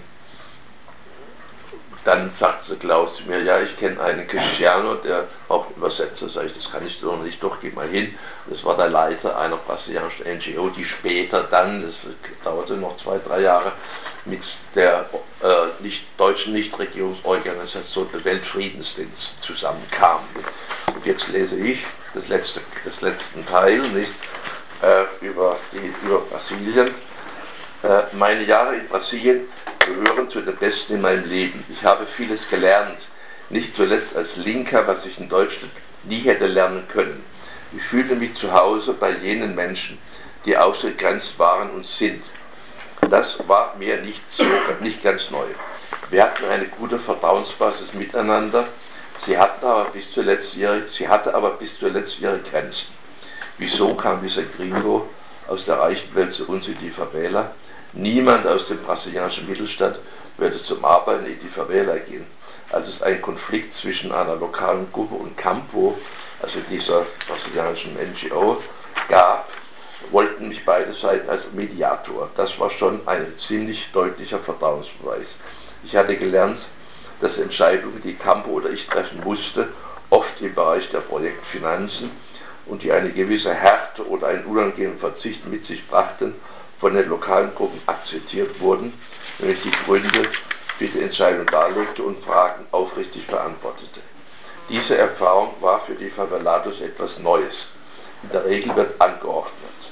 dann sagte Klaus zu mir, ja, ich kenne einen Cristiano, der auch Übersetzer, sage ich, das kann ich doch nicht, doch, geh mal hin. Das war der Leiter einer brasilianischen N G O, die später dann, das dauerte noch zwei, drei Jahre, mit der äh, nicht, deutschen Nichtregierungsorganisation Weltfriedensdienst zusammenkam. Und jetzt lese ich das letzte, das letzten Teil, nicht, äh, über, die, über Brasilien. Äh, meine Jahre in Brasilien gehören zu den besten in meinem Leben. Ich habe vieles gelernt, nicht zuletzt als Linker, was ich in Deutschland nie hätte lernen können. Ich fühlte mich zu Hause bei jenen Menschen, die ausgegrenzt waren und sind. Das war mir nicht, so, nicht ganz neu. Wir hatten eine gute Vertrauensbasis miteinander, sie, hatten aber bis zuletzt ihre, sie hatte aber bis zuletzt ihre Grenzen. Wieso kam dieser Gringo aus der reichen Welt zu uns in die Favela? Niemand aus dem brasilianischen Mittelstand würde zum Arbeiten in die Favela gehen. Als es einen Konflikt zwischen einer lokalen Gruppe und Campo, also dieser brasilianischen N G O, gab, wollten mich beide Seiten als Mediator. Das war schon ein ziemlich deutlicher Vertrauensbeweis. Ich hatte gelernt, dass Entscheidungen, die Campo oder ich treffen musste, oft im Bereich der Projektfinanzen und die eine gewisse Härte oder einen unangenehmen Verzicht mit sich brachten, von den lokalen Gruppen akzeptiert wurden, wenn ich die Gründe für die Entscheidung darlegte und Fragen aufrichtig beantwortete. Diese Erfahrung war für die Favelados etwas Neues. In der Regel wird angeordnet.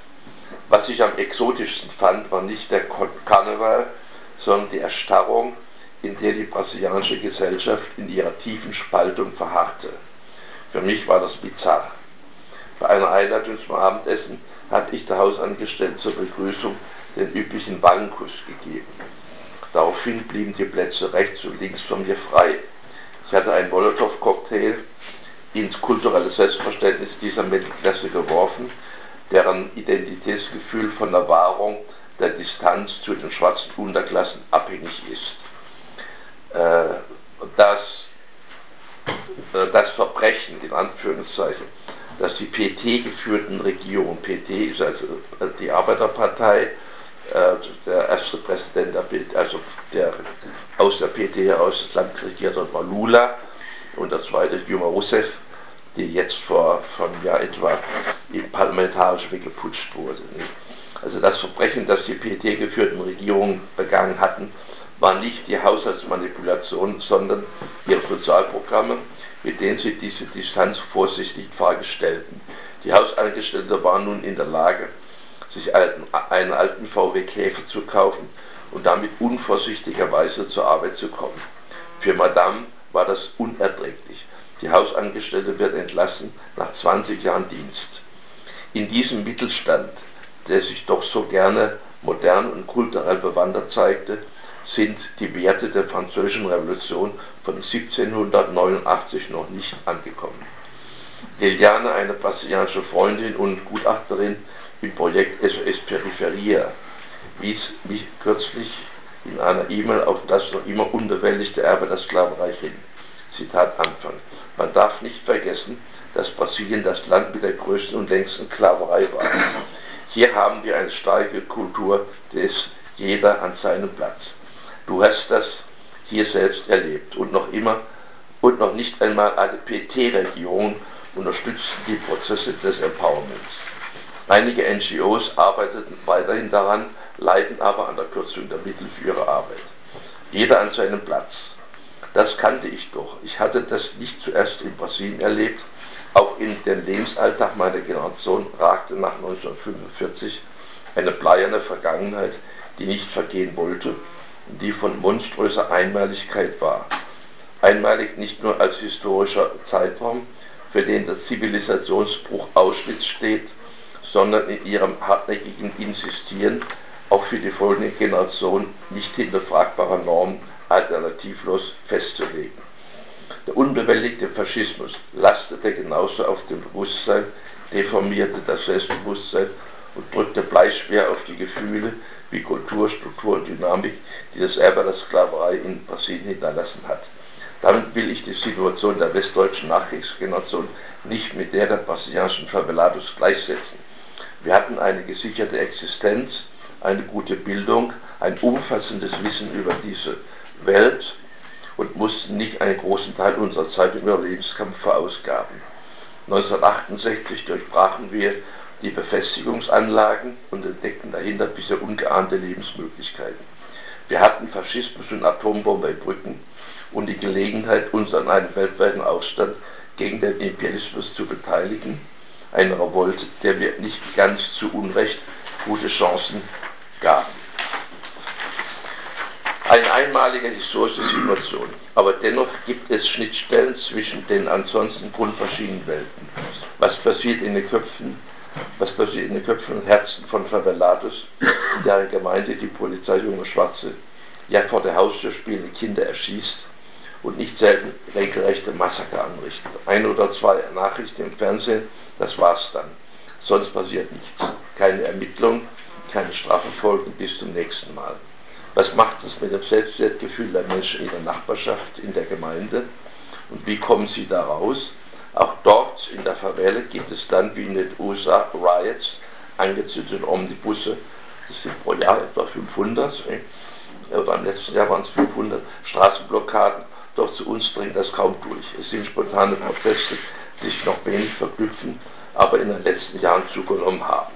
Was ich am exotischsten fand, war nicht der Karneval, sondern die Erstarrung, in der die brasilianische Gesellschaft in ihrer tiefen Spaltung verharrte. Für mich war das bizarr. Bei einer Einladung zum Abendessen hatte ich der Hausangestellten zur Begrüßung den üblichen Wangenkuss gegeben. Daraufhin blieben die Plätze rechts und links von mir frei. Ich hatte einen Molotow-Cocktail ins kulturelle Selbstverständnis dieser Mittelklasse geworfen, deren Identitätsgefühl von der Wahrung der Distanz zu den schwarzen Unterklassen abhängig ist. Äh, das, äh, das Verbrechen, in Anführungszeichen, dass die P T-geführten Regierungen, P T ist also die Arbeiterpartei, äh, der erste Präsident, der P T, also der aus der P T heraus das Land regiert hat, war Lula, und der zweite Dilma Rousseff, die jetzt vor, vor einem Jahr etwa parlamentarisch weggeputscht wurde. Also das Verbrechen, das die P T-geführten Regierungen begangen hatten, war nicht die Haushaltsmanipulation, sondern ihre Sozialprogramme, mit denen sie diese Distanz vorsichtig vorgestellten. Die Hausangestellte waren nun in der Lage, sich einen, einen alten V W Käfer zu kaufen und damit unvorsichtigerweise zur Arbeit zu kommen. Für Madame war das unerträglich. Die Hausangestellte wird entlassen nach zwanzig Jahren Dienst. In diesem Mittelstand, der sich doch so gerne modern und kulturell bewandert zeigte, sind die Werte der Französischen Revolution von siebzehnhundertneunundachtzig noch nicht angekommen. Liliane, eine brasilianische Freundin und Gutachterin im Projekt S O S Periferia, wies mich kürzlich in einer E-Mail auf das noch immer unbewältigte Erbe der Sklaverei hin. Zitat Anfang. Man darf nicht vergessen, dass Brasilien das Land mit der größten und längsten Sklaverei war. Hier haben wir eine starke Kultur des Jeder an seinem Platz. Du hast das hier selbst erlebt und noch immer und noch nicht einmal alle P T-Regierungen unterstützten die Prozesse des Empowerments. Einige N G Os arbeiteten weiterhin daran, leiden aber an der Kürzung der Mittel für ihre Arbeit. Jeder an seinem Platz. Das kannte ich doch. Ich hatte das nicht zuerst in Brasilien erlebt. Auch in den Lebensalltag meiner Generation ragte nach neunzehnhundertfünfundvierzig eine bleierne Vergangenheit, die nicht vergehen wollte und die von monströser Einmaligkeit war. Einmalig nicht nur als historischer Zeitraum, für den der Zivilisationsbruch Auschwitz steht, sondern in ihrem hartnäckigen Insistieren auch für die folgende Generation nicht hinterfragbare Normen alternativlos festzulegen. Der unbewältigte Faschismus lastete genauso auf dem Bewusstsein, deformierte das Selbstbewusstsein und drückte bleischwer auf die Gefühle wie Kultur, Struktur und Dynamik, die das Erbe der Sklaverei in Brasilien hinterlassen hat. Damit will ich die Situation der westdeutschen Nachkriegsgeneration nicht mit der der brasilianischen Favelados gleichsetzen. Wir hatten eine gesicherte Existenz, eine gute Bildung, ein umfassendes Wissen über diese Welt und mussten nicht einen großen Teil unserer Zeit im Überlebenskampf verausgaben. neunzehnhundertachtundsechzig durchbrachen wir die Befestigungsanlagen und entdeckten dahinter bisher ungeahnte Lebensmöglichkeiten. Wir hatten Faschismus und Atombombe in Brücken und die Gelegenheit, uns an einem weltweiten Aufstand gegen den Imperialismus zu beteiligen, eine Revolte, der wir nicht ganz zu Unrecht gute Chancen gaben. Eine einmalige historische Situation, aber dennoch gibt es Schnittstellen zwischen den ansonsten grundverschiedenen Welten. Was passiert in den Köpfen, was passiert in den Köpfen und Herzen von Favelados, in deren Gemeinde die Polizei junge Schwarze, ja vor der Haustür spielende Kinder erschießt und nicht selten regelrechte Massaker anrichten. Ein oder zwei Nachrichten im Fernsehen, das war's dann. Sonst passiert nichts. Keine Ermittlung, keine Strafverfolgung bis zum nächsten Mal. Was macht es mit dem Selbstwertgefühl der Menschen in der Nachbarschaft, in der Gemeinde? Und wie kommen sie da raus? Auch dort in der Favela gibt es dann, wie in den U S A, Riots, angezündete Omnibusse, das sind pro Jahr etwa fünfhundert, oder im letzten Jahr waren es fünfhundert, Straßenblockaden, doch zu uns dringt das kaum durch. Es sind spontane Proteste, die sich noch wenig verknüpfen, aber in den letzten Jahren zugenommen haben.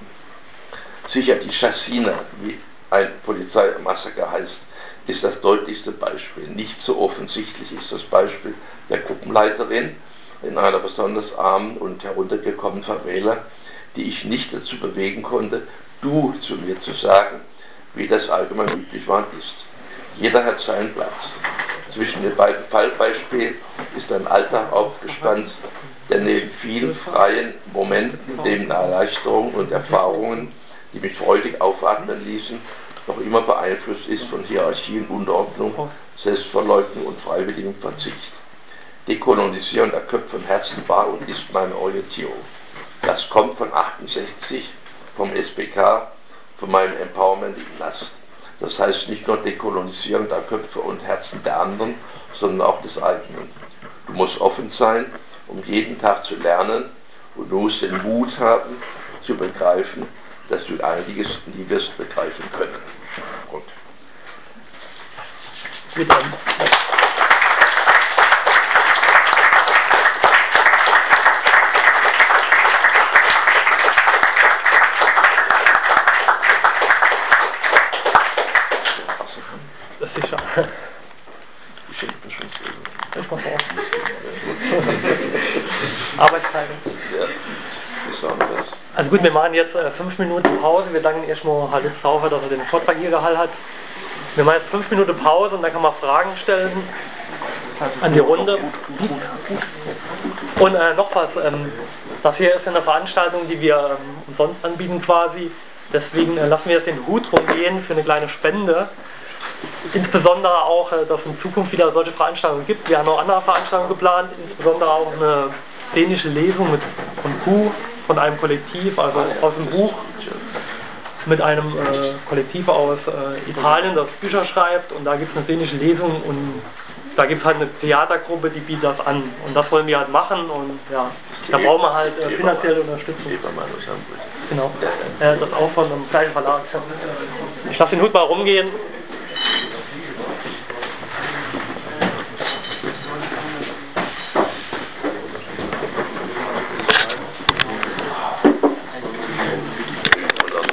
Sicher die Chassina, wie ein Polizeimassaker heißt, ist das deutlichste Beispiel. Nicht so offensichtlich ist das Beispiel der Gruppenleiterin in einer besonders armen und heruntergekommenen Favela, die ich nicht dazu bewegen konnte, du zu mir zu sagen, wie das allgemein üblich war und ist. Jeder hat seinen Platz. Zwischen den beiden Fallbeispielen ist ein Alltag aufgespannt, der neben vielen freien Momenten, neben Erleichterungen und Erfahrungen, die mich freudig aufatmen ließen, noch immer beeinflusst ist von Hierarchien, Unterordnung, Selbstverleugnung und freiwilligem Verzicht. Dekolonisierung der Köpfe und Herzen war und ist meine Orientierung. Das kommt von achtundsechzig, vom S B K, von meinem Empowerment in Last. Das heißt nicht nur Dekolonisierung der Köpfe und Herzen der anderen, sondern auch des eigenen. Du musst offen sein, um jeden Tag zu lernen, und du musst den Mut haben, zu begreifen, dass du einiges nie wirst begreifen können. Gut. Bitte. Das ist schon. Ich schenke mir schon so. Ich mach's auch. Arbeitsteilung. Ja, besonders. Also gut, wir machen jetzt äh, fünf Minuten Pause. Wir danken erstmal Halit Saufer, dass er den Vortrag hier gehalten hat. Wir machen jetzt fünf Minuten Pause und dann kann man Fragen stellen an die Runde. Und äh, noch was, ähm, das hier ist eine Veranstaltung, die wir ähm, umsonst anbieten quasi. Deswegen äh, lassen wir jetzt den Hut rumgehen für eine kleine Spende. Insbesondere auch, äh, dass es in Zukunft wieder solche Veranstaltungen gibt. Wir haben noch andere Veranstaltungen geplant, insbesondere auch eine szenische Lesung mit, von Q, von einem Kollektiv, also aus dem Buch, mit einem äh, Kollektiv aus äh, Italien, das Bücher schreibt, und da gibt es eine szenische Lesung und da gibt es halt eine Theatergruppe, die bietet das an, und das wollen wir halt machen, und ja, da brauchen wir halt äh, finanzielle Unterstützung. Genau, äh, das auch von einem kleinen Verlag. Ich lasse den Hut mal rumgehen.